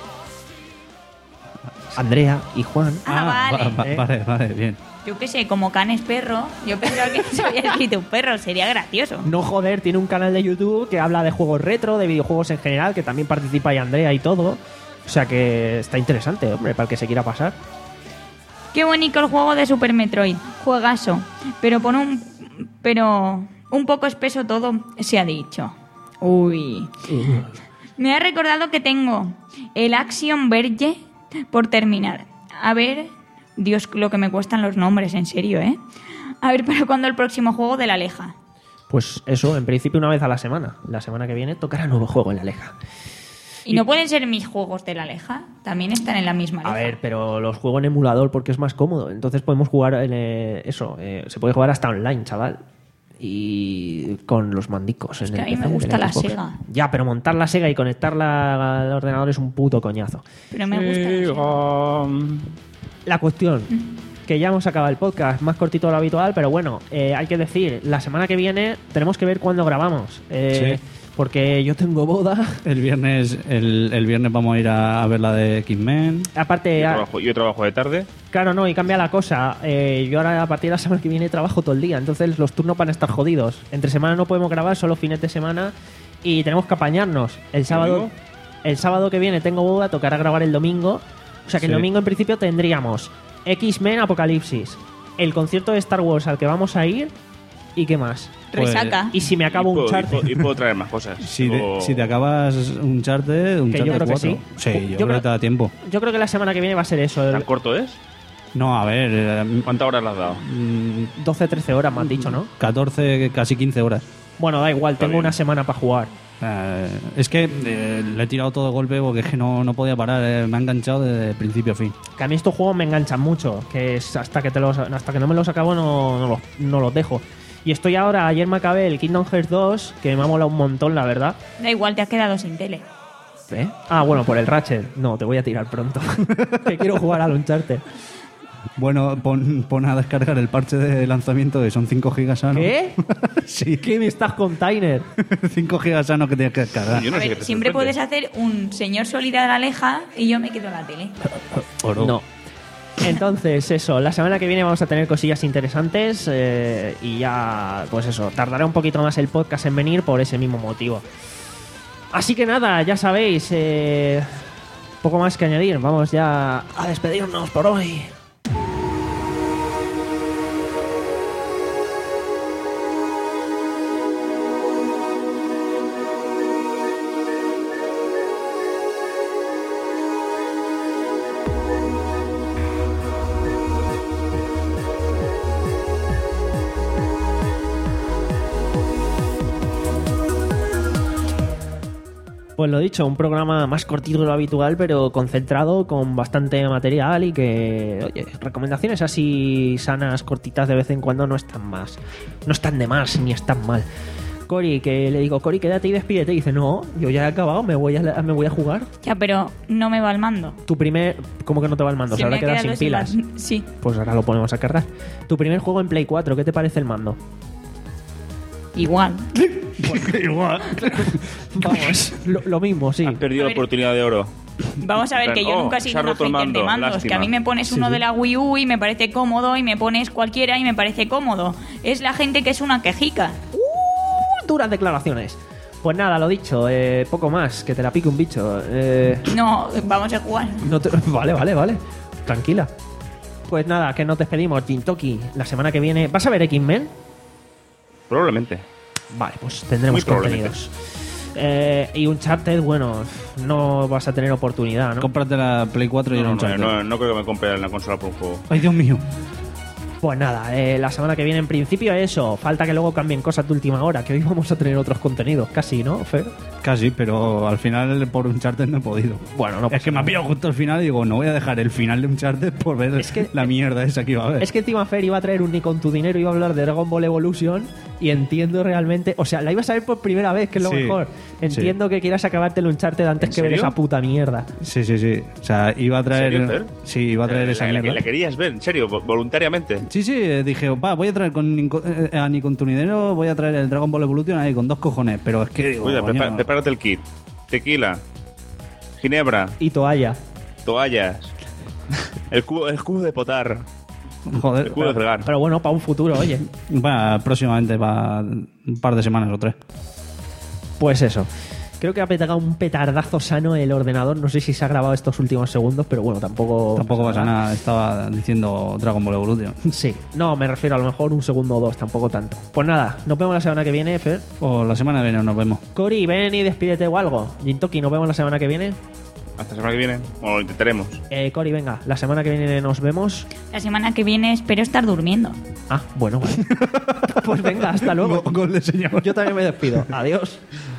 Andrea y Juan. Ah, vale. va- va- Eh. vale, vale, bien. Yo qué sé, como Can es perro, yo pensaba que se había escrito un perro, sería gracioso. No joder, tiene un canal de YouTube que habla de juegos retro, de videojuegos en general, que también participa ahí Andrea y todo. O sea que está interesante, hombre, para el que se quiera pasar. Qué bonito el juego de Super Metroid, juegazo, pero por un pero un poco espeso todo, se ha dicho. Uy. Me ha recordado que tengo el Action Verge por terminar. A ver, Dios, lo que me cuestan los nombres, en serio, ¿eh? A ver, ¿para cuándo el próximo juego de la Aleja? Pues eso, en principio una vez a la semana. La semana que viene tocará nuevo juego en la Aleja. ¿Y no pueden ser mis juegos de la Aleja? También están en la misma A Aleja. ver, pero los juego en emulador porque es más cómodo. Entonces podemos jugar en eh, eso. eh, se puede jugar hasta online, chaval. Y con los mandicos. Es en que el a mí me P C, gusta en el la Xbox. Sega. Ya, pero montar la Sega y conectarla al ordenador es un puto coñazo. Pero me gusta la Sega. La cuestión, que ya hemos acabado el podcast, más cortito de lo habitual, pero bueno, eh, hay que decir, la semana que viene tenemos que ver cuándo grabamos. Eh, Sí. Porque yo tengo boda. El viernes, el, el viernes vamos a ir a, a ver la de X-Men. Aparte, Yo ah, trabajo, yo trabajo de tarde. claro, no, y cambia la cosa. Eh, yo ahora a partir de la semana que viene trabajo todo el día, entonces los turnos van a estar jodidos. Entre semana no podemos grabar, solo fines de semana y tenemos que apañarnos. El sábado, domingo? el sábado que viene tengo boda, tocará grabar el domingo. O sea que el Sí. domingo en principio tendríamos X-Men Apocalipsis, el concierto de Star Wars al que vamos a ir y qué más. Pues, Resaca. Y si me acabo y puedo, un chart. y puedo- y puedo traer más cosas. Si Tengo- te, si te acabas un charte, un Que charte yo creo que cuatro. sí. Sí, yo, Yo creo creo- que te da tiempo. Yo creo que la semana que viene va a ser eso, ¿Tan el corto es? No, a ver, eh, ¿Cuántas horas le has dado? mm, doce trece horas me has dicho, ¿no? catorce, casi quince horas. Bueno, da igual, Está tengo bien. una semana para jugar. Eh, es que eh, le he tirado todo de golpe porque es que no, no podía parar, eh, me ha enganchado desde principio a fin. Que a mí estos juegos me enganchan mucho, que es hasta que te los, hasta que no me los acabo no, no, los, no los dejo. Y estoy ahora, ayer me acabé el Kingdom Hearts dos, que me ha molado un montón, la verdad. Da igual, te has quedado sin tele. ¿Eh? Ah, bueno, por el Ratchet. No, te voy a tirar pronto. Que quiero jugar al Uncharted. Bueno, pon, pon a descargar el parche de lanzamiento, que son cinco gigas sano. ¿Qué? Sí. ¿Qué me estás con Tyner? cinco gigas sano que tienes que descargar. Yo no A sé ver, qué te siempre sorprende. puedes hacer un señor Solidaridad y yo me quedo en la tele. Oro. No. Entonces, eso, la semana que viene vamos a tener cosillas interesantes eh, y ya, pues eso, tardará un poquito más el podcast en venir por ese mismo motivo. Así que nada, ya sabéis, eh, poco más que añadir, vamos ya a despedirnos por hoy. Pues lo dicho, un programa más cortito de lo habitual, pero concentrado, con bastante material y que, oye, recomendaciones así sanas, cortitas de vez en cuando no están más, no están de más ni están mal. Cori, que le digo, Cori, quédate y despídete. Y dice, no, yo ya he acabado, me voy a, me voy a jugar. Ya, pero no me va el mando. Tu primer... ¿Cómo que no te va el mando? Se ¿Se habrá me ha quedado sin quedado sin pilas? la- Sí. Pues ahora lo ponemos a cargar. Tu primer juego en Play cuatro, ¿qué te parece el mando? Igual. Igual. Vamos, lo, lo mismo, sí. Has perdido A la ver. oportunidad de oro. Vamos a ver, que yo Oh, nunca he se sido ha una roto el hater de mando, mandos. lástima. Que a mí me pones uno Sí, sí. de la Wii U y me parece cómodo, y me pones cualquiera y me parece cómodo. Es la gente que es una quejica. Uh, duras declaraciones. Pues nada, lo dicho, eh, poco más, que te la pique un bicho. Eh, No, vamos a jugar. no te- Vale, vale, vale. Tranquila. Pues nada, que nos despedimos, Jintoki. La semana que viene... ¿Vas a ver X-Men? Probablemente. Vale, pues tendremos Muy probablemente. contenidos. Eh, y Uncharted, bueno, no vas a tener oportunidad, ¿no? Cómprate la Play cuatro y No, el no, Uncharted. no, no creo que me compre la consola por un juego. Ay, Dios mío. Pues nada, eh, la semana que viene en principio eso. Falta que luego cambien cosas de última hora, que hoy vamos a tener otros contenidos, casi, ¿no, Fer? Casi, pero al final por Uncharted no he podido. Bueno, no Es que me ha pillado justo al final y digo, no voy a dejar el final de Uncharted por ver Es que- la mierda esa que iba a ver. Es que encima Fer iba a traer un Ni con tu dinero, iba a hablar de Dragon Ball Evolution y entiendo realmente, o sea, la ibas a ver por primera vez, que es lo Sí, mejor. Entiendo que quieras acabarte el Uncharted antes ¿En que ver serio? esa puta mierda. Sí, sí, sí. O sea, iba a traer... serio, Fer? Sí, iba a traer Eh, esa la, la- mierda. la querías ver, en serio, vo- voluntariamente. Sí, sí, eh, dije, va, voy a traer con Nico- eh, a Ni con tu dinero, voy a traer el Dragon Ball Evolution ahí con dos cojones, pero es que digo, Oye, coño, prepa- prepárate el kit. Tequila, ginebra, Y toalla. toallas, el cubo, el cubo de potar, joder, el cubo de fregar. Pero bueno, para un futuro, oye. va, próximamente va un par de semanas o tres. Pues eso. Creo que ha pegado un petardazo sano el ordenador. No sé si se ha grabado estos últimos segundos, pero bueno, tampoco... Tampoco pasa nada, estaba diciendo Dragon Ball Evolution. Sí, no, me refiero a lo mejor un segundo o dos, tampoco tanto. Pues nada, nos vemos la semana que viene, Fer. O la semana que viene nos vemos. Cori, ven y despídete o algo. Jintoki, nos vemos la semana que viene. Hasta la semana que viene, o lo intentaremos. Eh, Cori, venga, la semana que viene nos vemos. La semana que viene espero estar durmiendo. Ah, bueno, vale. Pues venga, hasta luego. Gol de señor. Yo también me despido. Adiós.